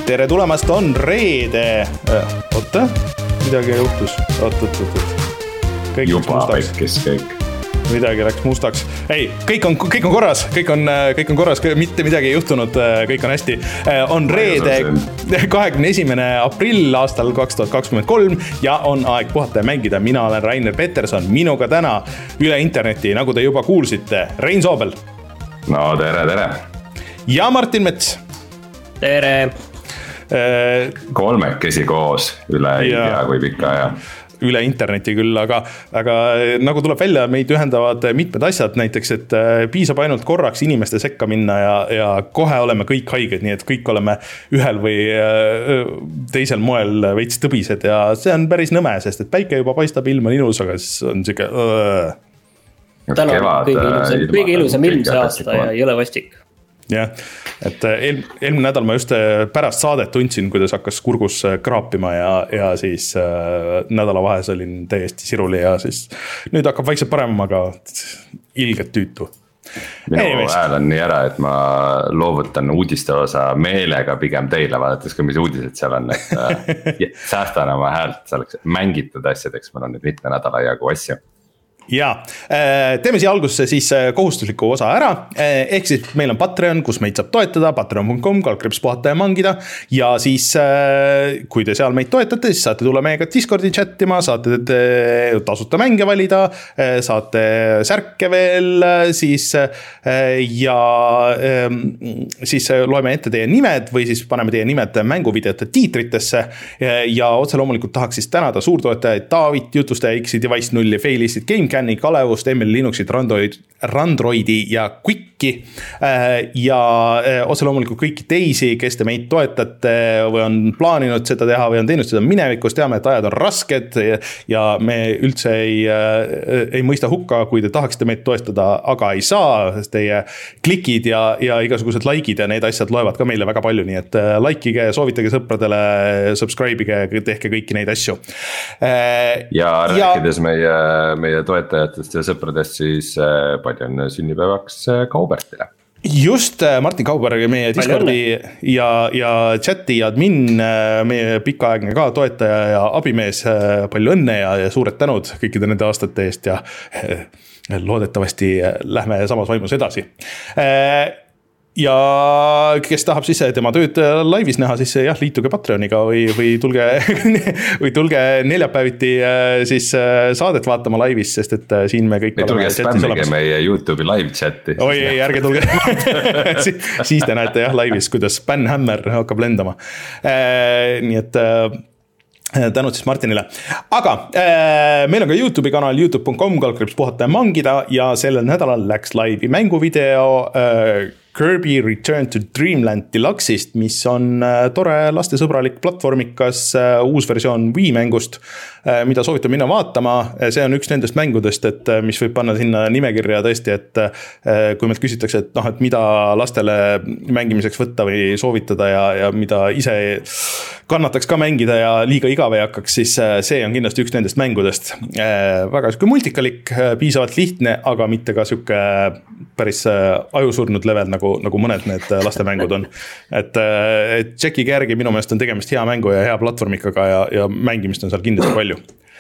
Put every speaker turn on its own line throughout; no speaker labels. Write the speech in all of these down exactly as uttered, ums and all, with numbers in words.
tere tulemast, on reede. Oota, midagi juhtus. Oot, oot, oot, oot.
Juba pekkis kõik.
Midagi läks mustaks. Ei, kõik on, kõik on korras, kõik on, kõik on korras, mitte midagi ei juhtunud, kõik on hästi. On reede kahekümne esimene aprill aastal kaks tuhat kakskümmend kolm ja on aeg puhata ja mängida. Mina olen Rainer Peterson, minuga täna üle interneti, nagu te juba kuulsite, Rein Soobel.
No tere, tere.
Ja Martin Mets.
Tere.
Kolmekesi koos üle ei tea kui pika aja.
Üle interneti küll, aga, aga nagu tuleb välja, meid ühendavad mitmed asjad, näiteks, et piisab ainult korraks inimeste sekka minna ja, ja kohe oleme kõik haiged, nii et kõik oleme ühel või teisel moel veits tõbised ja see on päris nõme, sest et päike juba paistab, ilm on ilus, aga siis on siuke õõ.
Täna on kõige ilusam, kõige ilusam ilm see aasta ja ei ole vastik.
Jah, et eel, eelmine nädal ma just pärast saadet tundsin, kuidas hakkas kurgus kraapima ja, ja siis äh, nädala vahes olin täiesti siruli ja siis nüüd hakkab vaikselt parem, aga ilgelt tüütu.
Minu hey, hääl on nii ära, et ma loovutan uudiste osa meelega pigem teile, vaadates ka mis uudised seal on, et säästan oma häält selleks mängitud asjadeks, meil on nüüd mitme nädala jagu asju.
Ja, teeme siia algusse siis kohustusliku osa ära, ehk siis meil on Patreon, kus meid saab toetada, patreon punkt com, kaldkriips puhata ja mangida ja siis kui te seal meid toetate, siis saate tulla meiega Discordi chattima, saate tasuta mänge valida, saate särke veel siis ja siis loeme ette teie nimed või siis paneme teie nimed mänguvideote tiitritesse ja otse loomulikult tahaks siis tänada suurtoetajaid Taavit, Jutustaja X-i, Device null, Failistit, Game Canni, Kalevust, M L Linuxit, Randroid, Randroidi ja Quicki ja otse loomulikult kõiki teisi, kes te meid toetate või on plaaninud seda teha või on teinud seda minevikus, teame, et ajad on rasked ja me üldse ei, ei mõista hukka, kui te tahaksite meid toestada, aga ei saa, sest teie klikid ja, ja igasugused likeid ja need asjad loevad ka meile väga palju, nii et likeige, soovitage sõpradele, subscribe'ige, tehke kõiki neid asju.
Ja rääkides ja... meie, meie toetajatest ja sõpradest, siis palju on sünnipäevaks Kaubertile.
Just Martin Kauber, meie Discordi ja, ja chati admin, meie pikaaegne ka toetaja ja abimees, palju õnne ja, ja suured tänud kõikide nende aastate eest ja loodetavasti lähme samas vaimus edasi. Ja kes tahab siis tema tööd laivis näha, siis jah, liituge Patreoniga või, või tulge, või tulge neljapäeviti siis saadet vaatama laivis, sest et siin me kõik
ei tulge spämmige meie YouTube'i live chati.
Oi, ei, ärge tulge. Siis te näete jah laivis, kuidas Spanhammer hakkab lendama. Nii et tänud siis Martinile. Aga äh, meil on ka YouTube'i kanal youtube punkt com, kaldkriips puhata ja mangida ja sellel nädalal läks laivi mänguvideo äh, Kirby Return to Dreamland Deluxe'ist, mis on äh, tore lastesõbralik platvormikas äh, uus versioon Wii mängust, äh, mida soovitan minna vaatama. See on üks nendest mängudest, et äh, mis võib panna sinna nimekirja tõesti, et äh, kui meilt küsitakse, et, noh, et mida lastele mängimiseks võtta või soovitada ja, ja mida ise kannataks ka mängida ja liiga igav ei hakkaks, siis äh, see on kindlasti üks nendest mängudest. Äh, väga siuke multikalik, äh, piisavalt lihtne, aga mitte ka siuke päris äh, ajusurnud level nagu nagu mõned need lastemängud on. Et, et tšekige järgi, minu meelest on tegemist hea mängu ja hea platvormikaga ja, ja mängimist on seal kindlasti palju.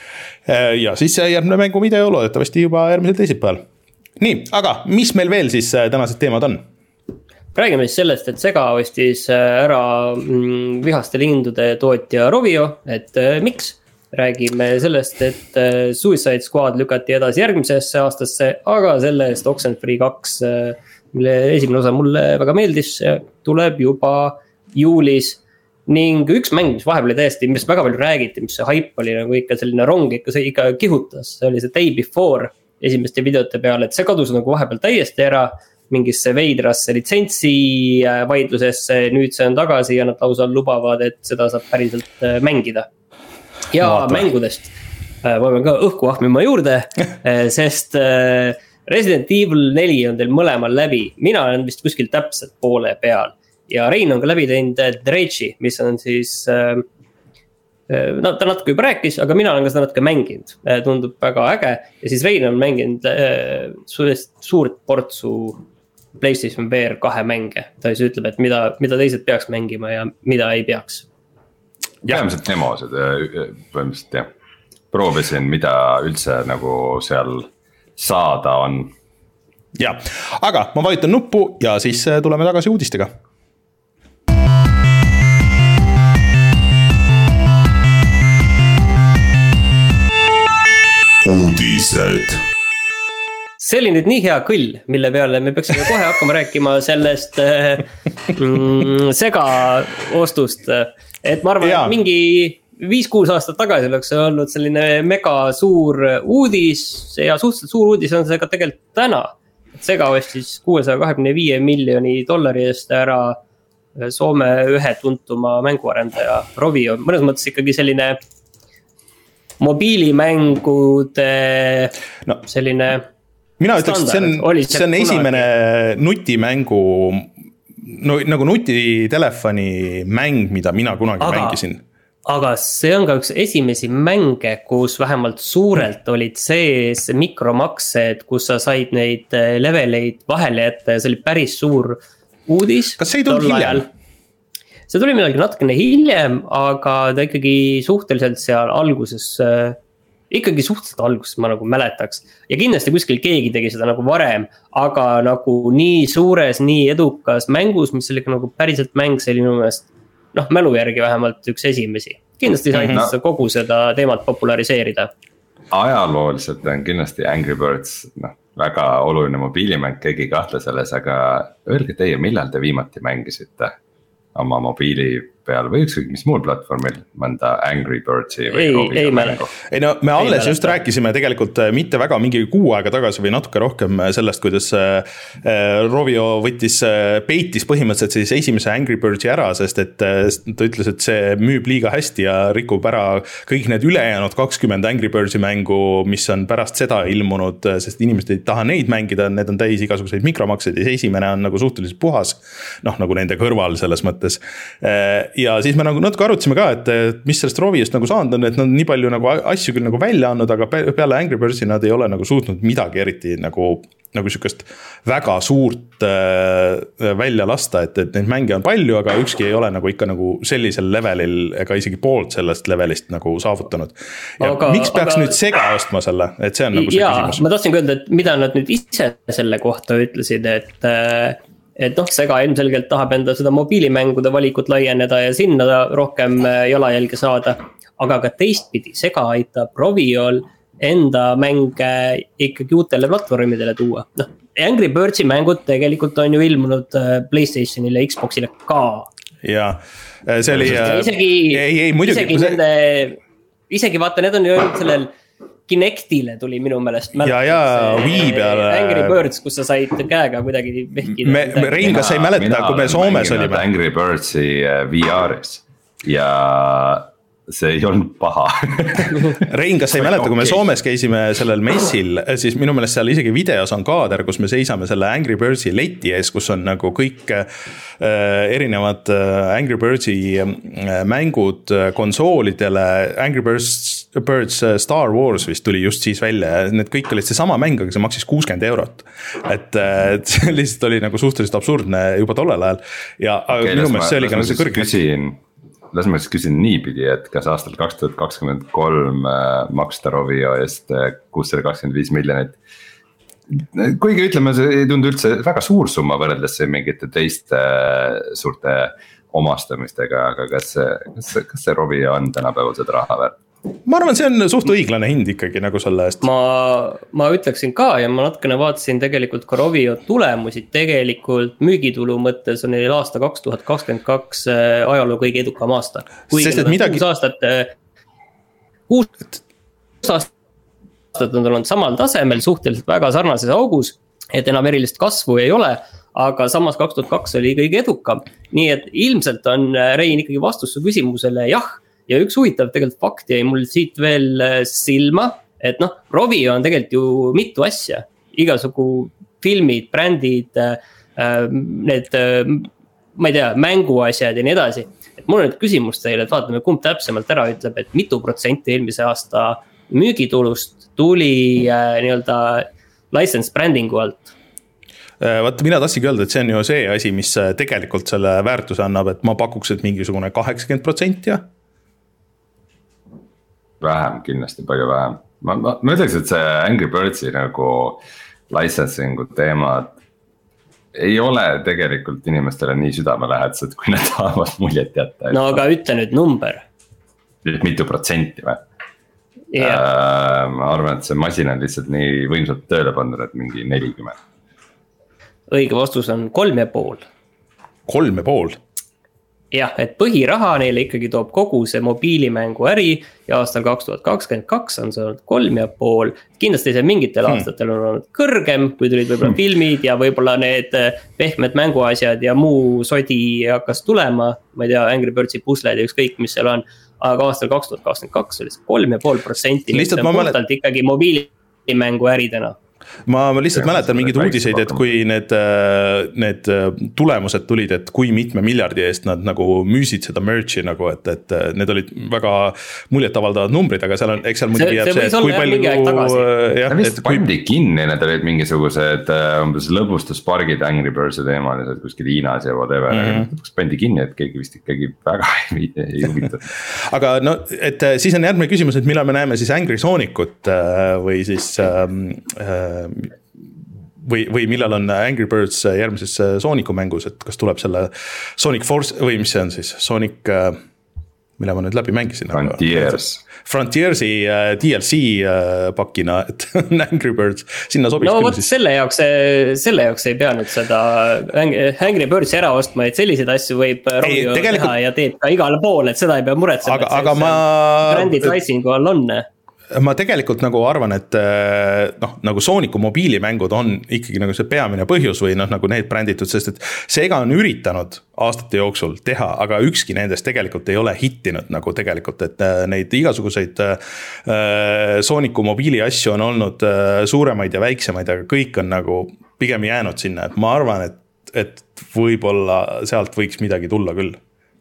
Ja siis järgmine mängu video loodetavasti juba järgmisel teisipäeval. Nii, aga mis meil veel siis tänased teemad on?
Räägime siis sellest, et Sega ostis ära vihaste lindude tootja Rovio, et miks? Räägime sellest, et Suicide Squad lükati edasi järgmisesse aastasse, aga selle eest Oxenfree kaks, mille esimene osa mulle väga meeldis, tuleb juba juulis. Ning üks mäng, mis vahepeal oli täiesti, mis väga palju räägiti, mis see hype oli nagu ikka selline rong, ikka, see ikka kihutas, see oli see Day Before esimeste videote peale, et see kadus nagu vahepeal täiesti ära mingisse veidrasse litsentsi vaidlusesse, nüüd see on tagasi ja nad lausa lubavad, et seda saab päriselt mängida. Ja no, mängudest ma pean ka õhku ahmima juurde, sest Resident Evil neli on teil mõlemal läbi. Mina olen vist kuskil täpselt poole peal. Ja Rein on ka läbi teinud Dredge'i, mis on siis no, ta natuke juba rääkis, aga mina olen ka seda natuke mänginud. Tundub väga äge. Ja siis Rein on mänginud suurt portsu PlayStation V R kahe mänge. Ta siis ütleb, et mida, mida teised peaks mängima ja mida ei peaks.
Peamiselt demosid, põhimõtteliselt jah. Proovisin, mida üldse nagu seal saada on.
Ja, aga ma vajutan nuppu ja siis tuleme tagasi uudistega. Uudised.
See oli nüüd nii hea kõll, mille peale me peaksime kohe hakkama rääkima sellest mm, Sega ostust. Et ma arvan, et mingi viis-kuus aastat tagasi oleks olnud selline mega suur uudis ja suhteliselt suur uudis on see ka tegelikult täna. Sega ostis kuuesaja kahekümne viie miljoni dollari eest ära Soome ühe tuntuma mänguarendaja Rovio. Mõnes mõttes ikkagi selline mobiilimängude no, selline
mina ütleks, et see on, see on esimene nutimängu no, nagu nutitelefoni mäng, mida mina kunagi aga, mängisin.
Aga see on ka üks esimesi mänge, kus vähemalt suurelt olid sees mikromaksed, kus sa said neid leveleid vahele jätta ja see oli päris suur uudis.
Kas see ei tulnud hiljem?
See tuli midagi natukene hiljem, aga ta ikkagi suhteliselt seal alguses, äh, ikkagi suhteliselt alguses ma nagu mäletaks. Ja kindlasti kuskil keegi tegi seda nagu varem, aga nagu nii suures, nii edukas mängus, mis oli nagu päriselt mäng, see oli minu meelest, noh, mälu järgi vähemalt üks esimesi. Kindlasti said mm-hmm. kogu seda teemat populariseerida.
Ajalooliselt on kindlasti Angry Birds, noh, väga oluline mobiilimäng, keegi kahtle selles, aga öelge teie, millal te viimati mängisite oma mobiili peal või ükskõik mis muul platvormil mõnda Angry Birdsi või
ei, ei mäleta.
Ei no me alles ei just mäleta. Rääkisime tegelikult mitte väga mingi kuu aega tagasi või natuke rohkem sellest, kuidas Rovio võttis, peitis põhimõtteliselt siis esimese Angry Birdsi ära, sest et ta ütles, et see müüb liiga hästi ja rikub ära kõik need ülejäänud kakskümmend Angry Birdsi mängu, mis on pärast seda ilmunud, sest inimesed ei taha neid mängida, need on täis igasuguseid mikromakseid ja see esimene on nagu suhteliselt puhas, noh nagu nende kõrval selles mõttes. Ja siis me nagu natuke arutasime ka, et mis sellest Roviost nagu saanud on, et nad nii palju nagu asju küll nagu välja andnud, aga peale Angry Birdsi nad ei ole nagu suutnud midagi eriti nagu, nagu sükest väga suurt äh, välja lasta, et, et neid mänge on palju, aga ükski ei ole nagu ikka nagu sellisel levelil ega isegi poolt sellest levelist nagu saavutanud. Ja aga, miks peaks aga... nüüd Sega ostma selle, et see on nagu see
jaa,
küsimus.
Ma tahtsin öelda, et mida nad nüüd ise selle kohta ütlesid, et äh... et noh, Sega ilmselgelt tahab enda seda mobiilimängude valikut laieneda ja sinna rohkem jalajälge saada. Aga ka teistpidi, Sega aitab Roviol enda mänge ikkagi uutele platvormidele tuua. Noh, Angry Birdsi mängud tegelikult on ju ilmunud PlayStationile, Xboxile ka.
Ja see oli...
Isegi,
ei, ei, muidugi,
isegi,
see...
nende, isegi vaata, need on ju sellel... Kinectile tuli minu meelest
ja, ja Wii peale
Angry Birds, kus sa said käega kuidagi vehkida.
Me, me Rein, kas sa ei mäleta, kui me Soomes olime
Angry Birdsi V R-is ja see ei olnud paha
Rein, kas sa ei mäleta, kui me Soomes käisime sellel messil, siis minu meelest seal isegi videos on kaader, kus me seisame selle Angry Birdsi leti ees, kus on nagu kõik äh, erinevad äh, Angry Birdsi äh, mängud äh, konsoolidele. Angry Birds, Birds äh, Star Wars vist tuli just siis välja. Need kõik olid see sama mäng, aga see maksis kuuskümmend eurot. Et, äh, et see lihtsalt oli nagu suhteliselt absurdne juba tollel ajal. Ja okay, minu meelest see oli ka nagu kõrge.
Las ma siis küsin niipidi, et kas aastal kaks tuhat kakskümmend kolm maksta Rovio eest kuussada kakskümmend viis miljonit. Kuigi ütleme, see ei tundu üldse väga suur summa võrreldes mingite teiste suurte omastamistega, aga kas see, kas see, kas see Rovio on tänapäeval seda raha väärt?
Ma arvan, see on suht õiglane hind ikkagi nagu selle eest.
Ma, ma ütleksin ka ja ma natukene vaatasin tegelikult ka Rovio tulemusi. Tegelikult müügitulu mõttes on neil aasta kaks tuhat kakskümmend kaks ajaloo kõige edukam aasta. Kuigi Sest, midagi... kuus aastat, kuus aastat on olnud samal tasemel, suhteliselt väga sarnases augus, et enam erilist kasvu ei ole, aga samas kaks tuhat kaks oli kõige edukam. Nii et ilmselt on Rein ikkagi vastus su küsimusele jah. Ja üks huvitav tegelikult fakt jäi mul siit veel silma, et noh, Rovio on tegelikult ju mitu asja, igasugu filmid, brändid, need, ma ei tea, mänguasjad ja nii edasi. Et mul on nüüd küsimus teile, et vaatame, kumb täpsemalt ära ütleb, et mitu protsenti eelmise aasta müügitulust tuli nii-öelda license brandingu alt.
Vaat mina tahtsingi öelda, et see on ju see asi, mis tegelikult selle väärtuse annab, et ma pakuks, et mingisugune kaheksakümmend protsenti ja?
Vähem, kindlasti palju vähem. Ma, ma, ma ütleks, et see Angry Birdsi nagu licensing'u teemad ei ole tegelikult inimestele nii südamelähedased, kui nad tahavad muljet jätta.
No aga ütle nüüd number.
Mitu protsenti või?
Yeah.
Äh, ma arvan, et see masin on lihtsalt nii võimsalt tööle pandud, et mingi nelikümmend.
Õige vastus on kolm ja pool.
Kolm ja pool?
Jah, et põhiraha neile ikkagi toob kogu see mobiilimängu äri ja aastal kaks tuhat kakskümmend kaks on see olnud kolm ja pool. Kindlasti see mingitel hmm. aastatel on olnud kõrgem, kui tulid võib-olla hmm. filmid ja võib-olla need pehmed mänguasjad ja muu sodi hakkas tulema. Ma ei tea, Angry Birdsi pusled ja ükskõik, mis seal on. Aga aastal kaks tuhat kakskümmend kaks oli see kolm ja pool protsenti. See on puhtalt ikkagi mobiilimängu äridena.
Ma lihtsalt ja, mäletan mingeid uudiseid, et kui need, need tulemused tulid, et kui mitme miljardi eest nad nagu müüsid seda merch'i nagu, et, et need olid väga muljetavaldavad numbrid, aga seal on, eks seal muidugi jääb see, et kui palju
jah, vist pandi kinni, need olid mingisugused umbes lõbustuspargid Angry Birdsi teemalised kuskil Hiinas ja whatever, mm-hmm. Lõpuks pandi kinni, et keegi vist ikkagi väga ei, ei huvita.
Aga no, et siis on järgmine küsimus, et millal me näeme siis Angry Sonicut või siis äh, või, või millal on Angry Birds järgmises Sooniku mängus, et kas tuleb selle Sonic Force või mis see on siis Sonic, mille ma nüüd läbi mängisin
Frontiers
Frontiersi D L C pakina, et Angry Birds sinna sobiks
no vot selle jaoks, selle jaoks ei pea nüüd seda Angry Birds ära ostma, et selliseid asju võib Rovio tegelikult... teha ja teeb ka igale poole, et seda ei pea muretsema,
aga, aga ma...
brändi pricing'u all on
ma tegelikult nagu arvan, et noh, nagu Sooniku mobiilimängud on ikkagi nagu see peamine põhjus või noh, nagu need bränditud, sest et Sega on üritanud aastate jooksul teha, aga ükski nendest tegelikult ei ole hittinud nagu tegelikult, et neid igasuguseid Sooniku mobiili asju on olnud suuremaid ja väiksemaid, aga kõik on nagu pigem jäänud sinna, et ma arvan, et, et võib-olla sealt võiks midagi tulla küll.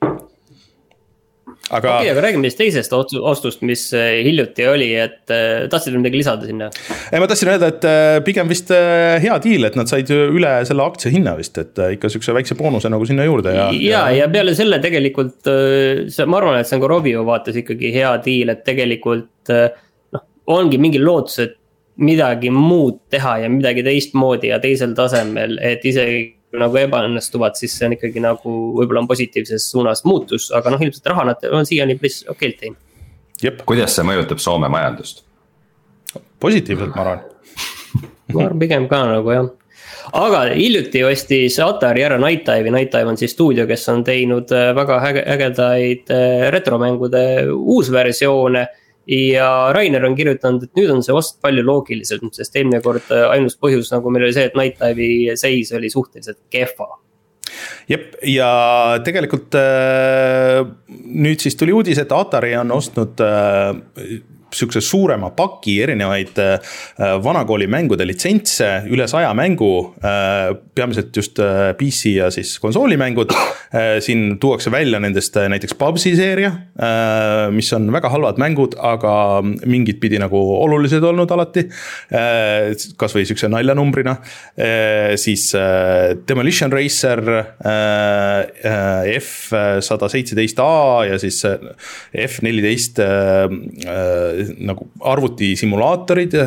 Aga... okei, aga räägime siis teisest ostust, mis hiljuti oli, et tahtsid midagi lisada sinna? Ei, ma tahtsin öelda, et pigem vist hea deal, et nad said üle selle aktsia hinna vist, et ikka sükse väikse boonuse nagu sinna juurde.
Ja, ja, ja peale selle tegelikult, ma arvan, et see on ka Rovio vaates ikkagi hea deal, et tegelikult no, ongi mingi lootus, et midagi muud teha ja midagi teistmoodi ja teisel tasemel, et isegi nagu ebaõnnestuvad, siis see on ikkagi nagu võib-olla on positiivses suunas muutus, aga noh, ilmselt raha nad on siiani päris okeilt teinud.
Jep. Kuidas see mõjutab Soome majandust?
Positiivselt, ma arvan.
ma arvan pigem ka nagu jah. Aga hiljuti ostis Atari ära Night Dive, Night Dive on siis stuudio, kes on teinud väga ägedaid retromängude uusversioone. Ja Rainer on kirjutanud, et nüüd on see ost palju loogiliselt, sest eelmine kord ainus põhjus nagu meil oli see, et Night Dive'i seis oli suhteliselt kehva.
Jep, ja tegelikult äh, nüüd siis tuli uudis, et Atari on ostnud äh, sükse suurema paki erinevaid äh, vanakooli mängude litsentse, üle saja mängu, äh, peamiselt just äh, P C ja siis konsoolimängud. Äh, siin tuuakse välja nendest äh, näiteks Pubsi seeria, äh, mis on väga halvad mängud, aga mingid pidi nagu olulised olnud alati, äh, kas või sükse naljanumbrina, äh, siis äh, Demolition Racer, äh, äh, F sada seitseteist A ja siis äh, F neliteist äh, äh, nagu arvutisimulaatorid,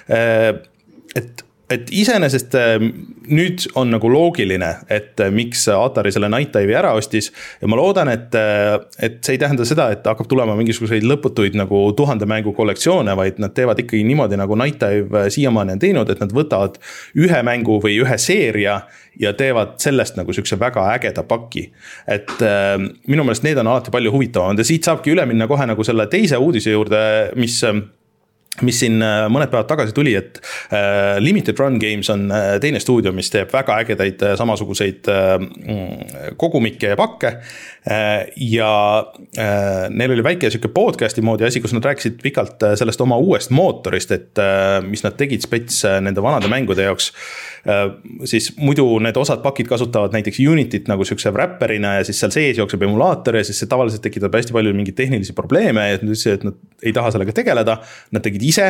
et, et iseenesest nüüd on nagu loogiline, et miks Atari selle Night Dive'i ära ostis ja ma loodan, et, et see ei tähenda seda, et hakkab tulema mingisuguseid lõputuid nagu tuhande mängu kollektsioone, vaid nad teevad ikkagi niimoodi nagu Night Dive siiamaani on teinud, et nad võtavad ühe mängu või ühe seeria ja teevad sellest nagu sükse väga ägeda paki. Et äh, minu meelest need on alati palju huvitavamad ja siit saabki üle minna kohe nagu selle teise uudise juurde, mis mis siin mõned päevad tagasi tuli, et äh, Limited Run Games on äh, teine stuudio, mis teeb väga ägedaid äh, samasuguseid äh, kogumikke ja pakke äh, ja äh, neil oli väike siuke podcasti moodi asi, kus nad rääkisid pikalt äh, sellest oma uuest mootorist, et äh, mis nad tegid spets äh, nende vanade mängude jaoks, äh, siis muidu need osad pakid kasutavad näiteks Unityt nagu siukse wrapperina ja siis seal sees jookseb emulaator ja siis see tavaliselt tekitab hästi palju mingeid tehnilisi probleeme ja et nad ei taha sellega tegeleda, nad tegid ise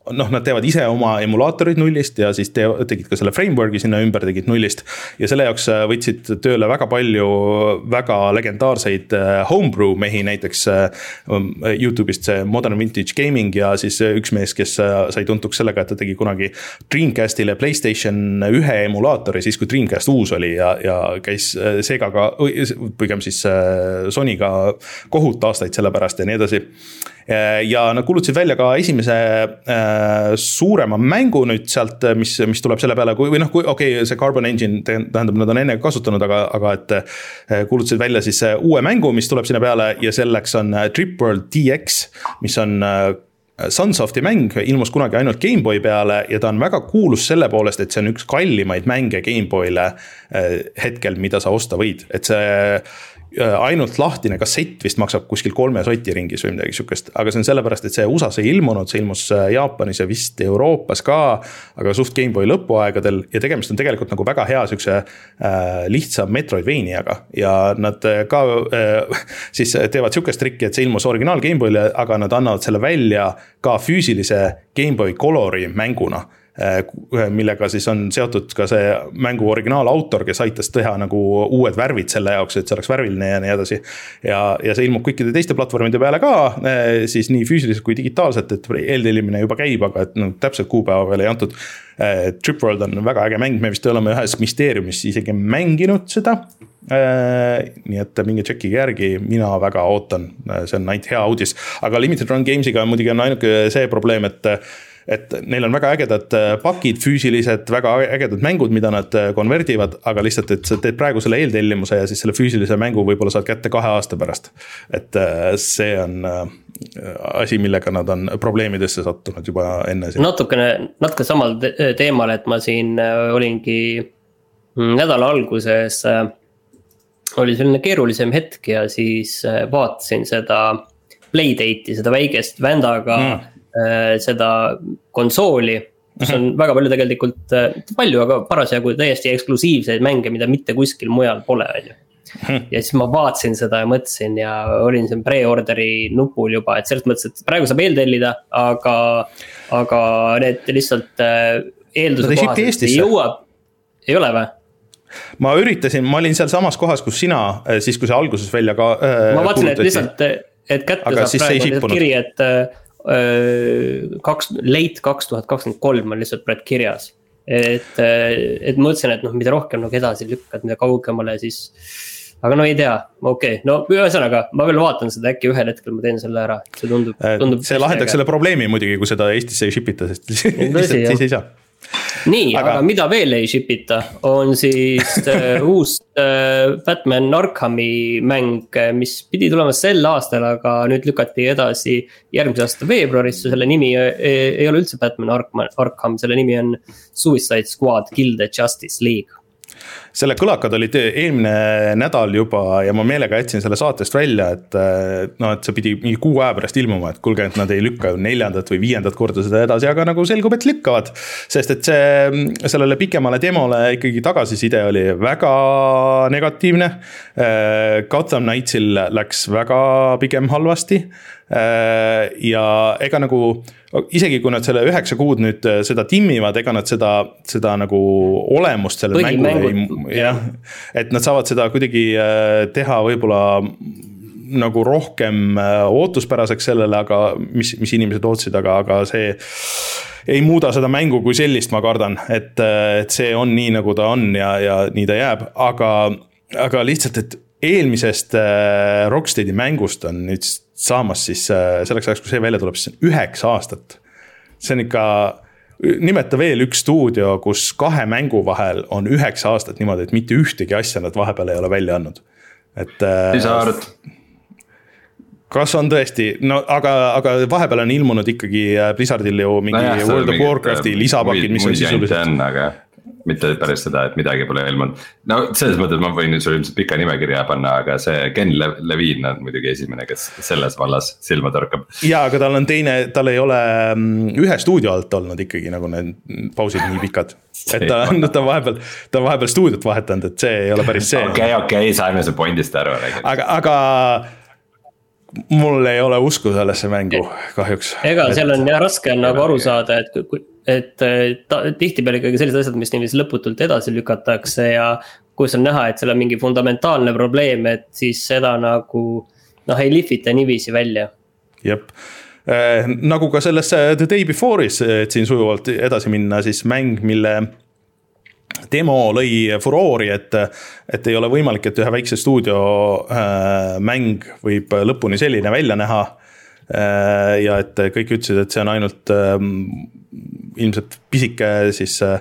noh, nad teevad ise oma emulaatorid nullist ja siis te, tegid ka selle framework'i sinna ümber, tegid nullist. Ja selle jaoks võtsid tööle väga palju väga legendaarseid homebrew mehi, näiteks YouTube'ist see Modern Vintage Gaming ja siis üks mees, kes sai tuntuks sellega, et ta tegi kunagi Dreamcastile PlayStation ühe emulaatori, siis kui Dreamcast uus oli ja, ja käis Segaga, pigem siis Sonyga kohut aastaid selle pärast ja nii edasi. Ja nad kuulutasid välja ka esimese äh, suurema mängu nüüd sealt, mis, mis tuleb selle peale, kui, või noh, kui okei, okay, see Carbon Engine tähendab, nad on enne kasutanud, aga, aga et äh, kuulutasid välja siis uue mängu, mis tuleb sinna peale ja selleks on Trip World D X, mis on äh, Sunsofti mäng, ilmus kunagi ainult Gameboy peale ja ta on väga kuulus selle poolest, et see on üks kallimaid mänge Gameboyle äh, hetkel, mida sa osta võid, et see ainult lahtine kassett vist maksab kuskil kolme soti ringis või midagi sükest, aga see on sellepärast, et see U S A-s ei ilmunud, see ilmus Jaapanis ja vist Euroopas ka, aga suht Gameboy lõpuaegadel ja tegemist on tegelikult nagu väga hea sükse äh, lihtsa Metroidvaniaga ja nad ka äh, siis teevad sükest trikki, et see ilmus originaal Gameboyle, aga nad annavad selle välja ka füüsilise Gameboy Colori mänguna, millega siis on seotud ka see mängu originaalautor, kes aitas teha nagu uued värvid selle jaoks, et see oleks värviline ja nii edasi. Ja, ja see ilmub kõikide teiste platvormide peale ka, siis nii füüsiliselt kui digitaalselt, et eeltellimine juba käib, aga et no, täpselt kuupäeva veel ei antud. Trip World on väga äge mäng, me vist oleme ühes Mysteriumis isegi mänginud seda, nii et mingi tšekkige järgi, mina väga ootan, see on ainult hea uudis. Aga Limited Run Gamesiga muidugi on ainuke see probleem, et et neil on väga ägedad pakid, füüsilised, väga ägedad mängud, mida nad konverdivad, aga lihtsalt, et sa teed praegu selle eeltellimuse ja siis selle füüsilise mängu võib-olla saad kätte kahe aasta pärast. Et see on asi, millega nad on probleemidesse sattunud juba enne.
Natukene, natuke samal teemal, et ma siin olingi nädala alguses, oli selline keerulisem hetk ja siis vaatasin seda Playdate'i, seda väikest vändaga mm. seda konsooli, mis on mm-hmm. väga palju tegelikult, palju, aga parasjagu täiesti eksklusiivseid mänge, mida mitte kuskil mujal pole. Mm-hmm. Ja siis ma vaatasin seda ja mõtlesin ja olin siin pre-orderi nupul juba, et sellest mõtlesin, et praegu saab eeltellida, aga, aga need lihtsalt eelduse kohaselt ei jõua, ei ole või?
Ma üritasin, ma olin seal samas kohas, kus sina, siis kui see alguses välja ka äh,
ma vaatasin, et lihtsalt, et kätte aga saab praegu kiri, et kaks, late kaks tuhat kakskümmend kolm on lihtsalt praegu kirjas, et, et mõtlesin, et noh, mida rohkem nagu edasi lükkad, mida kaugemale siis, aga no ei tea, okei, okay. No ühesõnaga, ma veel vaatan seda, äkki ühel hetkel ma teen selle ära, see tundub, tundub
see lahendaks selle probleemi muidugi, kui seda Eestisse ei shipita, sest lihtsalt siis ei saa.
Nii, aga, aga mida veel ei shipita, on siis uh, uus uh, Batman Arkhami mäng, mis pidi tulema sel aastal, aga nüüd lükati edasi järgmise aasta veebruarisse, selle nimi ei, ei ole üldse Batman Arkham, selle nimi on Suicide Squad Kill the Justice League.
Selle kõlakad olid eelmine nädal juba ja ma meelega jätsin selle saatest välja, et, no, et see pidi mingi kuu aja pärast ilmuma, et kulge, et nad ei lükka neljandat või viiendat korda seda edasi, aga nagu selgub, et lükkavad, sest et see, sellele pikemale demole ikkagi tagasiside oli väga negatiivne. Gotham Knightsil läks väga pigem halvasti ja ega nagu isegi kui nad selle üheksa kuud nüüd seda timmivad, ega nad seda, seda nagu olemust selle mängu ei, jah, et nad saavad seda kuidagi teha võib-olla nagu rohkem ootuspäraseks sellele, aga mis, mis inimesed ootsid, aga, aga see ei muuda seda mängu kui sellist, ma kardan, et, et see on nii, nagu ta on ja, ja nii ta jääb, aga, aga lihtsalt, et eelmisest Rocksteadi mängust on nüüd saamas siis selleks ajaks, kui see välja tuleb, siis on üheksa aastat. See on ikka, nimeta veel üks stuudio, kus kahe mängu vahel on üheksa aastat niimoodi, et mitte ühtegi asja nad vahepeal ei ole välja andnud. Et,
Lisaart.
Kas on tõesti, no aga, aga vahepeal on ilmunud ikkagi Blizzardil ju mingi no jah, World of Warcrafti lisapakid, mis on sisuliselt.
Aga mitte päris seda, et midagi pole ilmunud. No selles mõttes ma võin sul ilmselt pika nimekirja panna, aga see Ken Levine on muidugi esimene, kes selles vallas silma torkab.
Jaa, aga tal on teine, tal ei ole ühe stuudio alt olnud ikkagi nagu need pausid nii pikad. Et ta on, ta on vahepeal, ta on vahepeal stuudiot vahetanud, et see ei ole päris see.
Okei, okei, saime see pointist aru.
Aga, aga mul ei ole usku sellesse mängu kahjuks.
Ega et... seal on jah raske on nagu aru saada, et, et ta, tihtipeale ikkagi sellised asjad, mis niiviisi lõputult edasi lükatakse ja kus on näha, et seal on mingi fundamentaalne probleem, et siis seda nagu noh, ei lihvita niiviisi välja.
Jep. Eh, nagu ka selles The Day Before'is, et siin sujuvalt edasi minna, siis mäng, mille demo lõi furoori, et, et ei ole võimalik, et ühe väikse stuudio äh, mäng võib lõpuni selline välja näha äh, ja et kõik ütlesid, et see on ainult äh, ilmselt pisike siis äh,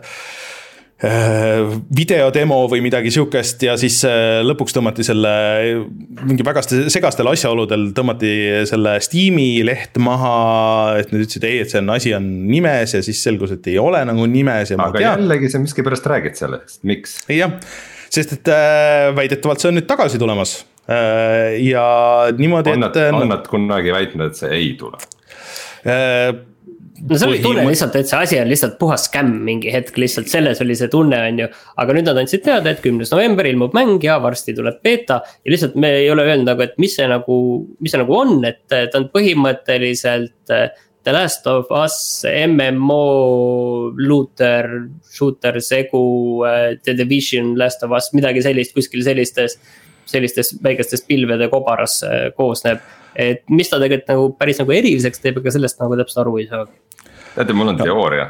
videodemo või midagi siukest ja siis lõpuks tõmmati selle mingi väga segastel asjaoludel tõmmati selle Steam'i leht maha, et nad ütlesid ei, et see on asi on nimes ja siis selgus, et ei ole nagu nimes ja
aga jällegi sa miski pärast räägid sellest, miks?
Jah, sest et äh, väidetavalt see on nüüd tagasi tulemas äh, ja niimoodi,
on nad,
et
on nad kunagi väitnud, et see ei tule?
Äh,
no see oli tunne lihtsalt, et see asi on lihtsalt puhas skämm mingi hetk, lihtsalt selles oli see tunne on ju, aga nüüd nad andsid teada, et kümnes november ilmub mäng ja varsti tuleb beta ja lihtsalt me ei ole öelnud nagu, et mis see nagu, mis see nagu on, et ta on põhimõtteliselt The Last of Us, M M O, looter, shooter, segu, The Division, Last of Us, midagi sellist kuskil sellistes, sellistes väikestes pilvede kobaras koosneb, et mis ta tegelikult nagu päris nagu eriliseks teeb, aga sellest nagu täpselt aru ei saa.
Teate, mul on no. teooria,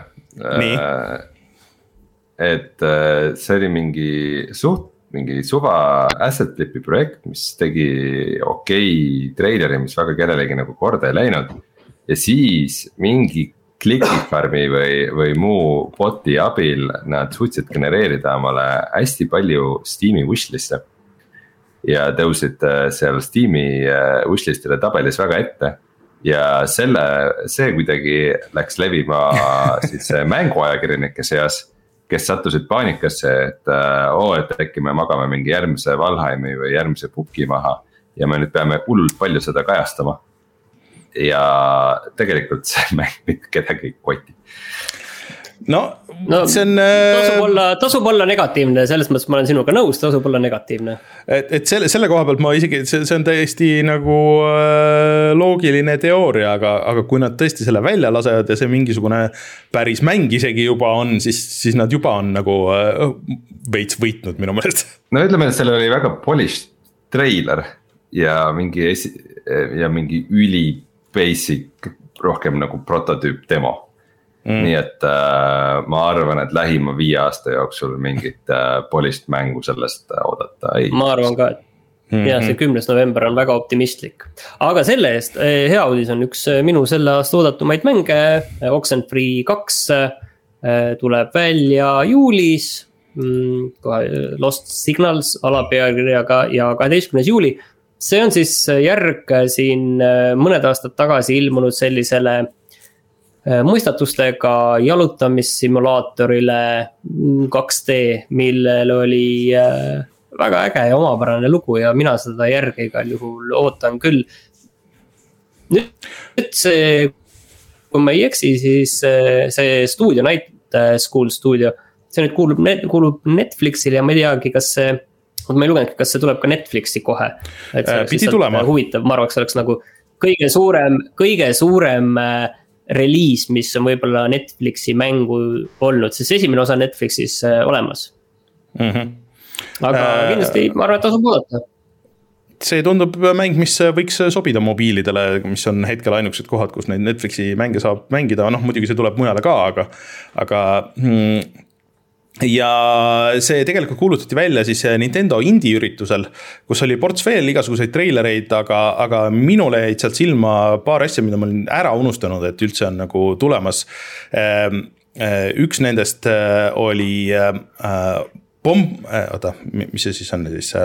et see oli mingi suht, mingi suva asset flipi projekt, mis tegi okei treileri, mis väga kellelegi nagu korda ei läinud. Ja siis mingi Clickifarmi või, või muu boti abil nad suutsid genereerida omale hästi palju Steam'i wishlist'e. Ja tõusid seal Steam'i wishlist'ile tabelis väga ette. Ja selle, see kuidagi läks levima siis mänguajakirjanike seas, kes sattusid paanikasse, et oo, et äkki me magame mingi järgmise Valheimi või järgmise Puki maha. Ja me nüüd peame hullult palju seda kajastama. Ja tegelikult see mäng mitte kedagi ei koti.
No,
no
see on
tasub olla, tasub olla negatiivne, selles mõttes ma olen sinuga nõus, tasub olla negatiivne.
Et, et selle, selle koha pealt ma isegi, see, see on täiesti nagu äh, loogiline teooria, aga, aga kui nad tõesti selle välja lasevad ja see mingisugune päris mäng isegi juba on, siis, siis nad juba on nagu äh, veits võitnud minu meelest.
No ütleme, et selle oli väga polished trailer ja mingi, esi, ja mingi üli basic, rohkem nagu prototüüp demo. Mm. Nii et äh, ma arvan, et lähima viie aasta jooksul mingit äh, polist mängu sellest äh, oodata ei.
Ma arvan ka, et mm-hmm. ja, see kümnes november on väga optimistlik. Aga selle eest hea uudis on üks minu selle aasta oodatumaid mänge, Oxenfree kaks tuleb välja juulis, Lost Signals alapealkirjaga ja kaheteistkümnes juuli. See on siis järg siin mõned aastad tagasi ilmunud sellisele mõistatustega jalutamissimulaatorile kaks D, millel oli väga äge ja omapärane lugu ja mina seda järge igal juhul ootan küll. Nüüd see, kui ma ei eksi, siis see stuudio, Night School stuudio, see nüüd kuulub, kuulub Netflixile ja ma ei teagi, kas see, ma ei lugenud, kas see tuleb ka Netflixi kohe. Et see
pidi tulema.
Huvitav, ma arvaks, oleks nagu kõige suurem, kõige suurem reliis, mis on võib-olla Netflixi mängu olnud, sest esimene osa Netflixis olemas. Mm-hmm. Aga kindlasti ma arvan, et tasub oodata.
See tundub mäng, mis võiks sobida mobiilidele, mis on hetkel ainukesed kohad, kus neid Netflixi mänge saab mängida. Noh, muidugi see tuleb mujale ka, aga, aga mm, ja see tegelikult kuulutati välja siis Nintendo indie üritusel, kus oli ports veel igasuguseid treilereid, aga, aga minule jäid sealt silma paar asja, mida ma olin ära unustanud, et üldse on nagu tulemas. Üks nendest oli Bomb, oota, mis see siis on siis?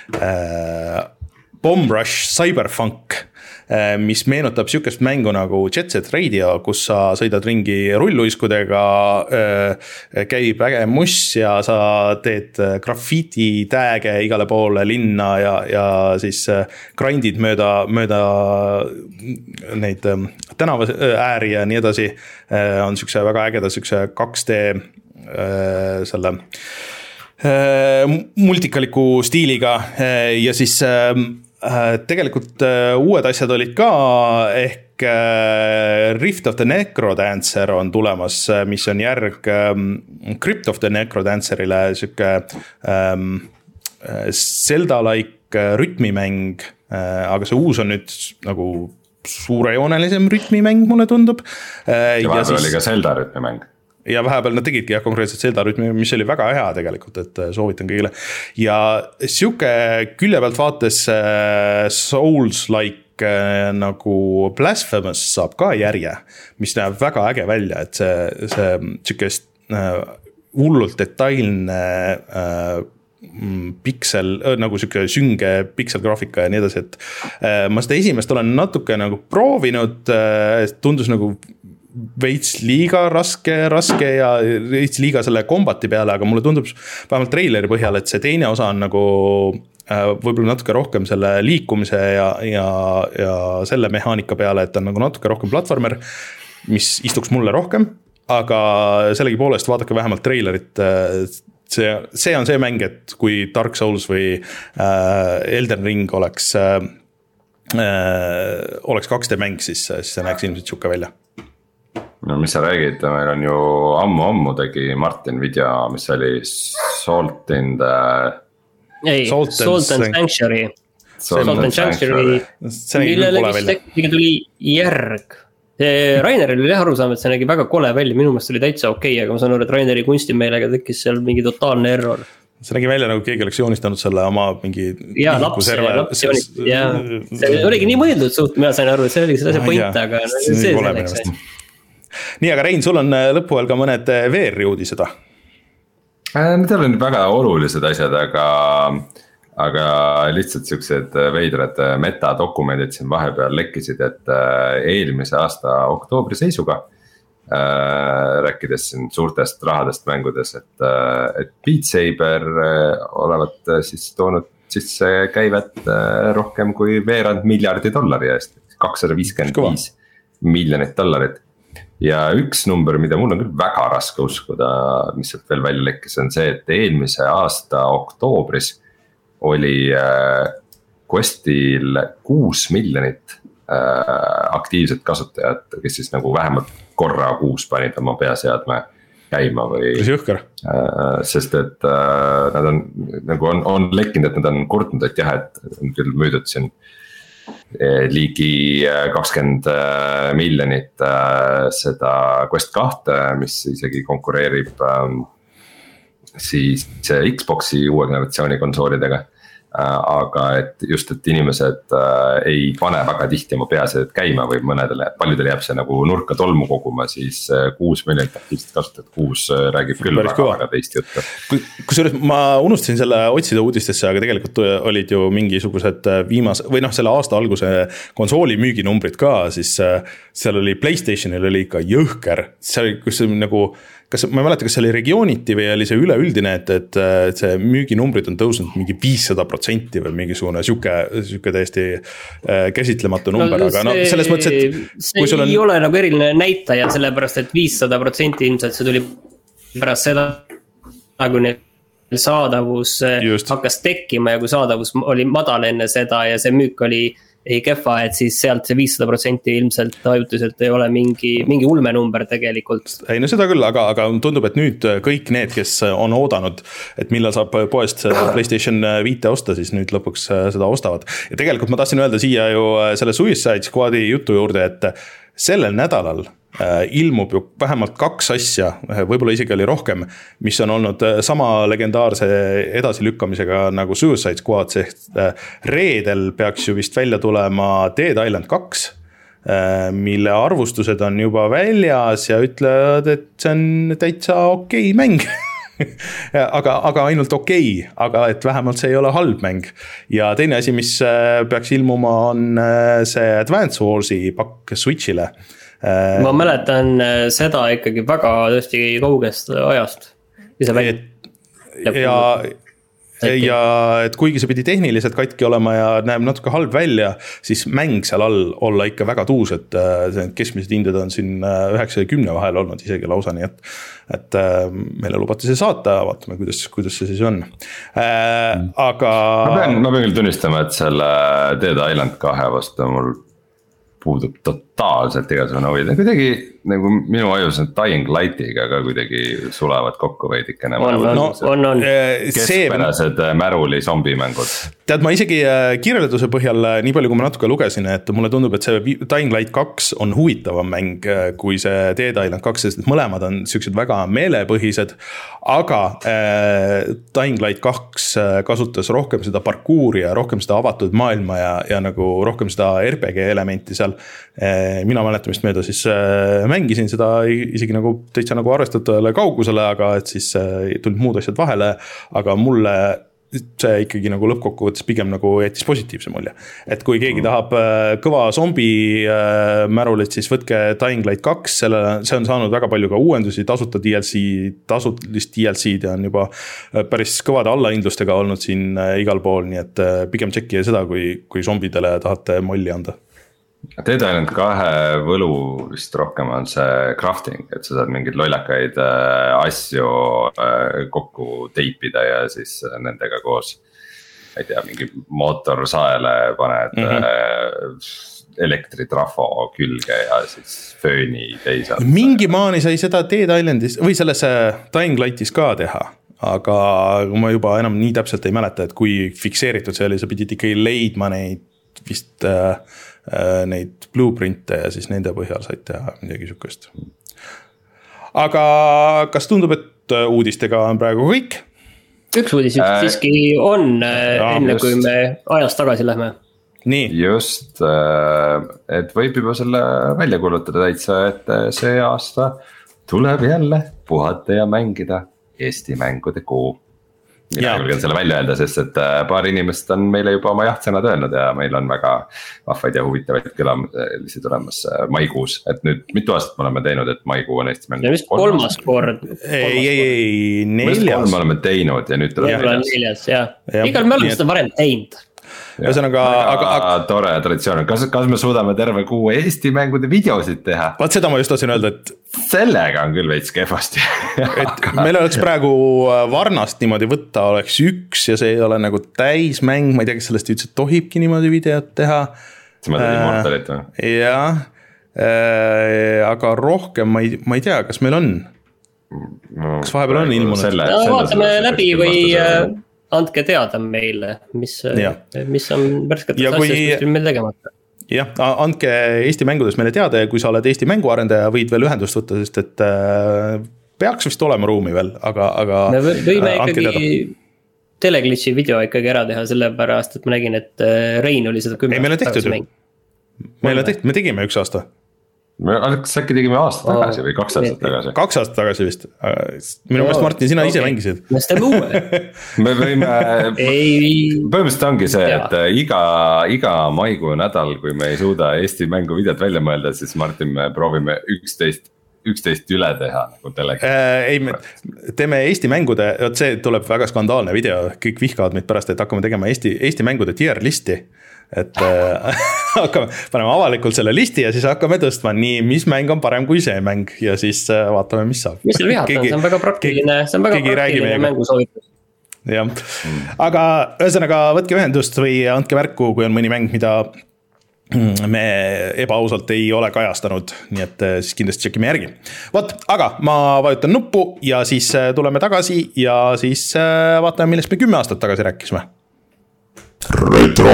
Bomb Rush Cyberpunk, mis meenutab sükest mängu nagu Jet Set Radio, kus sa sõidad ringi rulluiskudega, käib äge muss ja sa teed graffiti tääge igale poole linna ja, ja siis grindid mööda, mööda neid tänava ääri ja nii edasi. On sükse väga ägeda sükse kaks D selle multikaliku stiiliga ja siis tegelikult uued asjad olid ka, ehk Rift of the Necrodancer on tulemas, mis on järg Crypt of the Necrodancerile, siuke um, Zelda-like rütmimäng, aga see uus on nüüd nagu suurejoonelisem rütmimäng, mulle tundub.
Ja vahepeal siis... oli ka Zelda rütmimäng.
Ja vahepeal nad tegidki jah konkreetselt Zelda rütmi, mis oli väga hea tegelikult, et soovitan kõigile. Ja siuke külje pealt vaates Souls-like nagu Blasphemous saab ka järje, mis näeb väga äge välja, et see, see siukest hullult detailne piksel, nagu siuke sünge pikselgraafika ja nii edasi, et ma seda esimest olen natuke nagu proovinud, tundus nagu veits liiga raske, raske ja veits liiga selle kombati peale, aga mulle tundub vähemalt treileri põhjal, et see teine osa on nagu võib-olla natuke rohkem selle liikumise ja, ja, ja selle mehaanika peale, et on nagu natuke rohkem platvormer, mis istuks mulle rohkem, aga sellegi poolest vaadake vähemalt treilerit, see, see on see mäng, et kui Dark Souls või äh, Elden Ring oleks, äh, oleks kaks D mäng, siis, siis see näeks ilmselt siuke välja.
No mis sa räägid, meil on ju ammu-ammu tegi Martin video, mis oli Salt in the...
ei, Salt and, Salt and Sanctuary Salt and Sanctuary millele vist äkki tuli järg. Raineril oli aru saama, et see nägi väga kole välja, minu meelest oli täitsa okei okay, aga ma saan aru, et Raineri kunstimeelega tekkis seal mingi totaalne error.
See nägi välja nagu keegi oleks joonistanud selle oma mingi
jaa, laps, laps joonistanud jaa. See oligi nii mõeldud suht, mina sain aru, et see oli see point, aga see selleks.
Nii, aga Rein, sul on lõpuajal ka mõned V R-uudised?
Need on väga olulised asjad, aga, aga lihtsalt siuksed veidrad metadokumendid siin vahepeal lekkisid, et eelmise aasta oktoobri seisuga äh, rääkides siin suurtest rahadest mängudes, et, et Beat Saber olevat siis toonud sisse käivet rohkem kui veerand miljardi dollari eest, kakssada viiskümmend viis miljonit dollarit. Ja üks number, mida mul on küll väga raske uskuda, mis sealt veel välja lekkis, on see, et eelmise aasta oktoobris oli Questil kuus miljonit aktiivset kasutajat, kes siis nagu vähemalt korra kuus panid oma peaseadme käima või. Sest et nad on, nagu on, on lekkinud, et nad on kurtnud, et jah, et on küll müüdud siin ligi kakskümmend miljonit seda Quest kahte, mis isegi konkureerib siis Xboxi uue generatsiooni konsoolidega. Aga et just, et inimesed ei pane väga tihti oma peaseed käima või mõnedele, paljudele jääb see nagu nurka tolmu koguma, siis kuus miljonit aktiivselt kasutajat, kuus räägib küll väga, väga teist juttu.
Kusjuures ma unustasin selle otsida uudistesse, aga tegelikult olid ju mingisugused viimase, või noh, selle aasta alguse konsooli müüginumbrid ka, siis seal oli PlayStationil oli ikka jõhker, see, kus nagu kas, ma ei mäleta, kas see oli regiooniti või oli see üleüldine, et, et, et see müüginumbrid on tõusnud mingi viissada protsenti või mingisugune siuke, siuke täiesti käsitlematu number, no, aga no selles mõttes, et
see ei on... ole nagu eriline näitaja, sellepärast et viissada protsenti ilmselt see tuli pärast seda, kui neil saadavus Just. hakkas tekkima ja kui saadavus oli madal enne seda ja see müük oli ei kehva, et siis sealt see viissada protsenti ilmselt ajutiselt ei ole mingi, mingi ulmenumber tegelikult.
Ei no seda küll, aga, aga tundub, et nüüd kõik need, kes on oodanud, et millal saab poest PlayStation viis osta, siis nüüd lõpuks seda ostavad. Ja tegelikult ma tahtsin öelda siia ju selle Suicide Squadi jutu juurde, et sellel nädalal ilmub ju vähemalt kaks asja, võib-olla isegi oli rohkem, mis on olnud sama legendaarse edasilükkamisega nagu Suicide Squad, sest reedel peaks ju vist välja tulema Dead Island kaks, mille arvustused on juba väljas ja ütlevad, et see on täitsa okei mäng. aga, aga ainult okei, aga et vähemalt see ei ole halb mäng. Ja teine asi, mis peaks ilmuma, on see Advance Warsi pakk Switchile.
Ma mäletan seda ikkagi väga tõesti kaugest ajast.
Et, ja ja et kuigi see pidi tehniliselt katki olema ja näeb natuke halb välja, siis mäng seal all olla ikka väga tuus, et keskmised hinded on siin üheksa ja kümne vahel olnud isegi lausa, nii et, et meile lubati see saata, vaatame, kuidas, kuidas see siis on. Äh, aga...
Ma pean, ma pean küll tunnistama, et selle Dead Island kahe vastu mul puudub totaalselt igasugune huvi, kuidagi nagu minu ajus on Dying Lightiga ka kuidagi sulevad kokku veidikene.
On, on, on, on.
Keskpärased märuli zombimängud.
Tead, ma isegi kirjelduse põhjal nii palju, kui ma natuke lugesin, et mulle tundub, et see Dying Light kaks on huvitavam mäng kui see Dead Island kaks, sest mõlemad on sellised väga meelepõhised, aga äh, Dying Light kaks kasutas rohkem seda parkuuri ja rohkem seda avatud maailma ja, ja nagu rohkem seda R P G elementi seal. Äh, mina mäletamist mööda siis äh, mängisin seda isegi nagu täitsa nagu arvestatavale kaugusele, aga et siis äh, tulid muud asjad vahele, aga mulle see ikkagi nagu lõppkokkuvõttes pigem nagu jättis positiivse mulje. Et kui keegi tahab kõva zombi märulit, siis võtke Dying Light kaks, selle, see on saanud väga palju ka uuendusi, tasuta D L C, tasutist D L C-d ja on juba päris kõvade allahindlustega olnud siin igal pool, nii et pigem tšekkige seda, kui, kui zombidele tahate molli anda.
Dead Island kahe võlu vist rohkem on see crafting, et sa saad mingeid lollakaid asju kokku teipida ja siis nendega koos, ma ei tea, mingi mootorsaele paned mm-hmm. elektritrafo külge ja siis fööni teisalt.
Mingi maani sai seda Dead Islandis või selles Dying Lightis ka teha, aga ma juba enam nii täpselt ei mäleta, et kui fikseeritud see oli, sa pidid ikkagi leidma neid vist äh, neid blueprinte ja siis nende põhjal said teha midagi sükest. Aga kas tundub, et uudistega on praegu kõik?
Üks uudis äh, siiski on äh, enne just. Kui me ajas tagasi lähme.
Nii.
Just, et võib juba selle välja kuulutada täitsa, et see aasta tuleb jälle puhata ja mängida Eesti mängude kuu. Mina julgen selle välja öelda, sest et paar inimest on meile juba oma jahtsõnad öelnud ja meil on väga vahvaid ja huvitavaid külalisi tulemas maikuus. Et nüüd mitu aastat me oleme teinud, et maikuu on Eesti mängu.
Ja vist kolmas kord.
Ei, ei, ei, neljas.
Me oleme teinud ja nüüd tuleb
neljas. neljas ja. Ja. Igal me oleme seda varem teinud.
Ühesõnaga,
aga, aga tore traditsioon, kas, kas me suudame terve kuu Eesti mängude videosid teha?
Vaat seda ma just tahtsin öelda, et
sellega on küll veits kehvasti.
Et meil oleks praegu Varnast niimoodi võtta, oleks üks ja see ei ole nagu täismäng, ma ei tea, kas sellest üldse tohibki niimoodi videot teha.
See mõtled Immortalit või?
Jah, aga rohkem ma ei, ma ei tea, kas meil on. Kas vahepeal on ilmunud? Selle,
no, vaatame läbi või andke teada meile, mis, mis on värsketes asjast meil tegemata.
Jah, andke Eesti mängudes meile teada ja kui sa oled Eesti mänguarendaja, võid veel ühendust võtta, sest et peaks vist olema ruumi veel, aga, aga
me võime ikkagi teleglitši video ikkagi ära teha, sellepärast, et ma nägin, et Rein oli seda kümme.
Ei, meil on tehtud ju. Meil on tehtud, me tegime üks aasta.
Me äkki tegime aasta tagasi või kaks aastat tagasi?
Kaks aastat tagasi vist. Minu meelest, Martin, sina okay. ise mängisid.
Me seda uue.
Me võime, põhimõtteliselt ongi see, et iga, iga maikuu nädal, kui me ei suuda Eesti mängu videot välja mõelda, siis Martin, me proovime üksteist, üksteist üle teha. Nagu
äh, ei, me teeme Eesti mängude, see tuleb väga skandaalne video, kõik vihkavad meid pärast, et hakkame tegema Eesti, Eesti mängude tier listi. Et äh, hakkame, paneme avalikult selle listi ja siis hakkame tõstma nii, mis mäng on parem kui see mäng ja siis äh, vaatame, mis saab.
Mis seal vihata, see on väga praktiline, see on väga praktiline mängusoovitus.
Jah, aga ühesõnaga võtke ühendust või andke märku, kui on mõni mäng, mida me ebaausalt ei ole kajastanud, nii et siis kindlasti tšekime järgi. Võt, aga ma vajutan nuppu ja siis tuleme tagasi ja siis vaatame, millest me kümme aastat tagasi rääkisime. Retro!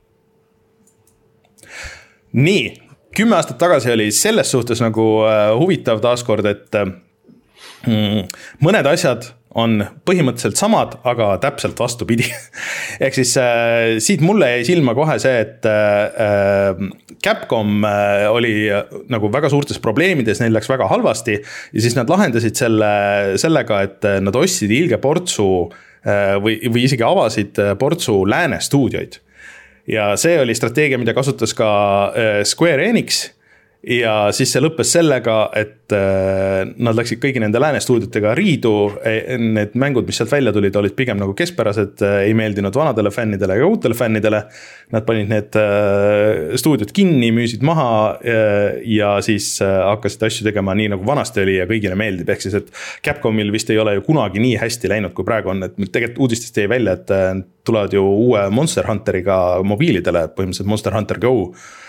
Nii, kümme aastat tagasi oli selles suhtes nagu huvitav taaskord, et mõned asjad on põhimõtteliselt samad, aga täpselt vastupidi. Ehk siis äh, siit mulle jäi silma kohe see, et äh, Capcom äh, oli nagu väga suurtes probleemides, neil läks väga halvasti ja siis nad lahendasid selle, sellega, et nad ostsid ilge portsu äh, või, või isegi avasid portsu lääne stuudioid. Ja see oli strateegia, mida kasutas ka Square Enix ja siis see lõppes sellega, et nad läksid kõigi nende lääne stuudiotega riidu, need mängud, mis sealt välja tulid, olid pigem nagu keskpärased, ei meeldinud vanadele fännidele ega uutele fännidele, nad panid need stuudiot kinni, müüsid maha ja siis hakkasid asju tegema nii nagu vanasti oli ja kõigile meeldib, ehk siis, et Capcomil vist ei ole ju kunagi nii hästi läinud, kui praegu on, et tegelikult uudistest jäi välja, et tulevad ju uue Monster Hunteriga mobiilidele, põhimõtteliselt Monster Hunter Go,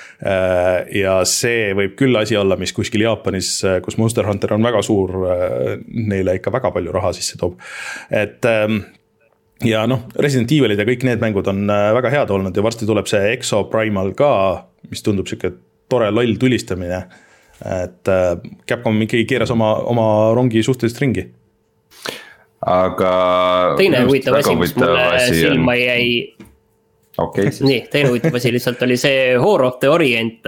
ja see võib küll asi olla, mis kuskil Jaapanis, kus Monster Hunter on väga suur, neile ikka väga palju raha sisse toob. Et ja noh, Resident Evilid ja kõik need mängud on väga head olnud ja varsti tuleb see Exo Primal ka, mis tundub siuke tore loll tulistamine. Et Capcom ikkagi keeras oma, oma rongi suhteliselt ringi.
Aga
teine huvitav asi, mis mulle silma jäi
Okay, siis.
Nii, teine huvitav asi lihtsalt oli see Horror of the Orient,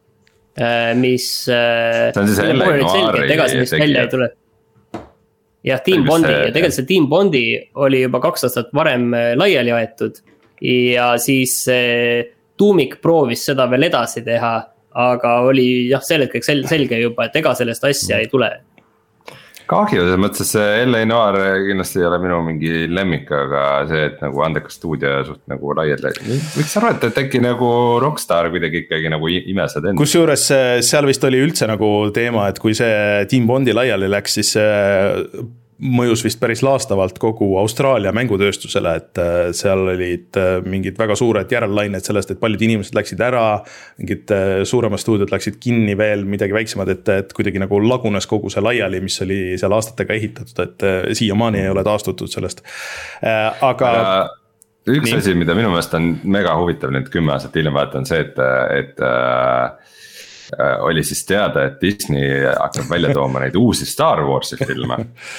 mis see
on siis L A Noiri
tegija. Jah, Team Bondi see, ja tegelikult see Team Bondi oli juba kaks aastat varem laiali aetud ja siis Tuumik proovis seda veel edasi teha, aga oli jah, selgeks selge juba, et ega sellest asja ei tule.
Kahju, selles mõttes see L A Noir kindlasti ei ole minu mingi lemmik, aga see, et nagu andekas stuudio suht nagu laiad võiks arvata, et äkki nagu Rockstar kuidagi ikkagi nagu imesed enda.
Kus juures seal vist oli üldse nagu teema, et kui see Team Bondi laiali läks, siis mõjus vist päris laastavalt kogu Austraalia mängutööstusele, et seal olid mingid väga suured järellainet sellest, et paljud inimesed läksid ära, mingid suuremad stuudiod läksid kinni veel, midagi väiksemad, et, et kuidagi nagu lagunes kogu see laiali, mis oli seal aastatega ehitatud, et siiamaani ei ole taastutud sellest. Aga
üks nii. Asi, mida minu meelest on mega huvitav nüüd kümme aastat hiljem vaata on see, et, et oli siis teada, et Disney hakkab välja tooma neid uusi Star Warsi filme,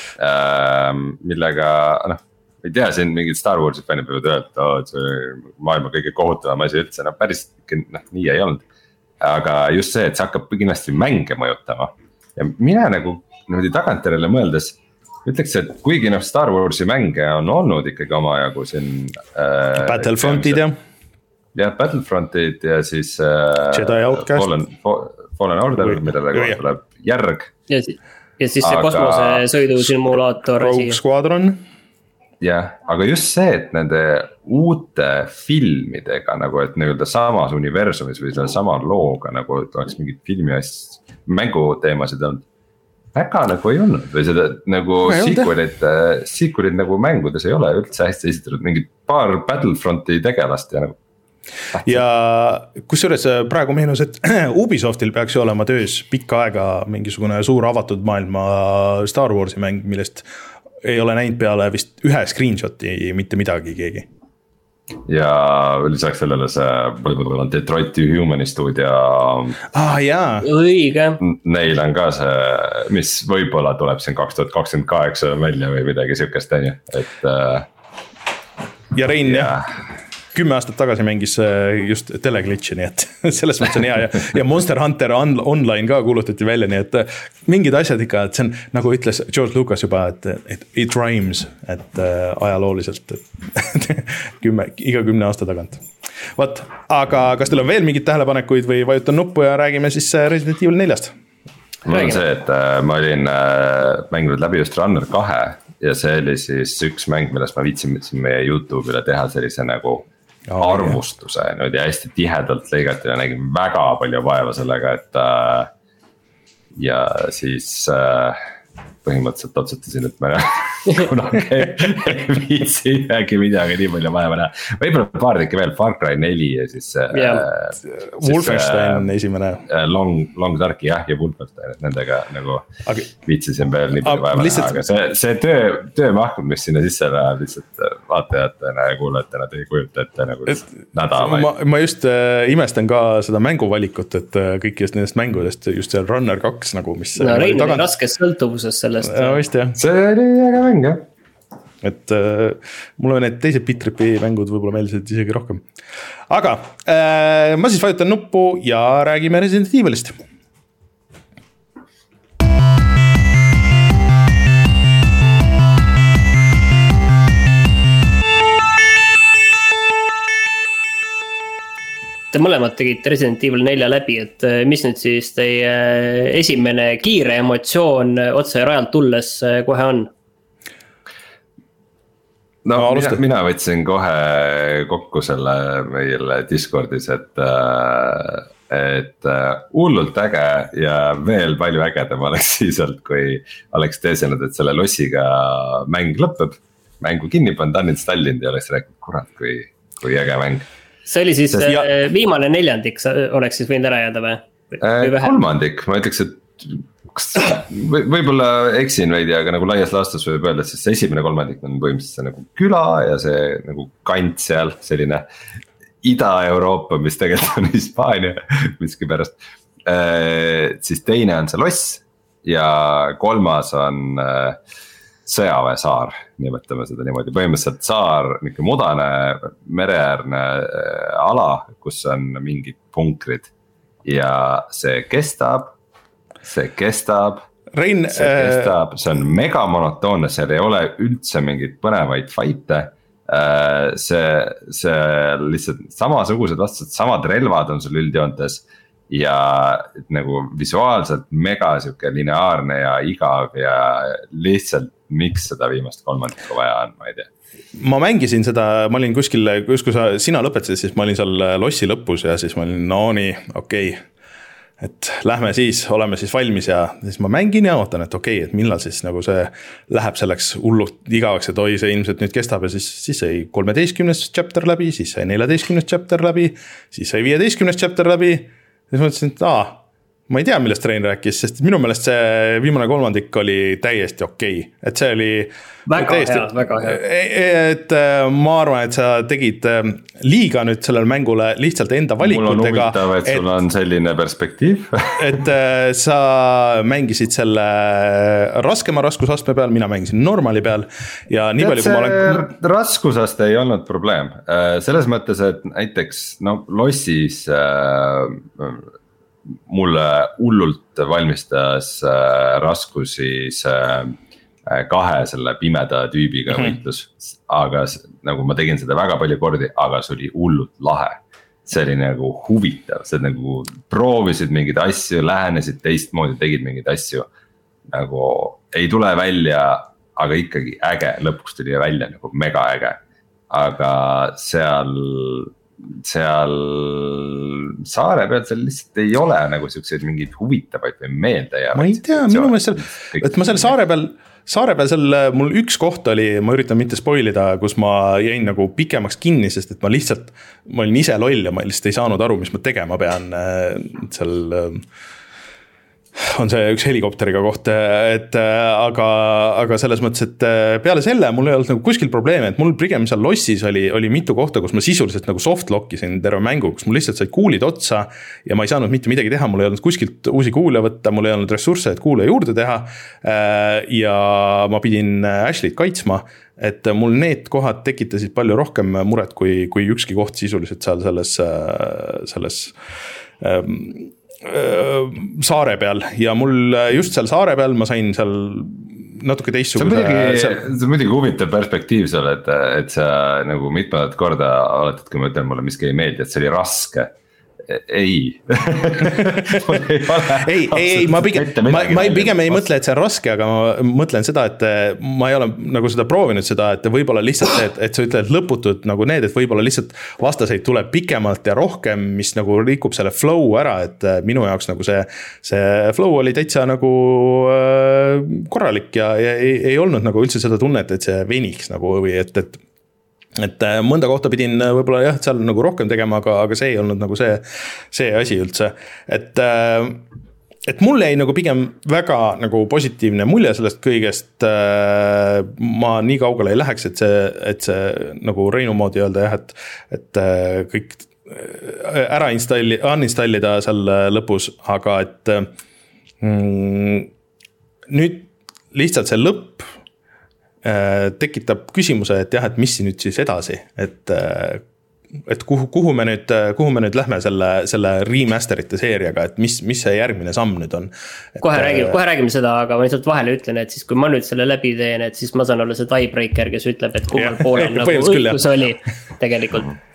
millega, noh, ei tea, siin mingid Star Warsi fännid võivad öelda, et see maailma kõige kohutavam asi üldse, no päris noh, nii ei olnud. Aga just see, et see hakkab kindlasti mänge mõjutama ja mina nagu niimoodi tagantjärele mõeldes ütleks, et kuigi noh, Star Warsi mänge on olnud ikkagi omajagu siin
äh, Battlefrontid ja
jah, Battlefrontid ja siis äh,
Jedi Outcast
Fallen, Fallen Order, millele kohe tuleb järg
ja, si- ja siis see aga... kosmose sõidu simulaator
Rogue Squadron
jah, aga just see, et nende uute filmidega nagu, et nii-öelda samas universumis või selle sama looga nagu, et oleks mingid filmi asj, mänguteemasid olnud väga nagu ei olnud või seda nagu sequelid, sequelid nagu mängudes ei ole üldse hästi esitatud, mingid paar Battlefronti tegelast ja nagu
ja kusjuures praegu meenus, et Ubisoftil peaks ju olema töös pikka aega mingisugune suur avatud maailma Star Warsi mäng, millest ei ole näinud peale vist ühe screenshoti mitte midagi keegi.
Ja lisaks sellele see Detroit Humani stuudio
ah, jaa.
Õige.
Neil on ka see, mis võib-olla tuleb siin kaks tuhat kakskümmend kaheksa välja või midagi sükest, et
ja Rein jah kümme aastat tagasi mängis just teleglitchi, nii et selles mõttes on hea ja, ja Monster Hunter on, online ka kuulutati välja, nii et mingid asjad ikka, et see on nagu ütles George Lucas juba, et, et it rhymes, et ajalooliselt et kümme, iga kümne aasta tagant. Vaat, aga kas teil on veel mingid tähelepanekuid või vajutan nuppu ja räägime siis Resident Evil neljast?
Mul on see, et ma olin mänginud läbi just Runner kahe ja see oli siis üks mäng, millest ma viitsin meie YouTube'ile teha sellise nagu Oh, arvustuse nüüd ja hästi tihedalt lõigati ja nägin väga palju vaeva sellega, et äh, ja siis äh, põhimõtteliselt otsutasin, et ma kunagi ei viitsi äkki midagi nii palju vaeva näha. Võib-olla paar tükki veel, Far Cry neli ja siis
yeah. äh, Wolfenstein äh, esimene
Long, Long Dark jah ja Wolfenstein, et nendega nagu okay. viitsisin veel nii palju vaeva
lihtsalt...
näha, aga see, see töö, töömahkud, mis sinna sisse läheb lihtsalt vaatajatena ja kuulajatena te ei kujuta ette nagu et, nädalaid.
Ma, ma just äh, imestan ka seda mänguvalikut, et äh, kõikidest nendest mängudest just seal Runner kaks nagu, mis
no, Rein oli raskes sõltuvuses sellest.
Ja, vist, jah.
See oli väga mäng, jah.
Et äh, mulle need teised Bitripi mängud võib-olla meeldisid isegi rohkem. Aga äh, ma siis vajutan nuppu ja räägime Resident Evilist.
te mõlemad tegite Resident Evil nelja läbi, et mis nüüd siis teie esimene kiire emotsioon otse rajalt tulles kohe on?
No, no mina, mina võtsin kohe kokku selle meil Discordis, et et hullult äge ja veel palju ägedam oleks siis olnud, kui oleks teesinud, et selle lossiga mäng lõpeb, mängu kinni pannud, uninstallinud ja oleks rääkinud, kurat, kui, kui äge mäng.
See oli siis Sest, ja... viimane neljandik, oleks siis võinud ära jääda või?
või kolmandik, ma ütleks, et või, võib-olla eksin veidi, aga nagu laias laastus võib öelda, et see esimene kolmandik on põhimõtteliselt see nagu küla ja see nagu kant seal, selline Ida-Euroopa, mis tegelikult on Hispaania miski pärast. Siis teine on see loss ja kolmas on sõjaväesaar, nimetame seda niimoodi, põhimõtteliselt saar, niisugune mudane mereäärne ala, kus on mingid punkrid ja see kestab, see kestab,
Rein,
see kestab, see on mega monotoonne, seal ei ole üldse mingit põnevaid fight'e. See, see lihtsalt samasugused vastased, samad relvad on sul üldjoontes ja nagu visuaalselt mega siuke lineaarne ja igav ja lihtsalt miks seda viimast kolmandikku vaja on, ma ei tea.
Ma mängisin seda, ma olin kuskil, kui sa, sina lõpetasid, siis ma olin seal lossi lõpus ja siis ma olin, no nii, okei okay. Et lähme siis, oleme siis valmis ja siis ma mängin ja ootan, et okei okay,, et millal siis nagu see läheb selleks hullult igavaks, et oi, see ilmselt nüüd kestab ja siis, siis sai kolmeteistkümnes chapter läbi, siis sai neljateistkümnes chapter läbi, siis sai viieteistkümnes chapter läbi, siis ma ütlesin, et aa, ma ei tea, millest Rein rääkis, sest minu meelest see viimane kolmandik oli täiesti okei, okay. Et see oli
väga
täiesti,
hea, väga hea.
Et ma arvan, et sa tegid liiga nüüd sellele mängule lihtsalt enda valikutega.
Mul on huvitav, et sul et, on selline perspektiiv.
Et sa mängisid selle raskema raskusastme peal, mina mängisin normali peal ja nii palju, kui ma olen...
Raskusaste ei olnud probleem. Selles mõttes, et näiteks no, lossis... mulle hullult valmistas äh, raskusi äh, kahe selle pimeda tüübiga mm-hmm. võitlus, aga nagu ma tegin seda väga palju kordi, aga see oli hullult lahe. See oli nagu huvitav, see nagu proovisid mingeid asju, lähenesid teistmoodi, tegid mingeid asju, nagu ei tule välja, aga ikkagi äge, lõpuks tuli välja nagu mega äge, aga seal... seal saare peal seal lihtsalt ei ole nagu siukseid mingid huvitavaid või meelde ja
ma ei tea, minu meelest seal, et ma seal saare peal saare peal seal mul üks koht oli, ma üritan mitte spoilida, kus ma jäin nagu pikemaks kinni, sest et ma lihtsalt ma olin ise loll ja ma lihtsalt ei saanud aru, mis ma tegema pean seal on see üks helikopteriga koht, et aga, aga selles mõttes, et peale selle mul ei olnud nagu kuskil probleeme, et mul pigem seal lossis oli, oli mitu kohta, kus ma sisuliselt nagu softlock'isin terve mängu, kus mul lihtsalt said kuulid otsa ja ma ei saanud mitte midagi teha, mul ei olnud kuskilt uusi kuule võtta, mul ei olnud ressursse, et kuule juurde teha ja ma pidin Ashley't kaitsma, et mul need kohad tekitasid palju rohkem muret, kui, kui ükski koht sisuliselt seal selles, selles saare peal ja mul just seal saare peal ma sain seal natuke teistsuguse.
See on muidugi huvitav perspektiiv seal, et, et sa nagu mitmendat korda alatad, kui ma ütlen mulle miski ei meeldi, et see oli raske. Ei.
ei, ei, ei, ma pigem, ma, ma ei, pigem ei mõtle, et see on raske, aga ma mõtlen seda, et ma ei ole nagu seda proovinud seda, et võib-olla lihtsalt, et, et sa ütled lõputud nagu need, et võib-olla lihtsalt vastaseid tuleb pikemalt ja rohkem, mis nagu rikub selle flow ära, et minu jaoks nagu see, see flow oli täitsa nagu korralik ja, ja ei, ei olnud nagu üldse seda tunnet, et see veniks nagu või et, et et mõnda kohta pidin võib-olla jah, seal nagu rohkem tegema, aga, aga see ei olnud nagu see, see asi üldse. Et, et mul jäi nagu pigem väga nagu positiivne mulje sellest kõigest. Ma nii kaugele ei läheks, et see, et see nagu Reinu moodi öelda jah, et, et kõik ära installi, uninstallida seal lõpus, aga et mm, nüüd lihtsalt see lõpp tekitab küsimuse, et jah, et mis nüüd siis edasi, et, et kuhu, kuhu, me nüüd, kuhu me nüüd lähme selle, selle remasterite seeriaga, et mis, mis see järgmine samm nüüd on. Et,
kohe, räägime, kohe räägime seda, aga ma lihtsalt vahele ütlen, et siis kui ma nüüd selle läbi teen, et siis ma saan olla see tiebreaker, kes ütleb, et kummal poolel nagu õigus oli tegelikult.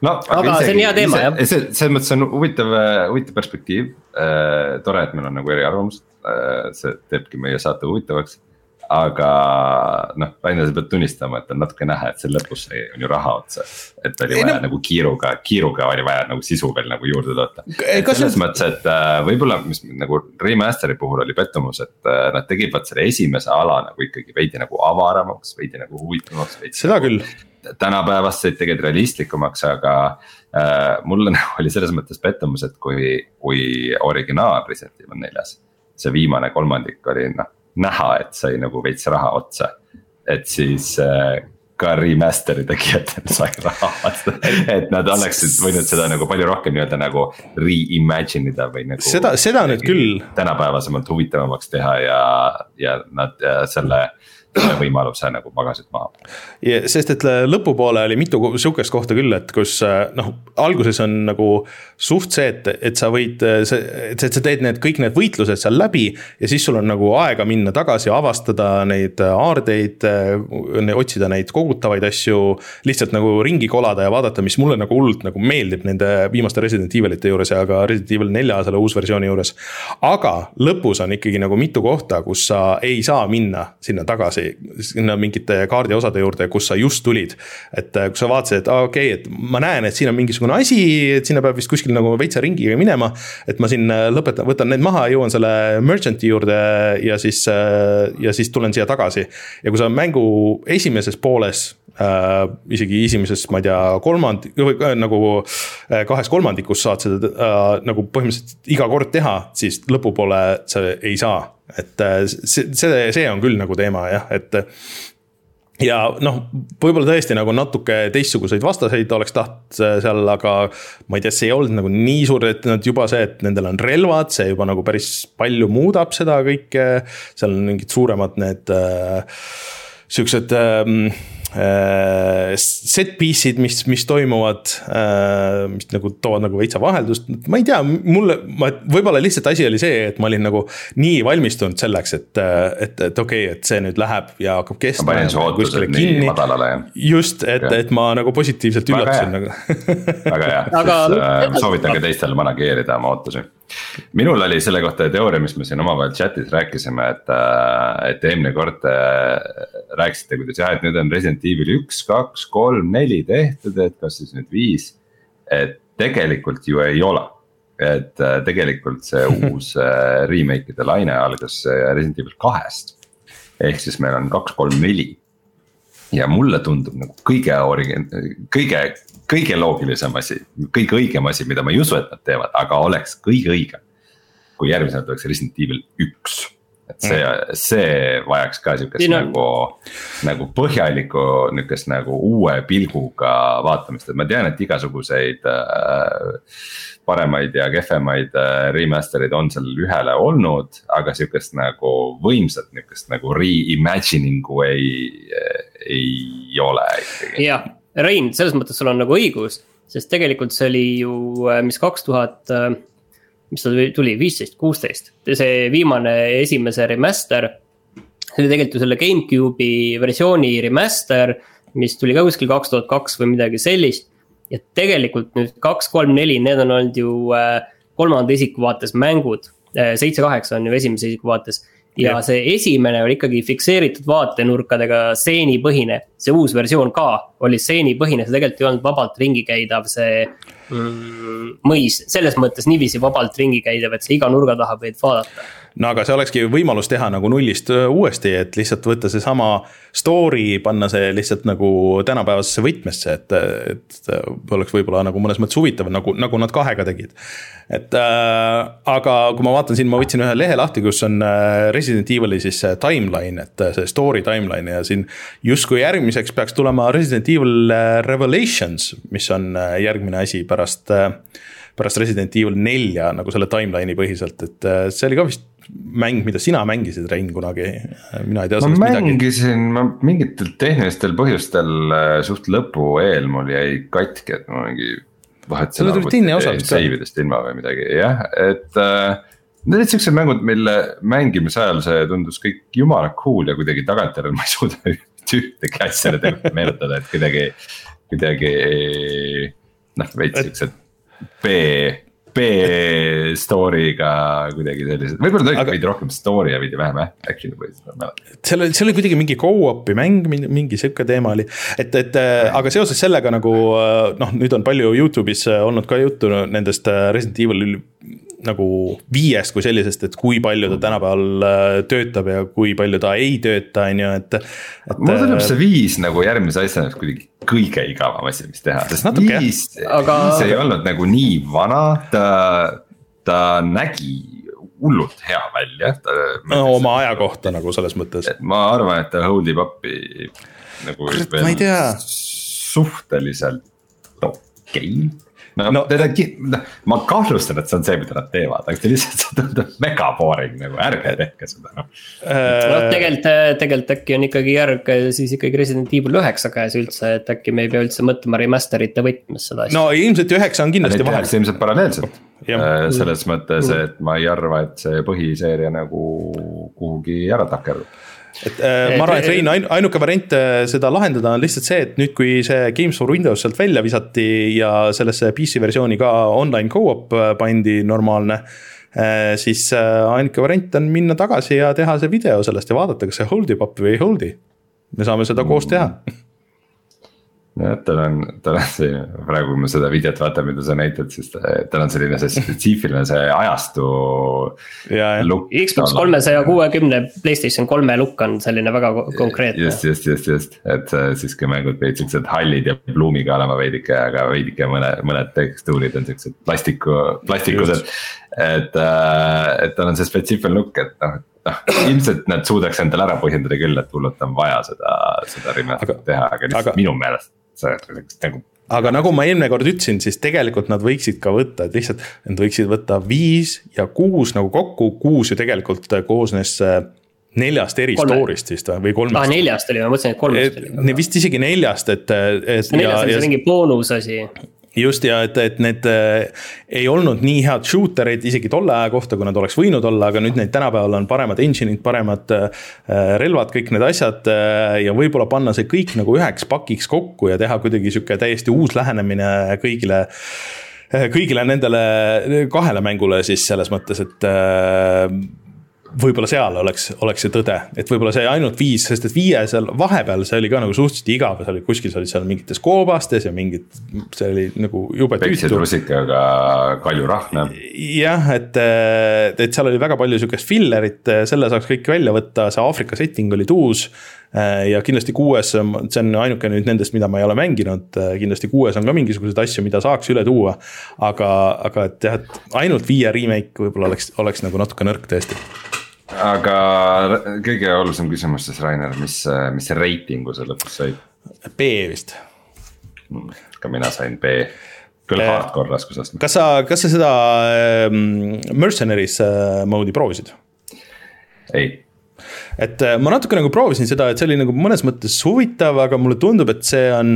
no, aga isegi, see on hea teema ise, jah.
See, selles mõttes on huvitav, huvitav perspektiiv äh,. tore, et meil on nagu eri arvamused äh,, see teebki meie saate huvitavaks. Aga noh, Rainer, sa pead tunnistama, et on natuke näha, et see lõpus sai on ju raha otsa. Et oli vaja no, nagu kiiruga, kiiruga oli vaja nagu sisu veel nagu juurde toota. Selles mõttes, et äh, võib-olla mis nagu remasteri puhul oli pettumus, et äh, nad tegid vaat selle esimese ala nagu ikkagi veidi nagu avaramaks, veidi nagu huvitavaks.
Seda
nagu,
küll.
Tänapäevast said tegid realistlikumaks, aga äh, mulle nagu oli selles mõttes pettumus, et kui, kui originaal Resident Evil neljas, see viimane kolmandik oli noh. Näha, et sai nagu veits raha otsa, et siis äh, ka remasteri tegijatele sai raha otsa, et nad oleksid võinud seda nagu palju rohkem nii-öelda nagu reimagine ida või nagu.
Seda, seda nüüd küll.
Tänapäevasemalt huvitavamaks teha ja, ja nad ja selle võimaluse nagu magasid maha.
Ja, sest et lõpupoole oli mitu sihukest kohta küll, et kus noh, alguses on nagu suht see, et, et sa võid, et sa teed need kõik need võitlused seal läbi ja siis sul on nagu aega minna tagasi, avastada neid aardeid, otsida neid kogutavaid asju, lihtsalt nagu ringi kolada ja vaadata, mis mulle nagu hullult nagu meeldib nende viimaste Resident Evilite juures ja ka Resident Evil nelja selle uus versiooni juures. Aga lõpus on ikkagi nagu mitu kohta, kus sa ei saa minna sinna tagasi sinna mingite kaardi osade juurde, kus sa just tulid. Et kui sa vaatasid, et okei, okay, et ma näen, et siin on mingisugune asi, et sinna peab vist kuskil nagu veitsa ringiga minema, et ma siin lõpetan, võtan need maha, jõuan selle merchanti juurde ja siis, ja siis tulen siia tagasi. Ja kui sa mängu esimeses pooles, äh, isegi esimeses, ma ei tea, kolmand, nagu kahes kolmandikus saad seda äh, nagu põhimõtteliselt iga kord teha, siis lõpupoole see ei saa. Et see, see, see on küll nagu teema jah, et ja noh, võib-olla tõesti nagu natuke teistsuguseid vastaseid oleks taht seal, aga ma ei tea, see ei olnud nagu nii suur, et nad juba see, et nendel on relvad, see juba nagu päris palju muudab seda kõike, seal on mingid suuremad need äh, siuksed äh, set piece'id, mis, mis toimuvad, mis nagu toovad nagu veitsa vaheldust, ma ei tea, mulle, ma, võib-olla lihtsalt asi oli see, et ma olin nagu nii valmistunud selleks, et, et, et okei, okay, et see nüüd läheb ja hakkab kestma.
Ma panin su ootused nii madalale.
Just, et, et ma nagu positiivselt üllatusin. Nagu.
Väga hea, siis soovitan ka teistel manageerida oma ootusi. Minul oli selle kohta teooria, mis me siin omavahel chatis rääkisime, et, et eelmine kord rääkisite, kuidas jah, et nüüd on Resident Evil üks, kaks, kolm, neli tehtud, et kas siis nüüd viis, et tegelikult ju ei ole. Et tegelikult see uus remake'ide laine algas Resident Evil kahest, ehk siis meil on kaks, kolm, neli. Ja mulle tundub nagu kõige, origin, kõige, kõige loogilisem asi, kõige õigem asi, mida ma ei usu, et nad teevad, aga oleks kõige õigem, kui järgmisena tuleks Resident Evil üks. Et see, see vajaks ka siukest no. nagu, nagu põhjaliku nükest nagu uue pilguga vaatamist, et ma tean, et igasuguseid äh, paremaid ja kehvemaid äh, remasterid on seal ühele olnud, aga siukest nagu võimsat nükest nagu reimaginingu ei, ei ole ikkagi.
Jah, Rein, selles mõttes sul on nagu õigus, sest tegelikult see oli ju, mis kaks tuhat mis ta tuli, viisteist, kuusteist, see viimane esimese remaster, see oli tegelikult ju selle GameCube'i versiooni remaster, mis tuli ka kuskil kaks tuhat kaks või midagi sellist, ja tegelikult nüüd kaks, kolm, neli, need on olnud ju kolmanda isiku vaates mängud, seitse kaheksa on ju esimese isiku vaates, ja see esimene oli ikkagi fikseeritud vaatenurkadega seenipõhine, see uus versioon ka oli seenipõhine, see tegelikult ei olnud vabalt ringi käidav see mm, mõis, selles mõttes niiviisi vabalt ringi käidav, et see iga nurga taha võid vaadata.
No aga see olekski võimalus teha nagu nullist uuesti, et lihtsalt võtta see sama story, panna see lihtsalt nagu tänapäevasesse võtmesse, et, et oleks võib-olla nagu mõnes mõttes huvitav, nagu, nagu nad kahega tegid. Et äh, aga kui ma vaatan siin, ma võtsin ühe lehe lahti, kus on Resident Evil'i siis timeline, et see story timeline ja siin justkui järgmiseks peaks tulema Resident Evil Revelations, mis on järgmine asi pärast, pärast Resident Evil nelja nagu selle timeline'i põhiselt, et see oli ka vist mäng, mida sina mängisid, Rein, kunagi, mina ei tea sellest
midagi. Ma mängisin, ma mingitel tehnilistel põhjustel suht lõpu eel mul jäi katki, et ma mingi vahet
selle
seividest ilma või midagi, jah, et äh, need olid siuksed mängud, mille mängimise ajal see tundus kõik jumala cool ja kuidagi tagantjärel ma ei suuda ühtegi asjale tegelikult meeletada, et kuidagi, kuidagi noh veits siuksed B B-story'ga kuidagi sellised, võib-olla ta ikka veidi rohkem story ja veidi vähem action või
seal oli, seal oli kuidagi mingi go-up'i mäng, mingi siuke teema oli, et, et aga seoses sellega nagu noh, nüüd on palju YouTube'is olnud ka juttu nendest Resident Evil nagu viiest kui sellisest, et kui palju ta tänapäeval töötab ja kui palju ta ei tööta, on ju, et, et
mul tuleb see viis nagu järgmise asjana kuidagi kõige igavam asi, mis teha, sest natuke, viis, aga... viis ei olnud nagu nii vana, ta, ta nägi hullult hea välja.
No, oma aja kohta nagu selles mõttes.
Ma arvan, et ta hold up'i nagu
Kurt, ma ei tea.
Suhteliselt okei. No, no, teda, no, ma kahtlustan, et see on see, mida nad teevad, aga see lihtsalt tundub mega boring, nagu ärge tehke seda. No,
no tegelikult, tegelikult äkki on ikkagi järg siis ikkagi Resident Evil üheksa käes üldse, et äkki me ei pea üldse mõtlema remasterite võtmes seda asja.
No ilmselt üheksa on kindlasti
vahel. Tehakse ilmselt paralleelselt, selles mõttes, et ma ei arva, et see põhiseeria nagu kuhugi ära takerdub.
Et, äh, ma arvan, et Rein ainuke variant seda lahendada on lihtsalt see, et nüüd kui see Games for Windows sealt välja visati ja sellesse P C versiooni ka online co-op pandi normaalne, siis ainuke variant on minna tagasi ja teha see video sellest ja vaadata, kas see hold up või ei holdi. Me saame seda koos teha.
Ja, tal on, tal on see, praegu kui ma seda videot vaatan, mida sa näitad, siis tal on selline see spetsiifiline see ajastu
ja, look. Xbox kolmesaja kuuekümne PlayStation kolme look on selline väga konkreetne.
Just, just, just, just, et siis kui mängud veid siuksed hallid ja pluumiga olema veidike, aga veidike mõne, mõned tekstuurid on siuksed plastiku, plastikused, et, et tal on see spetsiifiline look, et noh, noh, ilmselt nad suudaks endale ära põhjendada küll, et hullult on vaja seda, seda remasterit teha, aga, aga minu meelest see nagu.
Aga nagu ma eelmine kord ütlesin, siis tegelikult nad võiksid ka võtta, et lihtsalt nad võiksid võtta viis ja kuus nagu kokku, kuus ju tegelikult koosnes neljast eri Kolme. Story'st siis või kolmest.
Ah, neljast oli, ma mõtlesin, et kolmest oli.
Ne, vist isegi neljast, et, et
neljast oli see mingi boonus asi.
Just ja, et, et need äh, ei olnud nii head shooterid isegi tolle aja kohta, kui nad oleks võinud olla, aga nüüd neid tänapäeval on paremad engine'id, paremad äh, relvad, kõik need asjad äh, ja võib-olla panna see kõik nagu üheks pakiks kokku ja teha kuidagi siuke täiesti uus lähenemine kõigile, äh, kõigile nendele kahele mängule siis selles mõttes, et äh, võib-olla seal oleks, oleks see tõde, et võib-olla see ainult viis, sest et viie seal vahepeal see oli ka nagu suhteliselt igav, see oli kuskil, see oli seal mingites koobastes ja mingid, see oli nagu jube tüütu.
Peksid rusikaga kalju rahna.
Jah, et, et seal oli väga palju sükest fillerit, selle saaks kõik välja võtta, see Aafrika setting oli tuus ja kindlasti kuues, see on ainuke nüüd nendest, mida ma ei ole mänginud, kindlasti kuues on ka mingisugused asju, mida saaks üle tuua, aga, aga et jah, et ainult viie remake võib-olla oleks, oleks nagu natuke nõrk tõesti.
Aga kõige olulisem küsimus siis, Rainer, mis, mis see reitingu sa lõpus said?
B vist.
Ka mina sain B. Küll hardcore raskusest.
Kas sa, kas sa seda ähm, Mercenaries äh, mode'i proovisid?
Ei.
Et ma natuke nagu proovisin seda, et see oli nagu mõnes mõttes huvitav, aga mulle tundub, et see on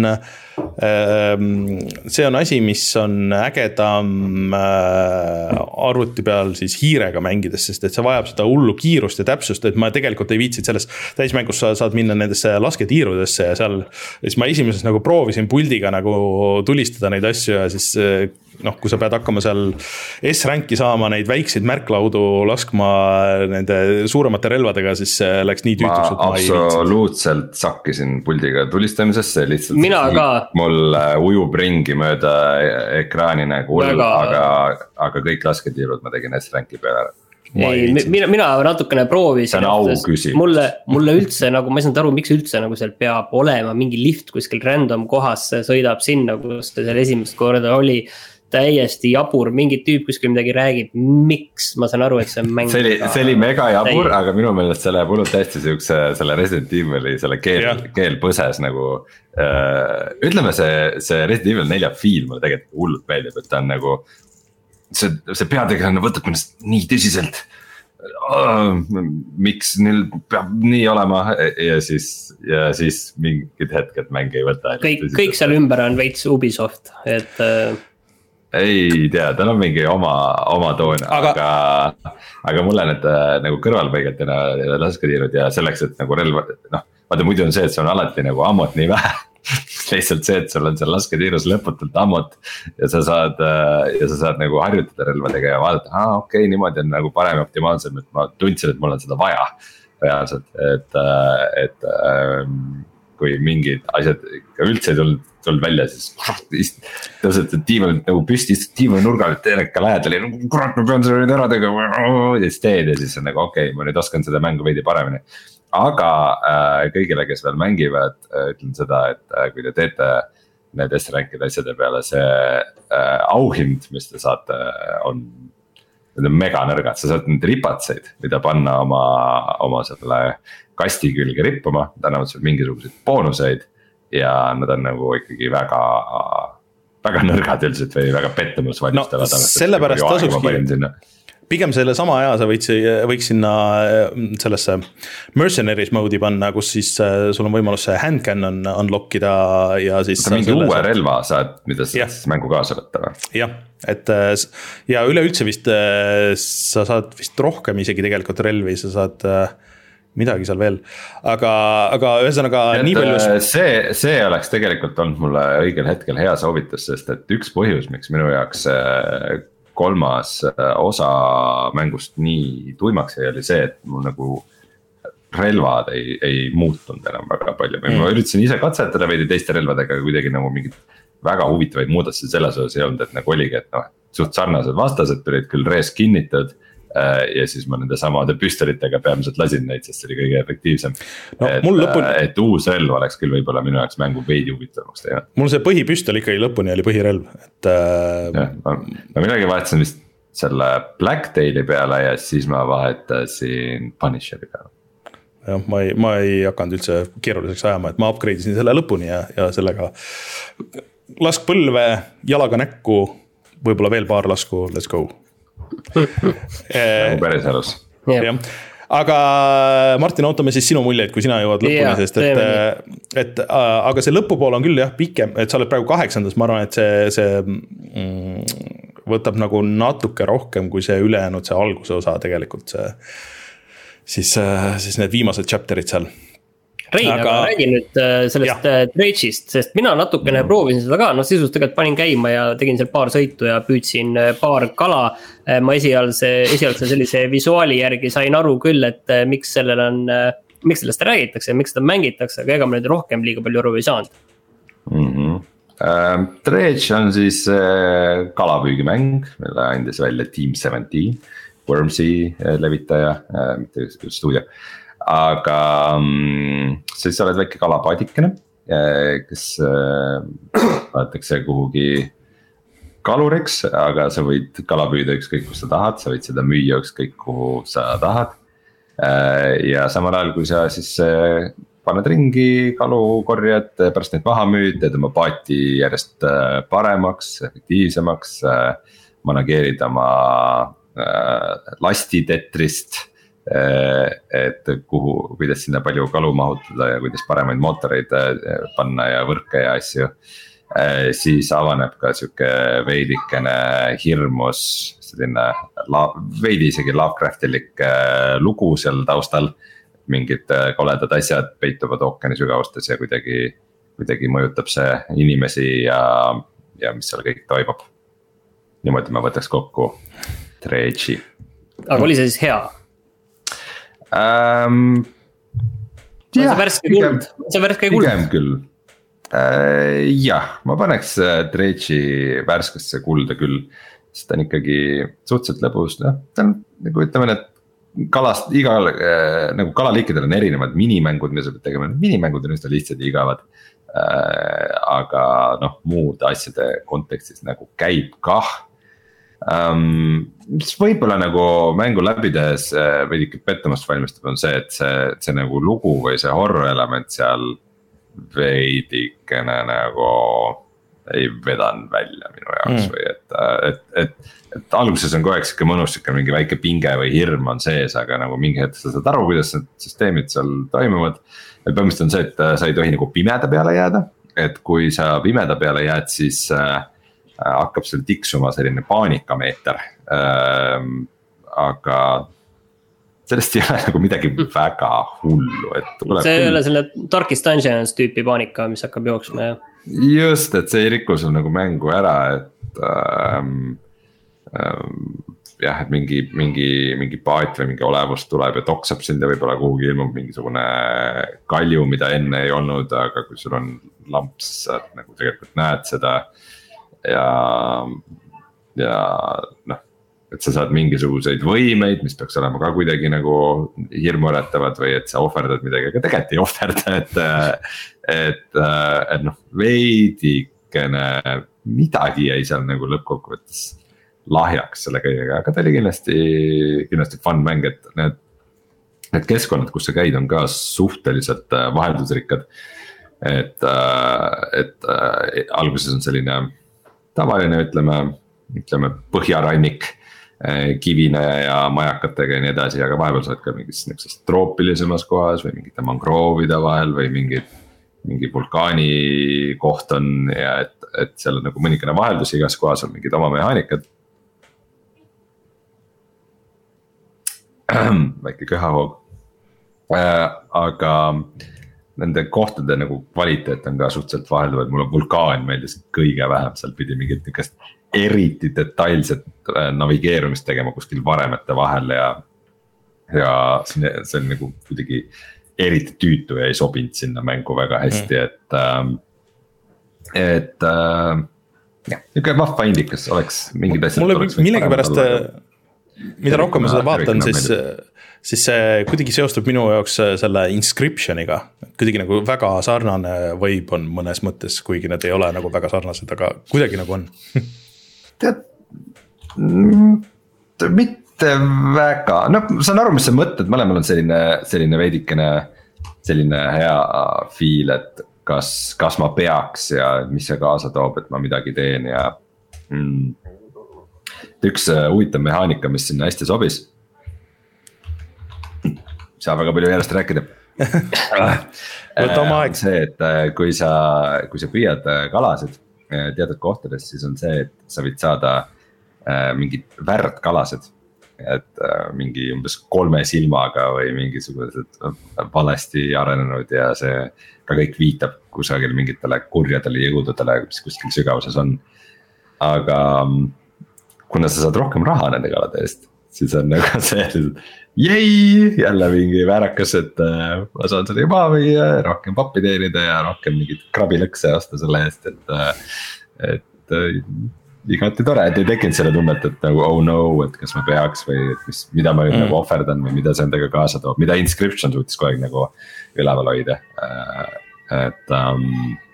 see on asi, mis on ägedam arvuti peal siis hiirega mängides, sest et see vajab seda hullu kiirust ja täpsust, et ma tegelikult ei viitsid selles täismängus sa saad minna nendesse lasketiirudesse ja seal, siis ma esimeses nagu proovisin puldiga nagu tulistada neid asju ja siis noh, kui sa pead hakkama seal S-ränki saama neid väikseid märklaudu laskma nende suuremate relvadega, siis läks nii tüütuks,
et ma ei viitsid. Ma absoluutselt sakkisin puldiga tulistamisesse, lihtsalt
mina ka.
Mul ujub ringi mööda ekraani nagu hull, aga, aga kõik lasketiirud ma tegin S-ränki peale ära.
Ei, mina, mina natukene proovisin.
See on au küsimus.
Mulle, mulle üldse nagu, ma ei saanud aru, miks üldse nagu seal peab olema mingi lift kuskil random kohas, sõidab sinna, kus ta seal esimest korda oli. Täiesti jabur, mingi tüüp kuskil midagi räägib, miks, ma saan aru, et see on mäng.
See oli, see oli mega jabur, aga minu meelest see läheb hullult hästi siukse, selle Resident Evil'i, selle keel, keel põses nagu äh, ütleme see, see Resident Evil nelja fiil mulle tegelikult hullult meeldib, et ta on nagu see, see peategelane võtab ennast nii tõsiselt oh, miks neil peab nii olema ja siis, ja siis mingid hetked mäng ei võta
kõik, kõik seal ümber on veits Ubisoft, et äh...
ei tea, tal on mingi oma, oma toon, aga, aga, aga mulle need nagu kõrvalpõigetena lasketiirud ja selleks, et nagu relva, noh, vaata muidu on see, et see on alati nagu ammut nii vähe lihtsalt see, et sul on seal lasketiirus lõputult ammut. Ja sa saad, ja sa saad nagu harjutada relvadega ja vaadata, aa okei okay,, niimoodi on nagu parem ja optimaalsem, et ma tundsin, et mul on seda vaja. Reaalselt, et, et kui mingid asjad üldse ei tulnud, tulnud välja, siis tõsed tiival nagu püsti, istud tiival nurgal, et teleka lähedal ja kurat, ma pean selle nüüd ära tegema. Ja siis teed ja siis on nagu okei okay,, ma nüüd oskan seda mängu veidi paremini. Aga äh, kõigile, kes veel mängivad, ütlen seda, et äh, kui te teete need S-rankide asjade peale, see äh, auhind, mis te saate, on, on mega nõrgad. Sa saad need ripatseid, mida panna oma, oma selle kasti külge rippuma, ta annavad sul mingisuguseid boonuseid. Ja nad on nagu ikkagi väga, väga nõrgad üldiselt või väga pettumus valmistavad.
No sellepärast tasukski, pigem selle sama aja sa võiks, võiks sinna sellesse mercenaries mode'i panna, kus siis sul on võimalus see hand cannon unlockida ja siis.
Ka mingi uue saad... relva saad, mida sa yeah. mängu kaasa võtta või?
Jah, et ja üleüldse vist sa saad vist rohkem isegi tegelikult relvi, sa saad midagi seal veel, aga, aga ühesõnaga nii palju.
See, see oleks tegelikult olnud mulle õigel hetkel hea soovitus, sest et üks põhjus, miks minu jaoks kolmas osa mängust nii tuimaks ei oli see, et mul nagu relvad ei, ei muutunud enam väga palju. Mm. Ma üritasin ise katsetada veidi teiste relvadega, kuidagi nagu mingid väga huvitavaid muudatusi selles osas ei olnud, et nagu oligi, et noh, suht sarnased vastased tulid küll rees kinnitud. Ja siis ma nende samade püstolitega peamiselt lasin neid, sest see oli kõige efektiivsem no, et, lõpuni... et uus relv oleks küll võib-olla minu jaoks mängu veidi huvitavaks teha.
Mul see põhipüstol ikkagi lõpuni oli põhirelv et,
ja, ma, ma midagi vahetasin vist selle Blacktaili peale ja siis ma vahetasin Punisheri peale.
Jah, ma ei, ma ei hakanud üldse keeruliseks ajama, et ma upgrade isin selle lõpuni ja, ja sellega lask põlve, jalaga näkku, võib-olla veel paar lasku, let's go.
Nagu päris elus.
Jah. Aga Martin, ootame siis sinu muljeid, kui sina jõuad lõpuni, ja, sest et, et aga see lõpupool on küll jah pikem, et sa oled praegu kaheksandas, ma arvan, et see, see mm, võtab nagu natuke rohkem kui see ülejäänud see alguse osa tegelikult see, siis, siis need viimased chapterid seal.
Rein, aga, aga räägi nüüd sellest Drage'ist, sest mina natukene mm. proovisin seda ka, no sisus tegelikult panin käima ja tegin seal paar sõitu ja püüdsin paar kala. Ma esialse, esialse sellise visuaali järgi sain aru küll, et miks sellel on, miks sellest räägitakse ja miks seda mängitakse, aga ega ma nüüd rohkem liiga palju aru ei saanud.
Mm-hmm. Uh, Dredge on siis uh, kalapüügimäng, mille andis välja Team seventeen, Wormsy uh, levitaja, uh, mitte stuudio. Aga um, siis sa oled väike kalapadikene, kes vaadatakse kuhugi kaluriks, aga sa võid kala püüda ükskõik kus sa tahad, sa võid seda müüa ükskõik kuhu sa tahad. Ja samal ajal kui sa siis paned ringi kalu korjad, pärast neid maha müüd, teed oma paati järjest paremaks, efektiivsemaks, manageerid oma lastitetrist. Et kuhu, kuidas sinna palju kalu mahutada ja kuidas paremaid mootoreid panna ja võrke ja asju. Siis avaneb ka siuke veidikene hirmus, selline veidi isegi Lovecraftilik lugu seal taustal. Mingid koledad asjad peituvad ookeani sügavustes ja kuidagi, kuidagi mõjutab see inimesi ja, ja mis seal kõik toimub. Niimoodi ma võtaks kokku Dredge'i.
Aga oli see siis hea?
Um,
on see värske kuld, on see värske kuld?
Pigem küll uh, jah, ma paneks Dredge'i värskesse kulda küll. Sest ta on ikkagi suhteliselt lõbus, noh, ta on nagu ütleme, et kalast, igal, uh, nagu kalaliikidel on erinevad minimängud, mis sa pead tegema, minimängud on üsna lihtsad ja igavad uh, aga noh, muud asjade kontekstis nagu käib kah. Um, mis võib-olla nagu mängu läbides veidike pettumust valmistab on see, et see, see nagu lugu või see horror element seal veidikene nagu ei vedan välja minu jaoks mm. või et, et, et, et alguses on kogu aeg siuke mõnus, siuke mingi väike pinge või hirm on sees, aga nagu mingi hetk sa saad aru, kuidas need süsteemid seal toimuvad. Ja põhimõtteliselt on see, et sa ei tohi nagu pimeda peale jääda, et kui sa pimeda peale jääd, siis hakkab seal tiksuma selline paanikameeter, ähm, aga sellest ei ole nagu midagi väga hullu. Et
see ei ole selle Darkest Dungeons tüüpi paanika, mis hakkab jooksma.
just, et see ei riku sul nagu mängu ära, et ähm, ähm, jah, et mingi, mingi, mingi paat või mingi olevus tuleb ja toksab sind ja võib-olla kuhugi ilmub mingisugune kalju, mida enne ei olnud, aga kui sul on lamps, sa nagu tegelikult näed seda ja, ja noh, et sa saad mingisuguseid võimeid, mis peaks olema ka kuidagi nagu hirmuäratavad või et sa ohverdad midagi, aga tegelikult ei ohverda, et, et, et noh, veidikene midagi jäi seal nagu lõppkokkuvõttes lahjaks selle kõigega, aga ta oli kindlasti, kindlasti fun mäng, et need, need keskkonnad, kus sa käid, on ka suhteliselt vaheldusrikkad. et, et alguses on selline tavaline, ütleme, ütleme põhjarannik kivine ja majakatega ja nii edasi, aga vahepeal sa oled ka mingis niisuguses troopilisemas kohas või mingite mangroovide vahel või mingi, mingi vulkaani koht on ja et, et seal on nagu mõnikene vaheldus, igas kohas on mingid oma mehaanikad. Väike köhahoog, aga nende kohtade nagu kvaliteet on ka suhteliselt vahelduv, et mul on vulkaan meeldis kõige vähem, seal pidi mingit nikest eriti detailset navigeerumist tegema kuskil varemete vahel ja, ja see on nagu kuidagi eriti tüütu ja ei sobinud sinna mängu väga hästi, mm. et, et jah, niisugune vahva indikas oleks mingid asjad.
mulle millegipärast, mida rohkem ma seda vaatan, siis, siis see kuidagi seostub minu jaoks selle Inscriptioniga. Kuidagi nagu väga sarnane võib on mõnes mõttes, kuigi need ei ole nagu väga sarnased, aga kuidagi nagu on.
Tead, mitte väga, no saan aru, mis sa mõtled, mõlemal on selline, selline veidikene, selline hea feel, et kas, kas ma peaks ja mis see kaasa toob, et ma midagi teen ja mm, üks huvitav mehaanika, mis sinna hästi sobis. Saa väga palju järjest rääkida.
Võta oma aeg.
See, et kui sa, kui sa püüad kalasid teatud kohtades, siis on see, et sa võid saada mingid värd kalasid. Et mingi umbes kolme silmaga või mingisugused valesti arenenud ja see ka kõik viitab kusagil mingitele kurjadele jõududele, mis kuskil sügavuses on. Aga kuna sa saad rohkem raha nende kalade eest, siis on nagu see, jäi jälle mingi väärakas, et ma saan seda juba või rohkem pappi teenida ja rohkem mingit krabilõkse osta selle eest, et, et igati tore, et ei tekkinud selle tunnet, et nagu oh no, et kas ma peaks või mis, mida ma mm. nagu ohverdan või mida see endaga kaasa toob, mida Inscription suutis kogu aeg nagu üleval hoida, et um,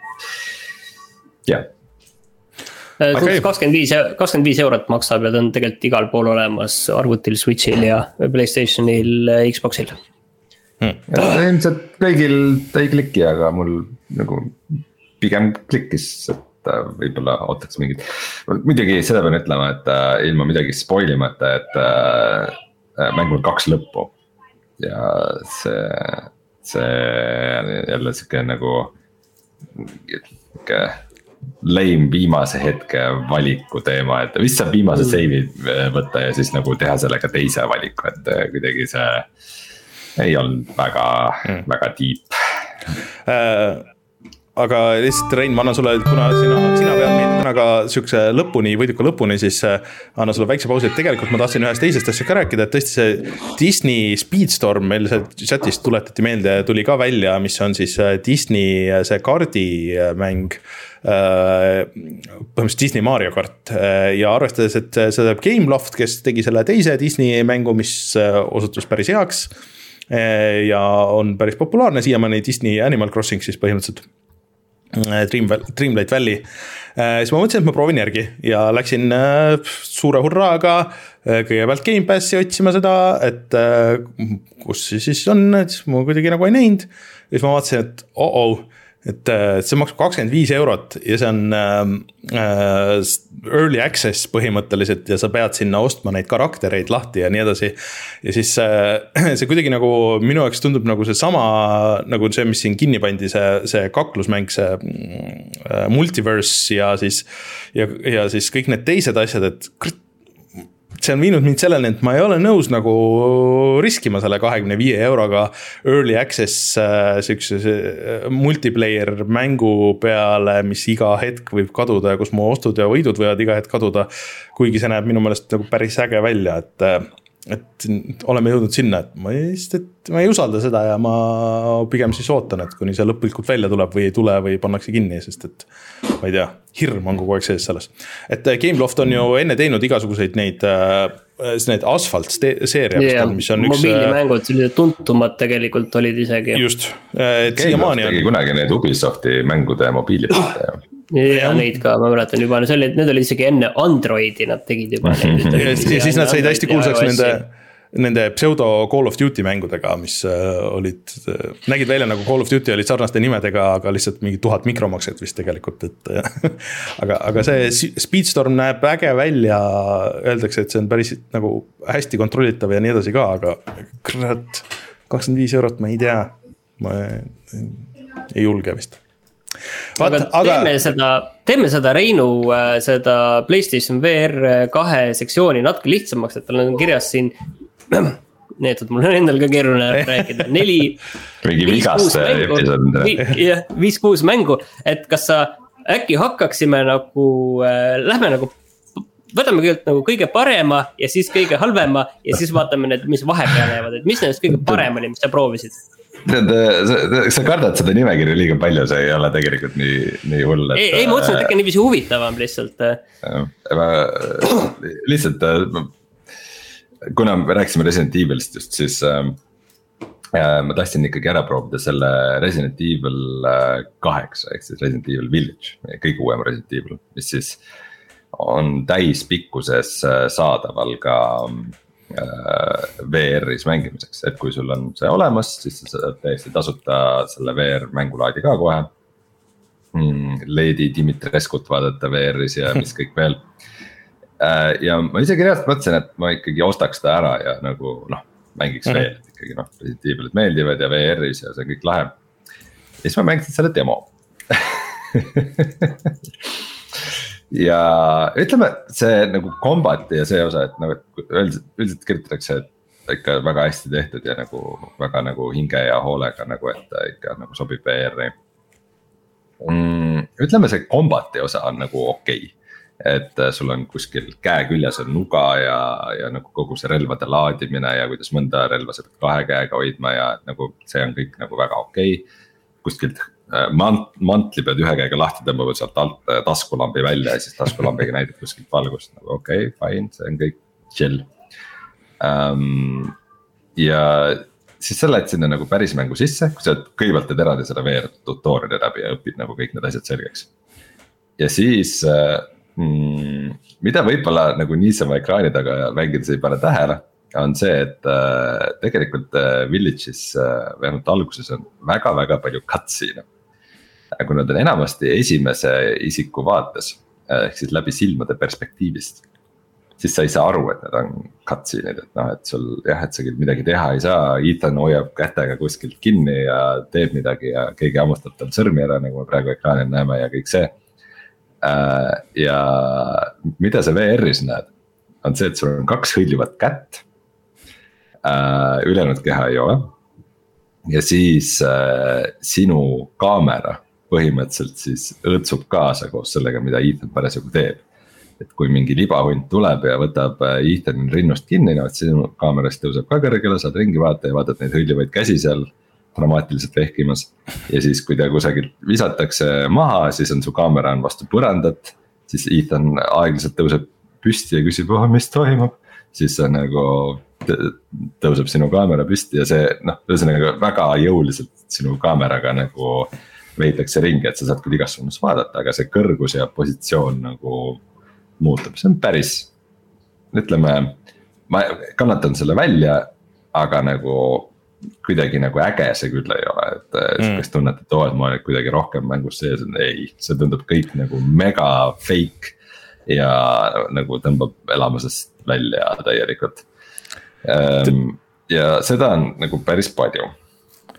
jah yeah.
Okay. kakskümmend viis, kakskümmend viis eurot maksab ja ta on tegelikult igal pool olemas arvutil, Switchil ja PlayStationil, Xboxil.
Hmm. Ja, ilmselt kõigil ei kliki, aga mul nagu pigem klikkis, et võib-olla ootaks mingit. Muidugi seda pean ütlema, et ilma midagi spoilimata, et mängul kaks lõppu. Ja see, see jälle siuke nagu siuke lame viimase hetke valiku teema, et vist saab viimase seivi võtta ja siis nagu teha sellega teise valiku, et kuidagi see ei olnud väga mm., väga deep
äh,. Aga lihtsalt Rein, ma annan sulle, kuna sina, sina pead meid täna ka sükse lõpuni, võiduka lõpuni, siis annan sulle väikse pausi, et tegelikult ma tahtsin ühest teisest asja ka rääkida, et tõesti see Disney Speedstorm meil see chatist tuletati meelde, tuli ka välja, mis on siis Disney see kaardimäng, põhimõtteliselt Disney Mario kart ja arvestades, et see teeb Gameloft, kes tegi selle teise Disney mängu, mis osutus päris heaks ja on päris populaarne siiamaani Disney Animal Crossing siis põhimõtteliselt Dream, Dreamlight Valley, siis ma mõtlesin, et ma proovin järgi ja läksin suure hurraaga kõigepealt Game Passi otsima seda, et kus siis on, et ma kuidagi nagu ei näinud ja siis ma vaatasin, et oh-oh, et see maksab kakskümmend viis eurot ja see on äh, early access põhimõtteliselt ja sa pead sinna ostma neid karaktereid lahti ja nii edasi. Ja siis äh, see kuidagi nagu minu jaoks tundub nagu see sama, nagu see, mis siin kinni pandi, see, see kaklusmäng, see äh, multiverse ja siis, ja, ja siis kõik need teised asjad, et see on viinud mind selleni, et ma ei ole nõus nagu riskima selle kahekümne viie euroga early access siukse multiplayer mängu peale, mis iga hetk võib kaduda ja kus mu ostud ja võidud võivad iga hetk kaduda, kuigi see näeb minu meelest nagu päris äge välja, et et oleme jõudnud sinna, et ma ei, et ma ei usalda seda ja ma pigem siis ootan, et kuni see lõplikult välja tuleb või ei tule või pannakse kinni, sest et ma ei tea, hirm on kogu aeg sees selles. Et Gameloft on ju enne teinud igasuguseid neid, neid Asphalt seeria,
yeah,
mis on üks
mobiilimängud, sellised tuntumad tegelikult olid isegi.
Just,
et siiamaani on. Tegi kunagi need Ubisofti mängude mobiilipääte ja
ja neid ka, ma mäletan juba, no need, need oli isegi enne Androidi, nad tegid juba neid.
ja, ja siis nad said hästi kuulsaks nende, nende pseudo Call of Duty mängudega, mis olid, nägid välja nagu Call of Duty olid sarnaste nimedega, aga lihtsalt mingi tuhat mikromakset vist tegelikult, et aga, aga see Speedstorm näeb äge välja, öeldakse, et see on päris nagu hästi kontrollitav ja nii edasi ka, aga kurat, kakskümmend viis eurot ma ei tea, ma ei, ei julge vist.
Vaat, aga teeme, aga... Seda, teeme seda Reinu, seda PlayStation V R kahe sektsiooni natuke lihtsamaks, et tal on kirjas siin, need, et mul on endal ka keeruline rääkida, neli viis kuus mängu, et kas sa äkki hakkaksime nagu, lähme nagu, võtame kõigepealt nagu kõige parema ja siis kõige halvema ja siis vaatame need, mis vahepeal jäävad, et mis nendest kõige parem oli, mis sa proovisid?
Tead, sa, sa kardad seda nimekirja liiga palju, see ei ole tegelikult nii, nii hull.
Ei, ei, ma mõtlesin, et ikka niiviisi huvitavam lihtsalt.
Ma, lihtsalt, kuna me rääkisime Resident Evilist just, siis äh, ma tahtsin ikkagi ära proovida selle Resident Evil kaheksa, ehk siis Resident Evil Village, kõige uuem Resident Evil, mis siis on täispikkuses saadaval ka V R-is mängimiseks, et kui sul on see olemas, siis sa saad täiesti tasuta selle V R mängulaadi ka kohe mm,. Lady Dimitreskut vaadata V R-is ja mis kõik veel. Ja ma isegi reaalselt mõtlesin, et ma ikkagi ostaks ta ära ja nagu noh, mängiks mm-hmm. veel, et ikkagi noh, Resident Evilit meeldivad ja V R-is ja see on kõik lahe. Ja siis ma mängisin selle demo. Ja ütleme, see nagu kombati ja see osa, et nagu üldiselt, üldiselt kirjutatakse, et ikka väga hästi tehtud ja nagu väga nagu hinge ja hoolega nagu, et ikka nagu sobib V R-i mm,. Ütleme, see kombati osa on nagu okei okay. Et sul on kuskil käe küljes on nuga ja, ja nagu kogu see relvade laadimine ja kuidas mõnda relva sa pead kahe käega hoidma ja nagu see on kõik nagu väga okei okay. Kuskilt Mant, mantli pead ühe käega lahti tõmbama sealt alt taskulambi välja ja siis taskulambiga näidab kuskilt valgust nagu okei, okay, fine, see on kõik chill um, ja siis sa lähed sinna nagu päris mängu sisse, kui sa kõigepealt teed eraldi selle V R tutoriali läbi ja õpid nagu kõik need asjad selgeks ja siis mm, mida võib-olla nagu niisama ekraani taga mängides ei pane tähele on see, et äh, tegelikult äh, Village'is äh, vähemalt alguses on väga-väga palju cutscene. Kui nad on enamasti esimese isiku vaates, äh, ehk siis läbi silmade perspektiivist, siis sa ei saa aru, et need on cutscene'id, et noh, et sul jah, et sa midagi teha ei saa, Ethan hoiab kätega kuskilt kinni ja teeb midagi ja keegi hammustab tal sõrmi ära, nagu me praegu ekraanil näeme ja kõik see. Äh, ja mida sa V R-is näed, on see, et sul on kaks hõljuvat kätt. Uh, ülejäänud keha ei ole ja siis uh, sinu kaamera põhimõtteliselt siis õõtsub kaasa koos sellega, mida Ethan parasjagu teeb. Et kui mingi libahunt tuleb ja võtab Ethanin rinnust kinni, no, et sinu kaamerast tõuseb ka kõrgele, saad ringi vaata ja vaatad neid hõljuvaid käsi seal dramaatiliselt vehkimas. Ja siis kui ta kusagilt visatakse maha, siis on su kaamera on vastu põrandat, siis Ethan aeglaselt tõuseb püsti ja küsib, oh, mis toimub, siis on nagu tõuseb sinu kaamera püsti ja see noh, ühesõnaga väga jõuliselt sinu kaameraga nagu veidakse ringi, et sa saad küll igas suunas vaadata, aga see kõrgus ja positsioon nagu muutub, see on päris, ütleme, ma kannatan selle välja, aga nagu kuidagi nagu äge see küll ei ole, et mm. kes tunned, et oo, et ma olen kuidagi rohkem mängus sees, ei, see tundub kõik nagu mega fake ja nagu tõmbab elamusest välja täielikult. Ja seda on nagu päris palju.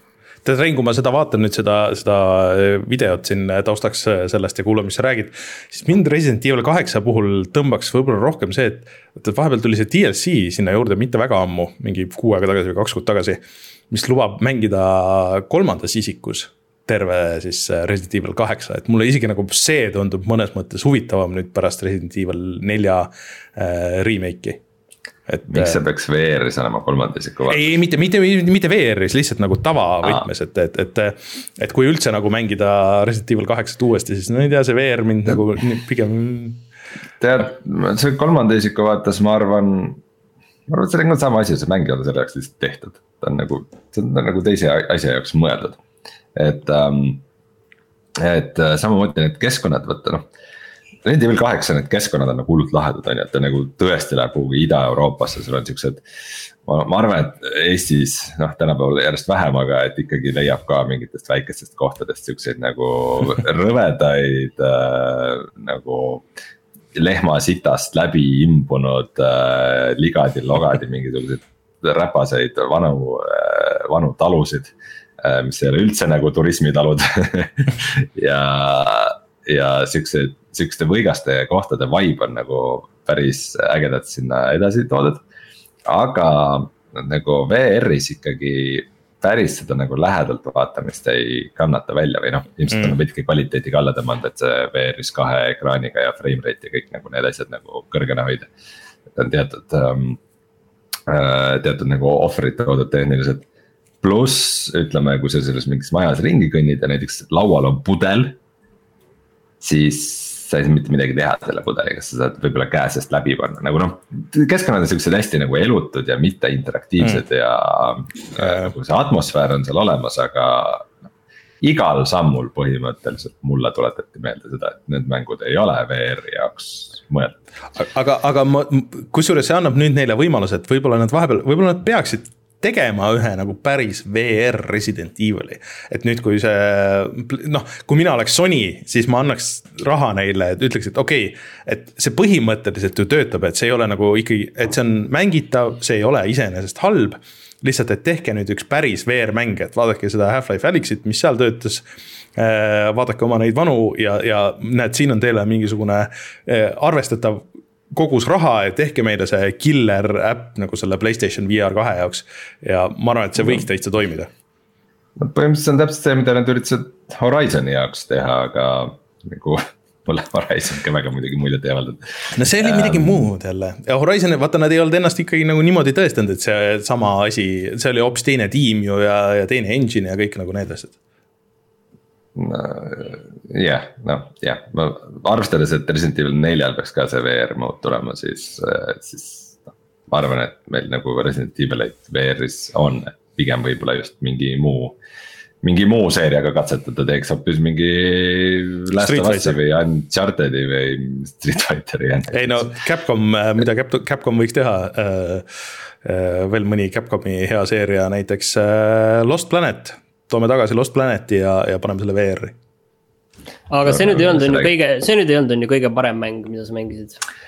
tead Rein, kui ma seda vaatan nüüd seda, seda videot siin taustaks sellest ja kuulan, mis sa räägid, siis mind Resident Evil kaheksa puhul tõmbaks võib-olla rohkem see, et vahepeal tuli see D L C sinna juurde mitte väga ammu, mingi kuu aega tagasi või kaks kuud tagasi, mis lubab mängida kolmandas isikus terve siis Resident Evil kaheksa, et mulle isegi nagu see tundub mõnes mõttes huvitavam nüüd pärast Resident Evil nelja äh, remake'i. Et,
miks see peaks V R-is olema kolmanda isiku vaates?
Ei, mitte, mitte, mitte V R-is, lihtsalt nagu tavavõtmes, et, et, et, et kui üldse nagu mängida Resident Evil kaheksa uuesti, siis no ei tea, see V R mind nagu pigem...
Tead, see kolmanda isiku vaates ma arvan, ma arvan, et see on sama asi, see mäng ei ole selle jaoks lihtsalt tehtud. Ta on nagu, see on nagu teise asja jaoks mõeldud. Et, um, et uh, samamoodi need keskkonnad võtta, noh. Resident Evil kaheksa need keskkonnad on nagu hullult lahedad, on ju, et ta nagu tõesti läheb kuhugi Ida-Euroopasse, sul on siuksed. Ma, ma arvan, et Eestis, noh, tänapäeval järjest vähem, aga et ikkagi leiab ka mingitest väikestest kohtadest siukseid nagu rõvedaid äh, nagu lehmasitast läbi imbunud äh, ligadi-logadi mingisugused räpaseid vanu, äh, vanu talusid, äh, mis ei ole üldse nagu turismitalud ja, ja siuksed siukeste võigaste kohtade vibe on nagu päris ägedalt sinna edasi toodud. Aga nagu V R-is ikkagi päris seda nagu lähedalt vaatamist ei kannata välja või noh, ilmselt on mm. veidike kvaliteetiga alla tõmmanud, et see V R-is kahe ekraaniga ja frame rate ja kõik nagu need asjad nagu kõrgena hoida. Et on teatud, ähm, teatud nagu offerid toodud tehniliselt. Pluss ütleme, kui sa selles mingis majas ringi kõnnid ja näiteks laual on pudel, siis sa ei saa mitte midagi teha selle pudeliga, sa saad võib-olla käe seest läbi panna, nagu noh, keskkonnad on sellised hästi nagu elutud ja mitte interaktiivsed mm. ja äh, nagu see atmosfäär on seal olemas, aga no, igal sammul põhimõtteliselt mulle tuletati meelde seda, et need mängud ei ole V R-i jaoks mõeldud.
Aga, aga ma, kusjuures see annab nüüd neile võimalus, et võib-olla nad vahepeal, võib-olla nad peaksid tegema ühe nagu päris V R Resident Evil'i. Et nüüd kui see, noh, kui mina oleks Sony, siis ma annaks raha neile, et ütleks, et okei, okay, et see põhimõtteliselt ju töötab, et see ei ole nagu ikkagi, et see on mängitav, see ei ole iseenesest halb, lihtsalt, et tehke nüüd üks päris V R-mäng, et vaadake seda Half-Life Alyxit, mis seal töötas, vaadake oma neid vanu ja, ja näed, siin on teile mingisugune arvestatav kogus raha, et tehke meile see killer äpp nagu selle PlayStation V R kahe jaoks ja ma arvan, et see võiks täitsa toimida.
No, põhimõtteliselt on täpselt see, mida nad üritasid Horizoni jaoks teha, aga nagu mulle Horizon ka väga muidugi muljet ei avaldanud.
No see oli ähm, midagi muud jälle ja Horizon, vaata nad ei olnud ennast ikkagi nagu niimoodi tõestanud, et see sama asi, see oli hoopis teine tiim ju ja, ja teine engine ja kõik nagu need asjad.
No, jah, noh, jah, ma arvestades, et Resident Evil neljal peaks ka see V R mood tulema, siis, siis no, ma arvan, et meil nagu Resident Evil V R-is on, et pigem võib-olla just mingi muu, mingi muu seeriaga katsetada, teeks hoopis mingi Last of Us või Uncharted'i või Street Fighteri.
Ei no, Capcom, mida Capcom võiks teha, veel mõni Capcomi hea seeria, näiteks Lost Planet. Toome tagasi Lost Planeti ja, ja paneme selle V R-i.
Aga see nüüd ei olnud on ju kõige, see nüüd ei olnud on ju kõige parem mäng, mida sa mängisid?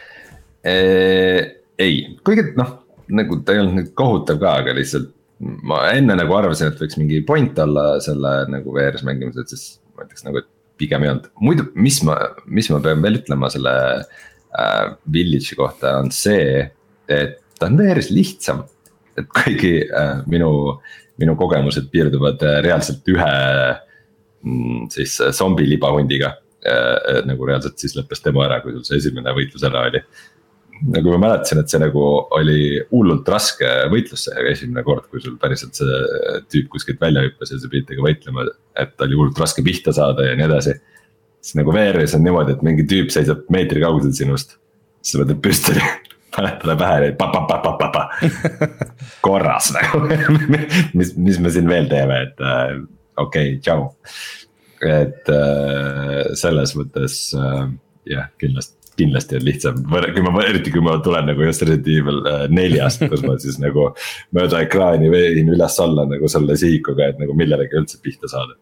Ei, kuigi noh, nagu ta ei olnud nüüd kohutav ka, aga lihtsalt ma enne nagu arvasin, et võiks mingi point olla selle nagu V R-is mängimised, siis ma ütleks nagu, et pigem ei olnud. Muidu, mis ma, mis ma pean veel ütlema selle äh, Village'i kohta on see, et ta on V R-is lihtsam, et kõigi äh, minu minu kogemused piirduvad reaalselt ühe siis zombi libahundiga, nagu reaalselt siis lõppes demo ära, kui sul see esimene võitlus ära oli. Nagu ma mäletasin, et see nagu oli hullult raske võitlus see esimene kord, kui sul päriselt see tüüp kuskilt välja hüppas ja sa pidid tega võitlema, et oli hullult raske pihta saada ja nii edasi. Siis nagu V R-is on niimoodi, et mingi tüüp seisab meetri kaugusel sinust, siis sa võtad püstoli. Paned talle pähe, pa, pa, pa, pa, pa, pa. Korras nagu, mis, mis me siin veel teeme, et äh, okei, okay, tšau. Et äh, selles mõttes äh, jah, kindlasti, kindlasti on lihtsam, kui ma, eriti kui ma tulen nagu just Resident Evil neljast, kus ma siis nagu mööda ekraani vein üles alla nagu selle sihikuga, et nagu millelegi üldse pihta saada.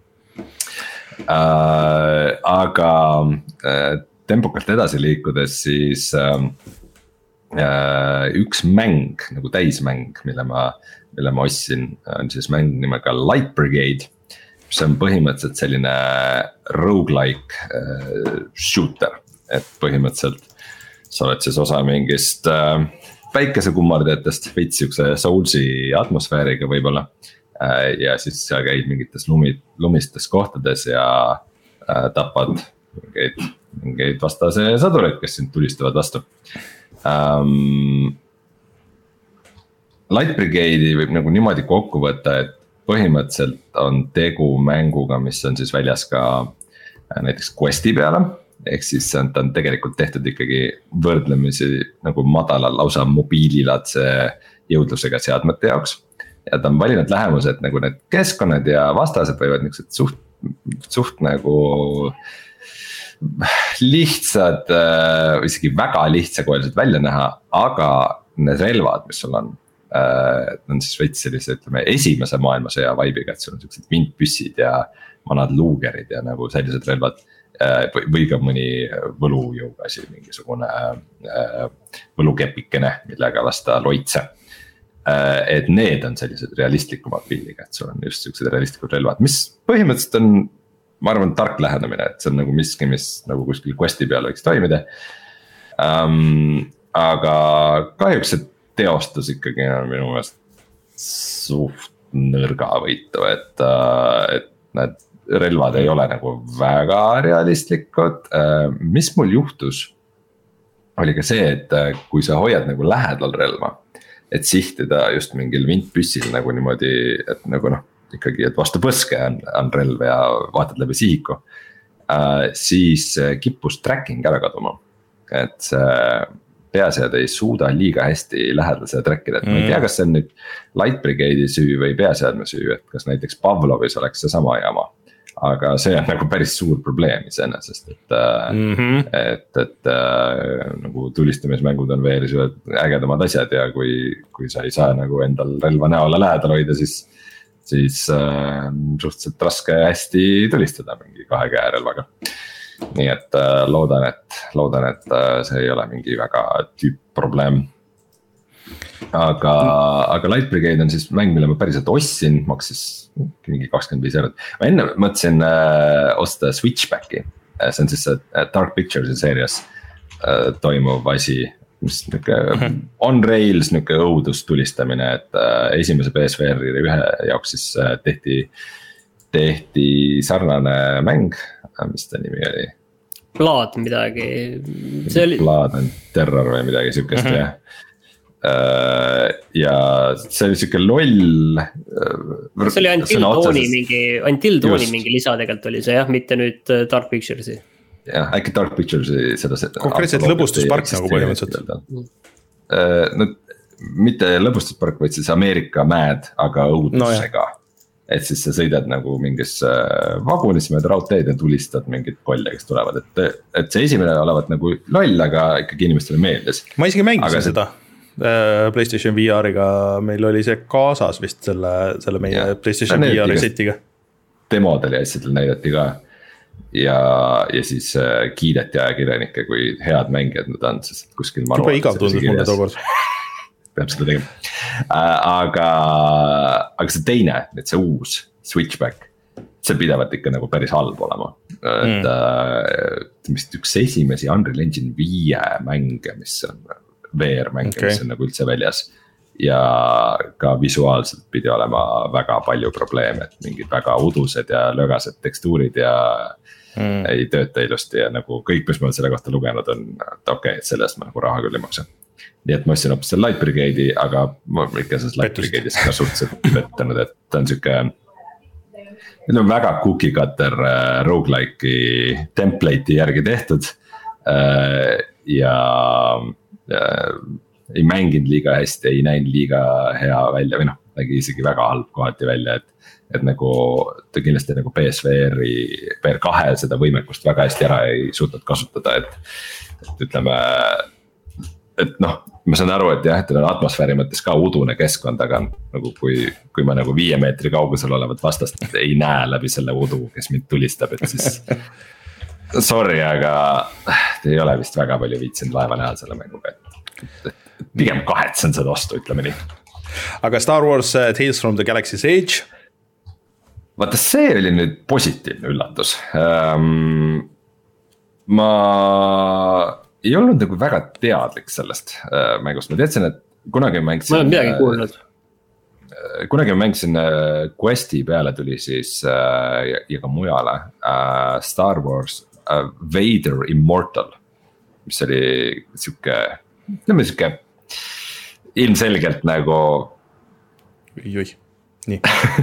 Äh, aga äh, tempokalt edasi liikudes siis äh, üks mäng nagu täismäng, mille ma, mille ma ostsin, on siis mäng nimega Light Brigade. Mis on põhimõtteliselt selline roguelike äh, shooter, et põhimõtteliselt sa oled siis osa mingist äh, päikesekummardajatest, veits siukse Soulsi atmosfääriga võib-olla. Äh, ja siis sa käid mingites lumi, lumistes kohtades ja äh, tapad mingeid, mingeid vastase sõdureid, kes sind tulistavad vastu. Um, Light Brigade'i võib nagu niimoodi kokku võtta, et põhimõtteliselt on tegu mänguga, mis on siis väljas ka näiteks Questi peale. Ehk siis on, ta on tegelikult tehtud ikkagi võrdlemisi nagu madala lausa mobiililaadse jõudlusega seadmete jaoks. Ja ta on valinud lähemuse, et nagu need keskkonnad ja vastased võivad niisugused suht, suht nagu lihtsad, isegi väga lihtsakoeliselt välja näha, aga need relvad, mis sul on, on siis veits sellise, ütleme, esimese maailmasõja vaibiga, et sul on sellised vintpüssid ja vanad luugerid ja nagu sellised relvad. Või ka mõni võlujõugasi, mingisugune võlukepikene, millega lasta loitse. Et need on sellised realistlikumad pildiga, et sul on just sellised realistlikud relvad, mis põhimõtteliselt on, ma arvan, tark lähenemine, et see on nagu miski, mis nagu kuskil Questi peal võiks toimida. Um, aga kahjuks see teostus ikkagi on minu meelest suht nõrgavõitu, et, et need relvad ei ole nagu väga realistlikud. Mis mul juhtus, oli ka see, et kui sa hoiad nagu lähedal relva, et sihtida just mingil vintpüssil nagu niimoodi, et nagu noh, ikkagi, et vastu põske on, on relv ja vaatad läbi sihiku, siis kippus tracking ära kaduma. Et see peasead ei suuda liiga hästi lähedal seda trackida, et mm. ma ei tea, kas see on nüüd Light Brigade'i süü või peaseadme süü, et kas näiteks Pavlovis oleks see sama jama. Aga see on nagu päris suur probleem iseenesest, et mm-hmm. et, et äh, nagu tulistamismängud on veel ägedamad asjad ja kui, kui sa ei saa nagu endal relva näole lähedal hoida, siis, siis äh, suhteliselt raske hästi tulistada mingi kahe käe relvaga. Nii et äh, loodan, et, loodan, et äh, see ei ole mingi väga tüüp probleem. Aga, aga Light Brigade on siis mäng, mille ma päriselt ostsin, maksis mingi kakskümmend viis eurot. Ma enne mõtlesin äh, osta Switchbacki, see on siis see Dark Pictures seerias äh, toimuv asi, mis niuke on rails niuke õudus tulistamine, et äh, esimese P S V R-i ühe jaoks siis äh, tehti, tehti sarnane mäng, mis ta nimi oli?
Plaad midagi. See oli...
Plaad on terror või midagi siukest mm-hmm. ja, ja see oli siuke loll.
See oli Until Dawni mingi, Until Dawni mingi lisa tegelikult oli see jah, mitte nüüd Dark Pictures'i.
Jah, äkki Dark Pictures'i seda...
Konkreetselt lõbustuspark nagu põhimõtteliselt.
No, mitte lõbustuspark, vaid siis Ameerika mäed, aga õudusega. No, et siis sa sõidad nagu mingis vagunis, mööda raudteed ja tulistad mingid kolle, kes tulevad, et, et see esimene olevat nagu loll, aga ikkagi inimestele meeldis.
Ma isegi mängisin aga seda PlayStation V R-iga, meil oli see kaasas vist selle, selle meie ja, PlayStation V R-i setiga.
Demodel ja asjadel näidati ka ja, ja siis kiideti ajakirjanikke, kui head mängijad nad on, sest kuskil
juba igav tundus mulle tookord.
Peab seda tegema. Aga, aga see teine, et see uus Switchback, see pidavat ikka nagu päris halb olema. Et mm. mis üks esimesi Unreal Engine viie mänge, mis on V R-mänge, okay. mis on nagu üldse väljas. Ja ka visuaalselt pidi olema väga palju probleeme, et mingid väga udused ja lögased tekstuurid ja mm. ei tööta ilusti ja nagu kõik, mis ma selle kohta lugenud on, et okei, okay, et sellest ma nagu raha küll ei maksa. Nii et ma ostsin hoopis selle Light Brigade'i, aga ma ikka selles Light Brigade'is ka suhteliselt petanud, et ta on siuke nüüd on väga cookie cutter äh, roguelike'i template'i järgi tehtud äh, ja äh, ei mänginud liiga hästi, ei näinud liiga hea välja või noh, nägi isegi väga halb kohati välja, et, et nagu ta kindlasti nagu P S V R-i, P R kahe seda võimekust väga hästi ära ei suutnud kasutada, et, et ütleme, et noh, ma saan aru, et jah, et on atmosfääri mõttes ka udune keskkond, aga nagu kui, kui ma nagu viie meetri kaugusel olevat vastast ei näe läbi selle udu, kes mind tulistab, et siis sorry, aga ei ole vist väga palju viitsinud vaeva näha selle mänguga, et pigem kahetsen seda ostu, ütleme nii.
Aga Star Wars Tales from the Galaxy's Edge?
Vaata, see oli nüüd positiivne üllatus. Um, ma ei olnud nagu väga teadlik sellest uh, mängust. Ma teadsin, et kunagi mängisin...
Ma olen midagi kuulnud.
Uh, kunagi mängisin uh, Questi peale tuli siis uh, ja, ja ka mujale uh, Star Wars uh, Vader Immortal, mis oli siuke, ütleme siuke ilmselgelt nagu...
Oi, nii.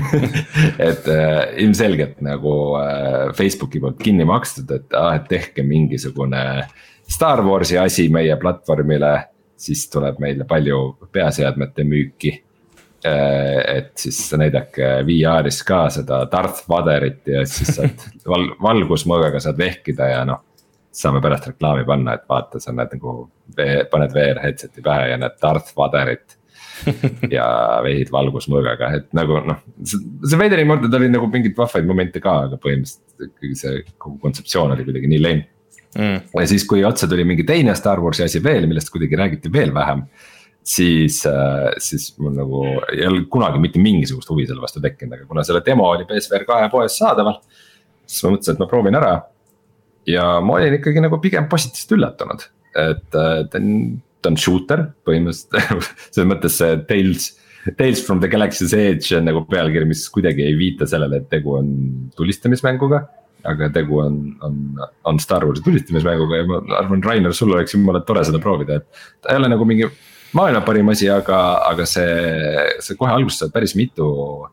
et äh, ilmselgelt nagu äh, Facebooki poolt kinni makstud, et, ah, et tehke mingisugune Star Warsi asi meie platvormile, siis tuleb meile palju peaseadmete müüki. Äh, et siis näidake V R-is ka seda Darth Vaderit ja siis saad val valgusmõõgaga saad vehkida ja noh, saame pärast reklaami panna, et vaata, sa näed nagu, paned V R headseti pähe ja näed Darth Vaderit. ja vehid valgusmõõgaga, et nagu noh, see Vader Immortal oli nagu mingid vahvaid momente ka, aga põhimõtteliselt see kogu kontseptsioon oli kuidagi nii lame mm. ja siis kui otsa tuli mingi teine Star Warsi asi veel, millest kuidagi räägiti veel vähem, siis, siis mul nagu ei olnud kunagi mitte mingisugust huvi selle vastu tekkinud, aga kuna selle demo oli P S V R kahe poes saadaval, siis ma mõtlesin, et ma proovin ära ja ma olin ikkagi nagu pigem positiivselt üllatunud, et ta on ta on shooter põhimõtteliselt, selles mõttes see Tales, Tales from the Galaxy's Edge on nagu pealkiri, mis kuidagi ei viita sellele, et tegu on tulistamismänguga, aga tegu on, on, on Star Warsi tulistamismänguga ja ma arvan, Rainer, sul oleks jumala tore seda proovida, et ta ei ole nagu mingi maailma parim asi, aga, aga see, see kohe alguses saad päris mitu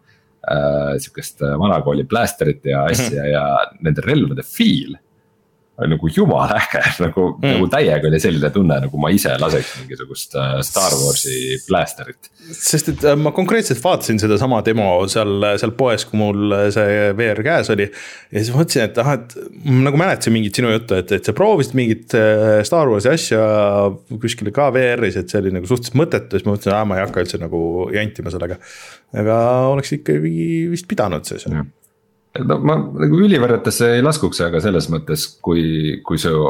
äh, sihukest vanakooli blasterit ja asja mm-hmm. ja nende relvade feel nagu jumal äge, nagu, mm. nagu täiega oli selline tunne, nagu ma ise laseks mingisugust Star Warsi blasterit.
Sest et ma konkreetselt vaatasin seda sama demo seal, seal poes, kui mul see V R käes oli. Ja siis mõtlesin, et, aha, et nagu mäletasin mingit sinu juttu, et, et sa proovisid mingit Star Warsi asja kuskile ka V R-is, et see oli nagu suhteliselt mõttetu. Siis ma mõtlesin, et ma ei hakka üldse nagu jantima sellega. Aga oleks ikka vist pidanud see seal. Mm.
No ma nagu ülivõrrates ei laskuks, aga selles mõttes, kui, kui su,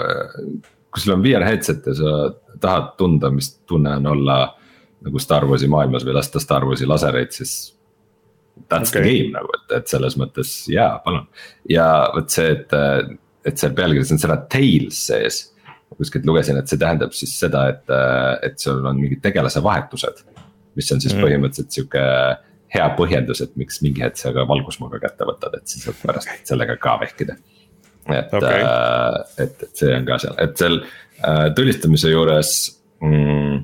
kui sul on V R headset ja sa tahad tunda, mis tunne on olla nagu Star Warsi maailmas või lasta Star Warsi lasereid, siis that's okay. The game nagu, et, et selles mõttes jaa, palun. Ja võt see, et, et seal pealkirjas on seda Tales sees, kuskilt lugesin, et see tähendab siis seda, et, et sul on mingid tegelase vahetused, mis on siis mm. põhimõtteliselt siuke hea põhjendus, et miks mingi hetk sa ka valgusmõõga kätte võtad, et siis saad pärast sellega ka vehkida. Et, okay. äh, et, et see on ka seal, et seal äh, tulistamise juures mm,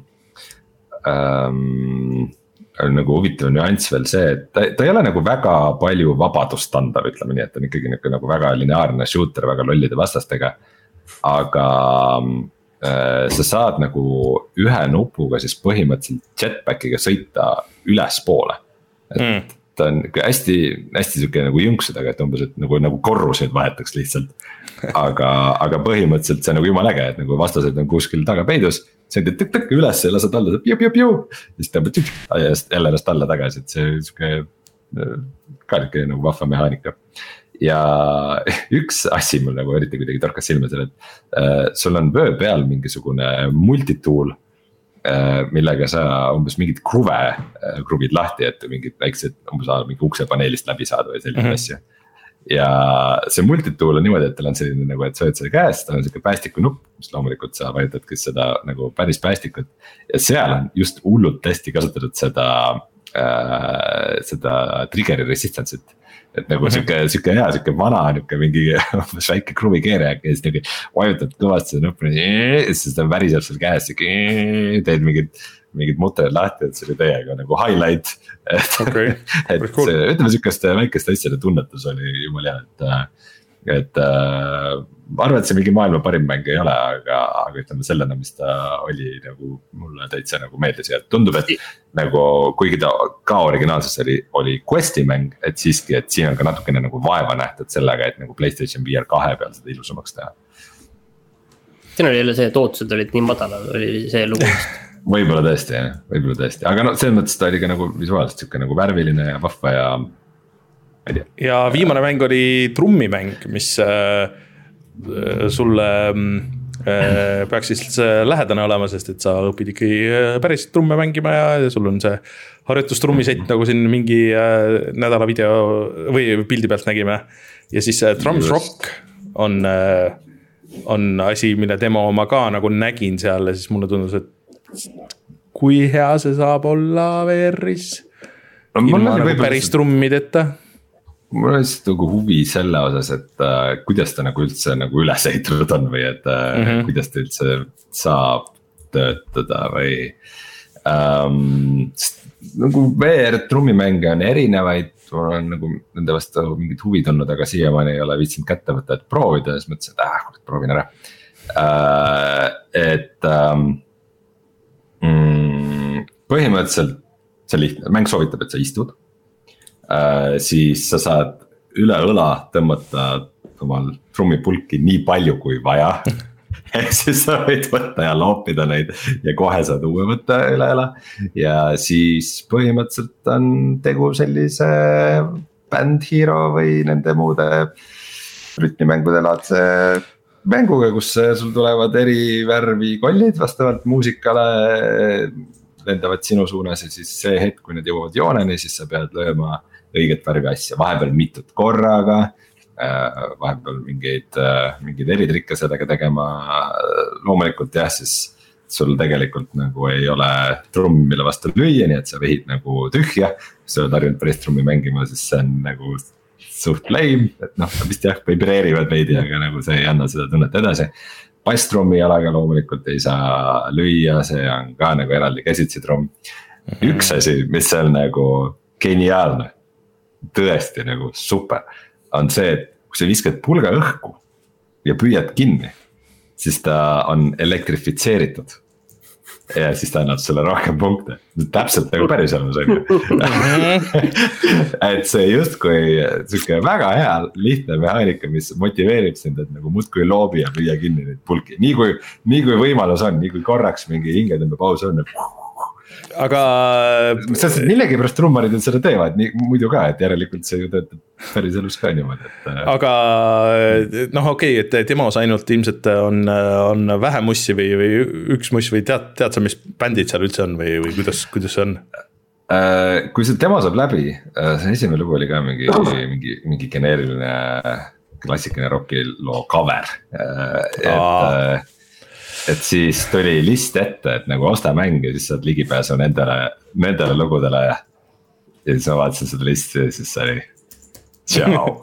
ähm, on nagu huvitav nüanss veel see, et ta, ta ei ole nagu väga palju vabadust anda, ütleme nii, et on ikkagi nagu, nagu väga lineaarne shooter väga lollide vastastega. Aga äh, sa saad nagu ühe nupuga siis põhimõtteliselt jetpackiga sõita üles poole. Et mm. ta on hästi, hästi siuke nagu jõnksidega, et umbes, et nagu, nagu korruseid vahetaks lihtsalt. Aga, aga põhimõtteliselt see on nagu jumala äge, et nagu vastased on kuskil taga peidus, sõidid tõk-tõk üles ja lased alla, piu, piu, piu, siis tõmbad tšik, ja jälle ennast alla tagasi, et see siuke ka niisugune nagu vahva mehaanika. Ja üks asi mul nagu eriti kuidagi torkas silma selle, et äh, sul on vöö peal mingisugune multitool, millega sa umbes mingid kruve kruvid lahti, et mingid väiksed umbes mingi uksepaneelist läbi saada või selline mm-hmm. asja. Ja see multitool on niimoodi, et tal on selline nagu, et sa võid selle käest, tal on selline päästiku nupp, mis loomulikult sa vajutad kes seda nagu päris päästikut. Ja seal on just hullult hästi kasutatud seda, äh, seda triggeri resistance'it. Et nagu mm-hmm. siuke, siuke hea, siuke vana, niuke mingi väike kruvikeere, kes nagu vajutad kõvasti seda nuppi, siis ta väriseb seal käes, teed mingid, mingid mutterid lahti, et see oli täiega nagu highlight.
Okay.
et
cool.
see, ütleme siukest väikest asjade tunnetus oli jumala hea, et, et äh, ma arvan, et see mingi maailma parim mäng ei ole, aga, aga ütleme sellena, mis ta oli nagu mulle täitsa nagu meeldis ja tundub, et nagu kuigi ta ka originaalses oli, oli Questi mäng, et siiski, et siin on ka natukene nagu vaeva nähtud sellega, et nagu PlayStation V R kahe peal seda ilusamaks teha.
Siin oli jälle see, et ootused olid nii madalad, oli see lugu.
Võib-olla tõesti, jah, võib-olla tõesti, aga no selles mõttes ta oli ka nagu visuaalselt siuke nagu värviline ja vahva ja ma ei tea.
Ja viimane mäng oli trummimäng, mis äh, sulle peaks siis lähedane olema, sest et sa õpid ikkagi päris trumme mängima ja sul on see harjutustrummisett, nagu siin mingi nädala video või pildi pealt nägime. Ja siis Drums Rock on, on asi, mille demo ma ka nagu nägin seal ja siis mulle tundus, et kui hea see saab olla V R-is no, ilma nagu päris trummideta.
Mul on lihtsalt nagu huvi selle osas, et uh, kuidas ta nagu üldse nagu üles ehitatud on või et uh, mm-hmm. kuidas ta üldse saab töötada või um, nagu V R trummimänge on erinevaid, mul on nagu nende vastu mingid huvid olnud, aga siiamaani ei ole viitsinud kätte võtta, et proovida ja siis mõtlesin, et äh, proovin ära uh, et um, mm, põhimõtteliselt see lihtne, mäng soovitab, et sa istud Uh, siis sa saad üle õla tõmmata omal trummipulki nii palju kui vaja. Ehk siis sa võid võtta ja loopida neid ja kohe saad uue võtta üle õla. Ja siis põhimõtteliselt on tegu sellise Band Hero või nende muude rütmimängude laadse mänguga, kus sul tulevad eri värvi kollid vastavalt muusikale, lendavad sinu suunas ja siis see hetk, kui need jõuavad jooneni, siis sa pead lööma õiget värvi asja, vahepeal mitut korraga, vahepeal mingeid, mingeid eritrikke sellega tegema, loomulikult jah, siis sul tegelikult nagu ei ole trummi, mille vastu lüüa, nii et sa vehid nagu tühja, kui sa oled harjunud päris trummi mängima, siis see on nagu suht lame, et noh, vist jah, vibreerivad veidi, aga nagu see ei anna seda tunnet edasi. Basstrummi jalaga loomulikult ei saa lüüa, see on ka nagu eraldi käsitsi trumm. Üks asi, mis on nagu geniaalne, tõesti nagu super, on see, et kui sa viskad pulga õhku ja püüad kinni, siis ta on elektrifitseeritud. Ja siis ta annab sulle rohkem punkte. Täpselt nagu päris elus on. Et see just kui selline väga hea lihtne mehaanika, mis motiveerib sind, et nagu muudkui loobi ja püüa kinni neid pulki. Nii kui, nii kui võimalus on, nii kui korraks mingi hingetõmbe paus on,
aga
sest millegi pärast trummarid seda teevad nii, muidu ka, et järelikult see ju töötab päris elus ka niimoodi et...
aga noh okei okay,, et demos ainult ilmselt on, on vähe mussi või, või üks muss või tead, tead sa mis bändid seal üldse on või, või kuidas, kuidas see on?
Kui see demo saab läbi, see esimene lugu oli ka mingi, mingi, mingi geneeriline klassikaline rocki loo cover et Aa. Et siis tuli list ette, et nagu osta mäng ja siis saad ligipääsu nendele, nendele lugudele ja siis ma vaatasin seda listi ja siis see oli tšau.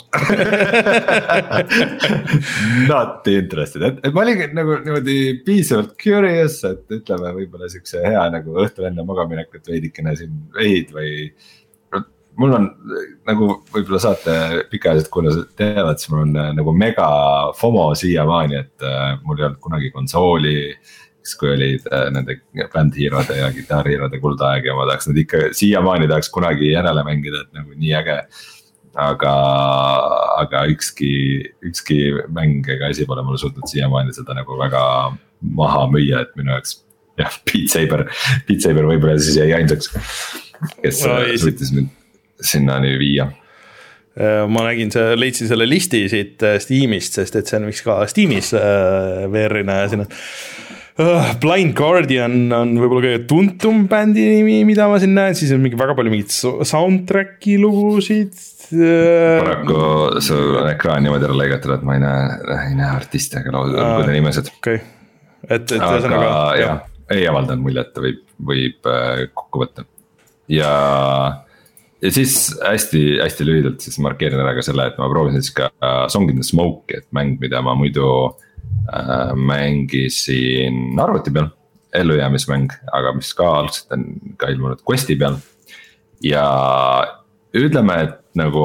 Not interested, et, et ma olin nagu niimoodi piisavalt curious, et ütleme võibolla siukse hea nagu õhtul enne magaminekut veidikene siin veid või mul on nagu võib-olla saate pikaajaliselt, kuna teavad, siis mul on nagu mega FOMO siiamaani, et mul ei olnud kunagi konsooli, kui olid nende Band Hero'de ja Guitar Hero'de kuldaeg ja ma tahaks nad ikka siiamaani tahaks kunagi järele mängida, et nagu nii äge. Aga, aga ükski, ükski mäng ega asi pole mulle suutnud siiamaani seda nagu väga maha müüa, et minu jaoks jah, Beat Saber, Beat Saber võib-olla siis jäi ainsaks, kes no, suutis mind sinnani viia.
Ma nägin, sa leidsi selle listi siit Steamist, sest et see on miks ka Steamis V R-ina ja siin on Blind Guardian on võib-olla kõige tuntum bändi nimi, mida ma siin näen, siis on mingi väga palju mingid soundtracki lugusid.
Paraku su ekraan niimoodi ära lõigatud, et ma ei näe, ei näe artiste ega lugude nimesed.
Okay. Et, et
aga sõnaga, jah, ei avaldanud muljet, võib, võib kokku võtta. Ja Ja siis hästi, hästi lühidalt siis markeerin ära ka selle, et ma proovisin siis ka Song in the Smoke, et mäng, mida ma muidu äh, mängisin arvuti peal, ellujäämismäng, aga mis ka algselt on ka ilmunud Questi peal. Ja ütleme, et nagu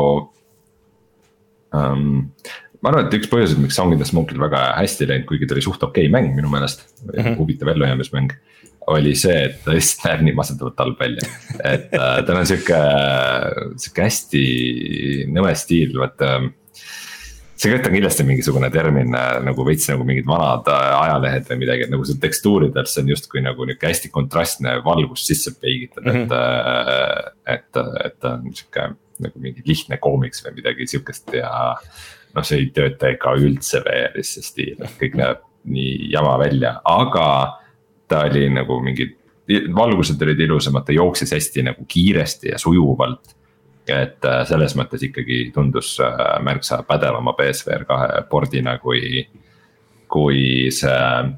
ähm, ma arvan, et üks põhjus, et miks Song in the Smoke'il väga hästi läinud, kuigi ta oli suht okei okay mäng minu meelest, mm-hmm. huvitav ellujäämismäng, oli see, et ta lihtsalt näeb nii masendavalt halb välja, et äh, ta on siuke, siuke hästi nõme stiil, vaat äh, see kõik on kindlasti mingisugune termin nagu veits nagu mingid vanad ajalehed või midagi, et nagu see tekstuuridel see on justkui nagu niuke hästi kontrastne valgus sisse peigitud, mm-hmm. et, et, et ta on siuke nagu mingi lihtne koomiks või midagi siukest ja noh, see ei tööta ega üldse V R-is see stiil, kõik näeb nii jama välja, aga ta oli nagu mingi, valgused olid ilusamad, ta jooksis hästi nagu kiiresti ja sujuvalt. Et selles mõttes ikkagi tundus märksa pädevama P S V R kahe pordina kui, kui see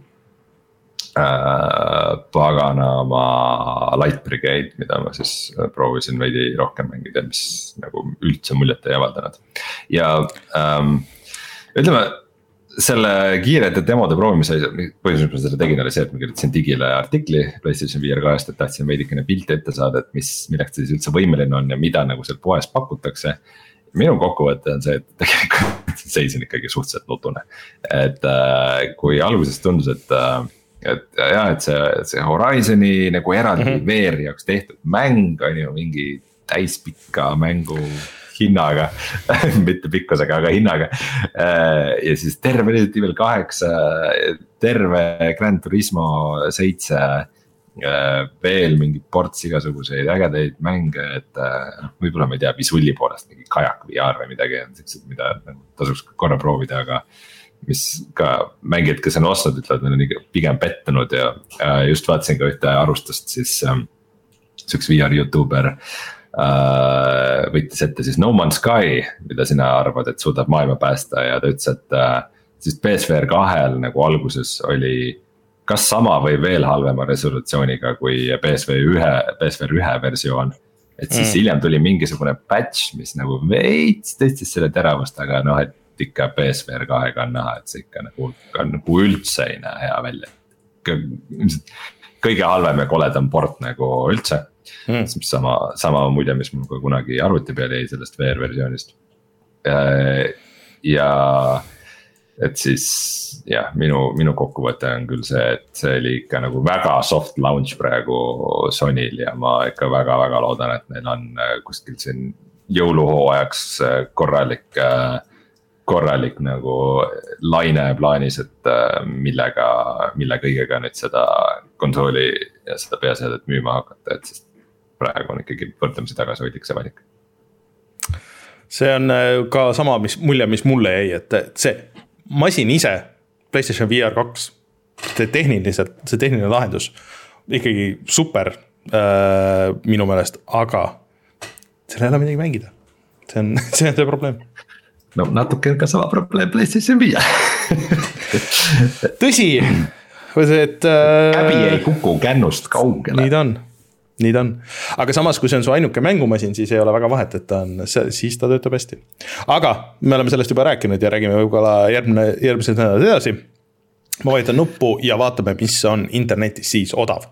äh, paganama Light Brigade, mida ma siis proovisin veidi rohkem mängida, mis nagu üldse muljet ei avaldanud. Ja ähm, ütleme, selle kiirete demode proovimise põhjus, mis ma selle tegin, oli see, et ma kirjutasin digile artikli PlayStation V R kahest, et tahtsin veidikene pilti ette saada, et mis, milleks ta siis üldse võimeline on ja mida nagu seal poes pakutakse. Minu kokkuvõte on see, et tegelikult seisin ikkagi suhteliselt nutune. Et äh, kui alguses tundus, et, et, jah, et see, see Horizoni nagu eraldi mm -hmm. V R jaoks tehtud mäng on ju mingi täispikka mängu hinnaga, mitte pikkusega, aga hinnaga. Ja siis terve Resident Evil kaheksa, terve Gran Turismo seitse, veel mingi ports igasuguseid ägedeid mänge, et võib-olla ma ei tea, visulli poolest mingi kajak V R või midagi, mida tasuks korra proovida, aga mis ka mängijad, kes on ostnud, ütlevad, meil on pigem pettunud ja just vaatasin ka ühte arvustust, siis üks V R YouTuber Uh, võttis ette siis No Man's Sky, mida sina arvad, et suudab maailma päästa ja ta ütles, et uh, siis P S V R kahel nagu alguses oli kas sama või veel halvema resolutsiooniga kui P S V R ühe versioon. Et siis mm. hiljem tuli mingisugune patch, mis nagu veits tõstis selle teravust, aga noh, et ikka P S V R kahega on näha, et see ikka nagu, nagu üldse ei näe hea välja. Kõige halvem ja koledam port nagu üldse. Hmm. Sama, sama mulje, mis mul ka kunagi arvuti peal jäi sellest V R versioonist. Ja et siis jah, minu, minu kokkuvõte on küll see, et see oli ikka nagu väga soft launch praegu Sonyl ja ma ikka väga-väga loodan, et neil on kuskil siin jõuluhooajaks korralik, korralik nagu laine plaanis, et millega, mille kõigega nüüd seda konsooli ja seda peaseadet müüma hakata, et sest praegu on ikkagi võrdlemisi tagasihoidlik see valik.
See on ka sama mis mulje, mis mulle jäi, et see masin ise, PlayStation V R kaks, see tehniliselt, see tehniline lahendus ikkagi super äh, minu meelest, aga seal ei ole midagi mängida. See on see, on see probleem.
No natuke ka sama probleem PlayStation V R.
Tõsi, et äh,
käbi ei kuku kännust kaugele.
Nii ta on. Nii ta on. Aga samas, kui see on su ainuke mängumasin, siis ei ole väga vahet, et ta on, siis ta töötab hästi. Aga me oleme sellest juba rääkinud ja räägime võib-olla järgmine, järgmised nädalad edasi. Ma vajutan nuppu ja vaatame, mis on internetis siis odav.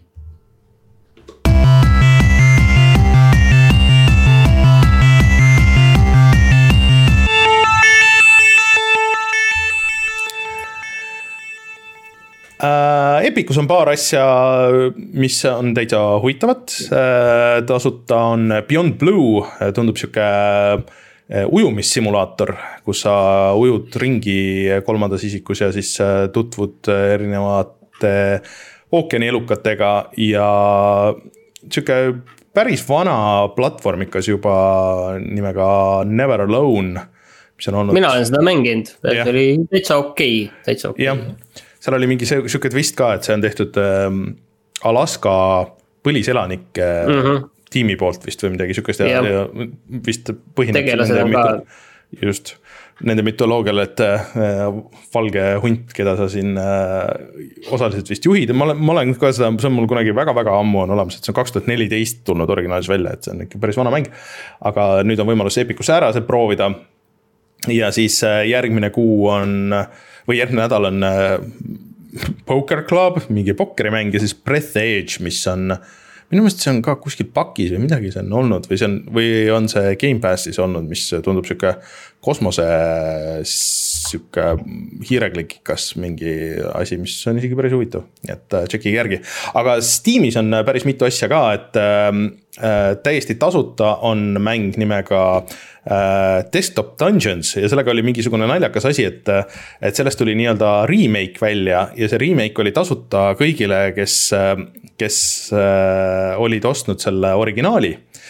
Epicus on paar asja, mis on täitsa huvitavat. Tasuta on Beyond Blue, tundub siuke ujumissimulaator, kus sa ujud ringi kolmandas isikus ja siis tutvud erinevate ookeanielukatega ja siuke päris vana platvormikas juba nimega Never Alone, mis on olnud.
Mina olen seda mänginud, et oli täitsa okei, täitsa okei.
Jah. Seal oli mingi siuke twist ka, et see on tehtud äh, Alaska põliselanike mm -hmm. tiimi poolt vist või midagi siukest ja, ja vist põhineb nende, müto- just, nende mütoloogial, et äh, valge hunt, keda sa siin äh, osaliselt vist juhid. Ma olen, ma olen ka seda, see on mul kunagi väga-väga ammu on olemas, et see on kaks tuhat neliteist tulnud originaalis välja, et see on ikka päris vana mäng. Aga nüüd on võimalus Epicus ära see proovida ja siis äh, järgmine kuu on või järgmine nädal on Poker Club, mingi pokkerimäng ja siis Breath Edge, mis on, minu meelest see on ka kuskil pakis või midagi see on olnud või see on, või on see Game Passis olnud, mis tundub siuke kosmose siuke hiireklikikas mingi asi, mis on isegi päris huvitav, et tšeki järgi. Aga Steamis on päris mitu asja ka, et äh, täiesti tasuta on mäng nimega äh, Desktop Dungeons ja sellega oli mingisugune naljakas asi, et, et sellest tuli nii-öelda remake välja ja see remake oli tasuta kõigile, kes, kes äh, olid ostnud selle originaali.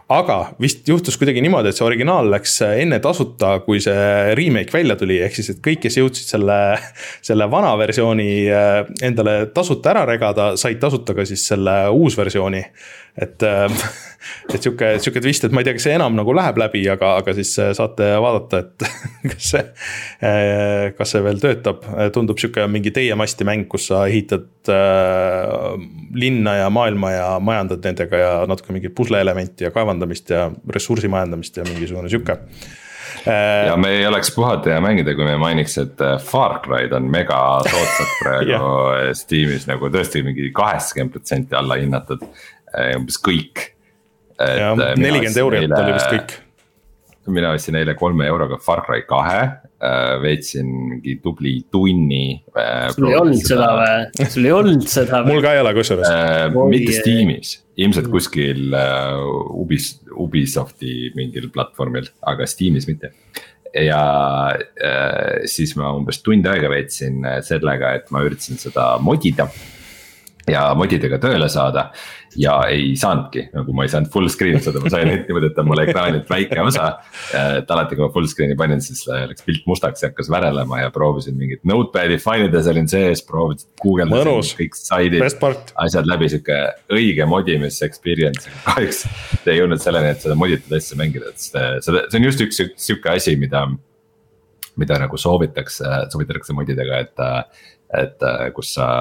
aga vist juhtus kuidagi niimoodi, et see originaal läks enne tasuta, kui see remake välja tuli, ehk siis, et kõik, kes jõudsid selle, selle vana versiooni endale tasuta ära regada, said tasuta ka siis selle uus versiooni. Et, et siuke, siuke vist, et ma ei tea, kas see enam nagu läheb läbi, aga, aga siis saate vaadata, et kas see, kas see veel töötab. Tundub siuke mingi teie masti mäng, kus sa ehitad äh, linna ja maailma ja majandad nendega ja natuke mingit pusleelementi ja kaevandamist ja ressursi majandamist ja mingisugune siuke.
Ja me ei oleks puhata ja mängida, kui me mainiks, et Far Cry on mega soodsad praegu Steamis nagu tõesti mingi kaheksakümmend protsenti alla hinnatud. Umbes kõik.
Ja, nelikümmend eurot oli vist kõik.
Mina võtsin eile kolme euroga Far Cry kahe, veetsin mingi tubli tunni.
Sul ei olnud seda või? Sul ei olnud seda või?
Mul ka ei ole kusjuures.
Mitte Steamis, ilmselt kuskil Ubis, Ubisofti mingil platvormil, aga Steamis mitte. Ja siis ma umbes tund aega veetsin sellega, et ma üritasin seda modida ja modidega tööle saada ja ei saanudki, nagu ma ei saanud full screen seda, ma sain niimoodi, et on mul ekraanilt väike osa. Et alati, kui ma full screen'i panin, siis läks pilt mustaks ja hakkas värelema ja proovisin mingit notepad'i file'ides olin sees, proovisin Google'dasin kõik saidid, asjad läbi, siuke õige modimis experience. Kahjuks te ei jõudnud selleni, et seda moditud asja mängida, et seda, see on just üks siuke asi, mida, mida nagu soovitakse, soovitakse modidega, et, et kus sa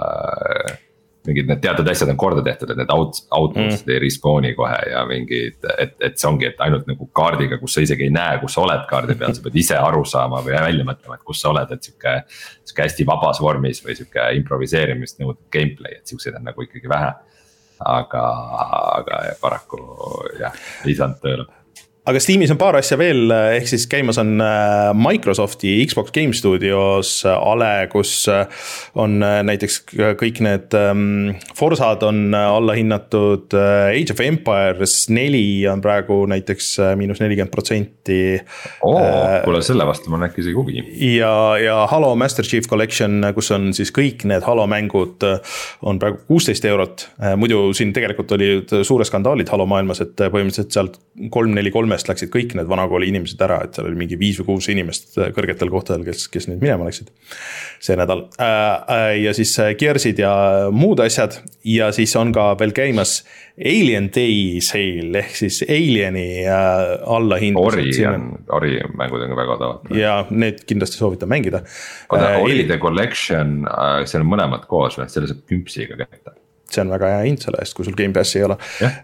mingid need teatud asjad on korda tehtud, et need out, outpoost'id mm. ei respawn'i kohe ja mingid, et, et see ongi, et ainult nagu kaardiga, kus sa isegi ei näe, kus sa oled kaardi peal, sa pead ise aru saama või välja mõtlema, et kus sa oled, et siuke, siuke hästi vabas vormis või siuke improviseerimist nõudnud gameplay, et siukseid on nagu ikkagi vähe. Aga, aga paraku jah, ei saanud tööle.
Aga Steamis on paar asja veel, ehk siis käimas on Microsofti Xbox Game Studios ale, kus on näiteks kõik need Forsad on alla hinnatud, Age of Empires neli on praegu näiteks miinus nelikümmend protsenti.
Oo, kuule selle vastu ma näkki isegi huvi.
Ja, ja Halo Master Chief Collection, kus on siis kõik need Halo mängud, on praegu kuusteist eurot. Muidu siin tegelikult oli suure skandaalid Halo maailmas, et põhimõtteliselt sealt kolm neli kolm läksid kõik need vanakooli inimesed ära, et seal oli mingi viis või kuus inimest kõrgetel kohtadel, kes, kes nüüd minema läksid see nädal. Ja siis Gearsid ja muud asjad ja siis on ka veel käimas Alien Day sale ehk siis Alieni alla hindus.
Ori on, Ori mängud on väga odavad.
Ja need kindlasti soovitan mängida.
Ori The Collection, seal on mõlemad koos või, selle saab kümpsiga kätte.
See on väga hea hind selle eest, kui sul Game Passi ei ole.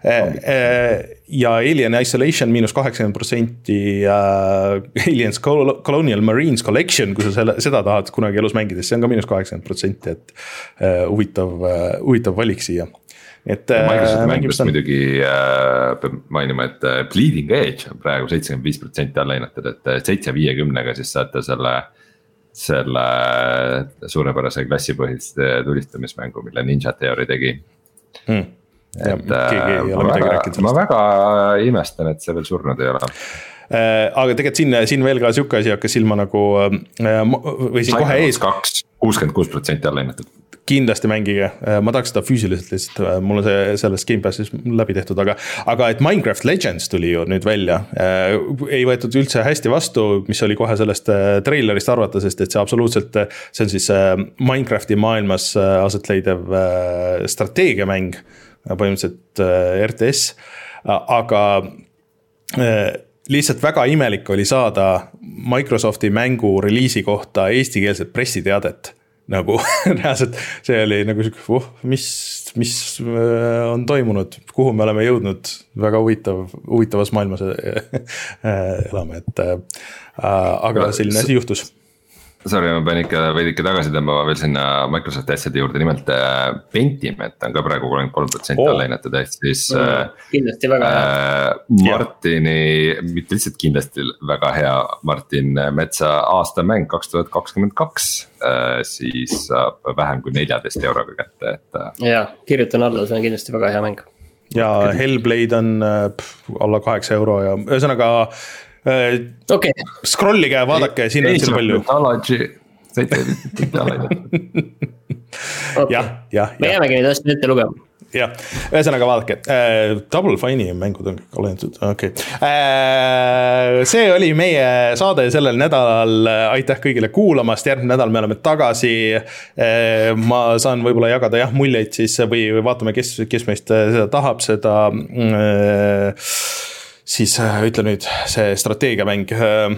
Yeah, ja Alien Isolation miinus kaheksakümmend protsenti ja Aliens Colonial Marines Collection, kui sa selle, seda tahad kunagi elus mängides, see on ka miinus kaheksakümmend protsenti, et uh, huvitav, uh, huvitav valik siia. Et,
Microsoft mängust muidugi uh, peab mainima, et uh, Bleeding Edge on praegu seitsekümmend viis protsenti alla hinnatud, et seitse viiekümnega siis saate selle selle suurepärase klassipõhist tulistamismängu, mille Ninja Theory tegi. Hmm. Ja, et, ma, väga, ma väga imestan, et see veel surnud ei ole.
Aga tegelikult siin, siin veel ka siuke asi hakkas silma nagu või siin kohe ees.
kuuskümmend kuus protsenti alla hinnatud.
Kindlasti mängige, ma tahaks seda füüsiliselt lihtsalt, mul on see selles Game Passis läbi tehtud, aga, aga et Minecraft Legends tuli ju nüüd välja, ei võetud üldse hästi vastu, mis oli kohe sellest trailerist arvata, sest et see absoluutselt, see on siis Minecrafti maailmas asetleidev strateegiamäng, põhimõtteliselt R T S, aga lihtsalt väga imelik oli saada Microsofti mängu reliisi kohta eestikeelset pressiteadet. Nagu reaalselt see oli nagu uh, mis, mis on toimunud, kuhu me oleme jõudnud, väga huvitav, huvitavas maailmas elame, et äh, aga selline asi juhtus.
Sorry, ma pean ikka veidi ikka tagasi tõmbama veel sinna Microsofti asjade juurde, nimelt Pentiment on ka praegu kolmkümmend kolm protsenti alla hinnatud, et siis
mm, kindlasti väga hea.
Martini, mitte lihtsalt kindlasti väga hea, Martin Metsa aastamäng kaks tuhat kakskümmend kaks, siis saab vähem kui neljateist euroga kätte. Et...
Ja, kirjutan alla, see on kindlasti väga hea mäng.
Ja Hellblade on pff, alla kaheksa euro ja ühesõnaga
Okay.
Scrollige ja vaadake, siin on siin palju.
Okay.
Ja, ja,
me jäämegi neid asju ette lugema.
jah, ühesõnaga vaadake äh,, Double Fine'i mängud on kõik olendatud, okei okay. äh,. See oli meie saade sellel nädalal, aitäh kõigile kuulamast, järgmine nädal me oleme tagasi äh,. Ma saan võib-olla jagada jah muljeid siis või vaatame, kes, kes meist seda tahab, seda äh, siis äh, ütle nüüd see strateegiamäng äh,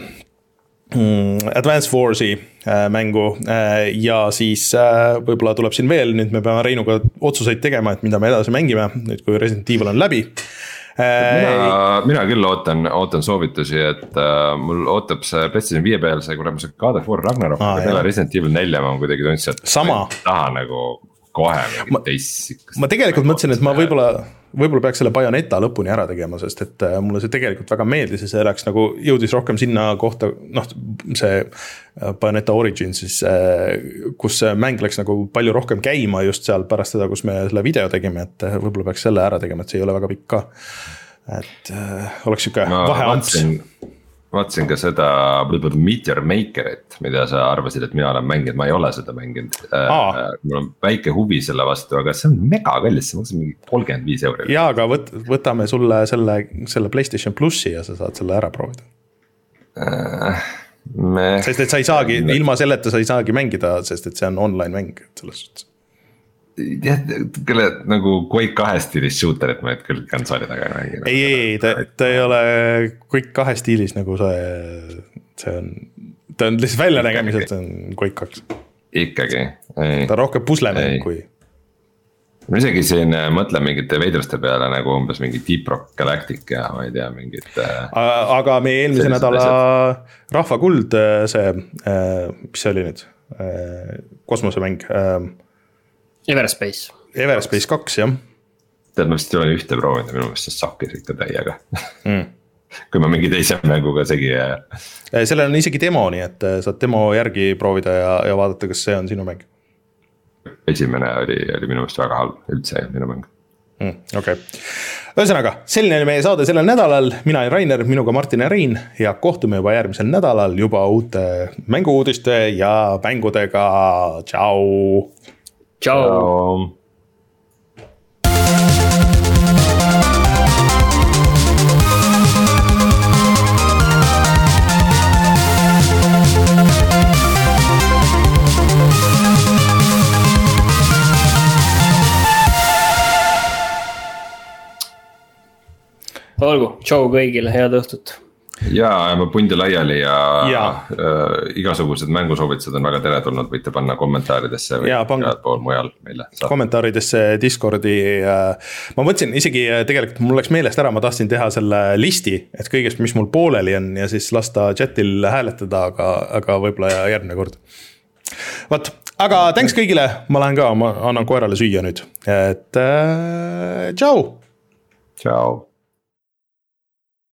Advance Wars'i äh, mängu äh, ja siis äh, võib-olla tuleb siin veel, nüüd me peame Reinuga otsuseid tegema, et mida me edasi mängime, nüüd kui Resident Evil on läbi äh,.
mina, mina küll ootan, ootan soovitusi, et äh, mul ootab see PlayStation viie peal see kuulema see God of War Ragnarok, aga peale Resident Evil nelja ma kuidagi tundsin, et
sama.
ma taha nagu kohe mingit teist.
Ma tegelikult mõtlesin, et ma võib-olla võib-olla peaks selle Bayonetta lõpuni ära tegema, sest et mulle see tegelikult väga meeldis ja see läks nagu, jõudis rohkem sinna kohta, noh, see Bayonetta Origins siis, kus see mäng läks nagu palju rohkem käima just seal pärast seda, kus me selle video tegime, et võib-olla peaks selle ära tegema, et see ei ole väga pikk ka. Et äh, oleks siuke no, vaheamps.
Vaatasin ka seda Meteor Makerit, mida sa arvasid, et mina olen mänginud, ma ei ole seda mänginud. Aa. Mul on väike huvi selle vastu, aga see on mega kallis, see maksab mingi kolmkümmend viis euri.
Jaa, aga võt, võtame sulle selle, selle PlayStation Plussi ja sa saad selle ära proovida. Äh, me... Sest et sa ei saagi, me... ilma selleta sa ei saagi mängida, sest et see on online mäng selles suhtes.
Jah, küll nagu Quake kahe stiilis shooterit ma nüüd küll konsooli taga mängin.
Ei, ei, ta, ta ei ole Quake kahe stiilis nagu see, see on, ta on lihtsalt välja nägemiselt, see on Quake kaks.
Ikkagi,
ei. Ta on rohkem puslemäng kui.
Ma isegi siin mõtlen mingite veidruste peale nagu umbes mingi Deep Rock Galactic ja ma ei tea mingit.
Aga meie eelmise nädala rahvakuld, see, mis see oli nüüd, kosmosemäng.
Everspace.
Everspace kaks, jah.
Tead, ma vist ei ole ühte proovinud ja minu meelest see sakkis ikka täiega. Mm. Kui ma mingi teise mänguga segi.
Sellel on isegi demo, nii et saad demo järgi proovida ja, ja vaadata, kas see on sinu mäng.
Esimene oli, oli minu meelest väga halb, üldse minu mäng.
Mm, okay. Ühesõnaga, selline oli meie saade sellel nädalal, mina olen Rainer, minuga Martin ja Rein ja kohtume juba järgmisel nädalal juba uute mänguuudiste ja mängudega. Ciao!
Ciao. Olgu, tšau kõigile, head õhtut.
Ja ma pundi laiali ja, ja. Äh, igasugused mängusoovitused on väga teretulnud, võite panna kommentaaridesse või pool mujal meile
saada. Kommentaaridesse Discordi äh, ma mõtlesin isegi tegelikult mul läks meelest ära, ma tahtsin teha selle listi, et kõigest mis mul pooleli on ja siis lasta chatil hääletada, aga, aga võib-olla järgmine kord. Vaat, aga thanks kõigile, ma lähen ka, ma annan koerale süüa nüüd, et äh, tšau.
Tšau.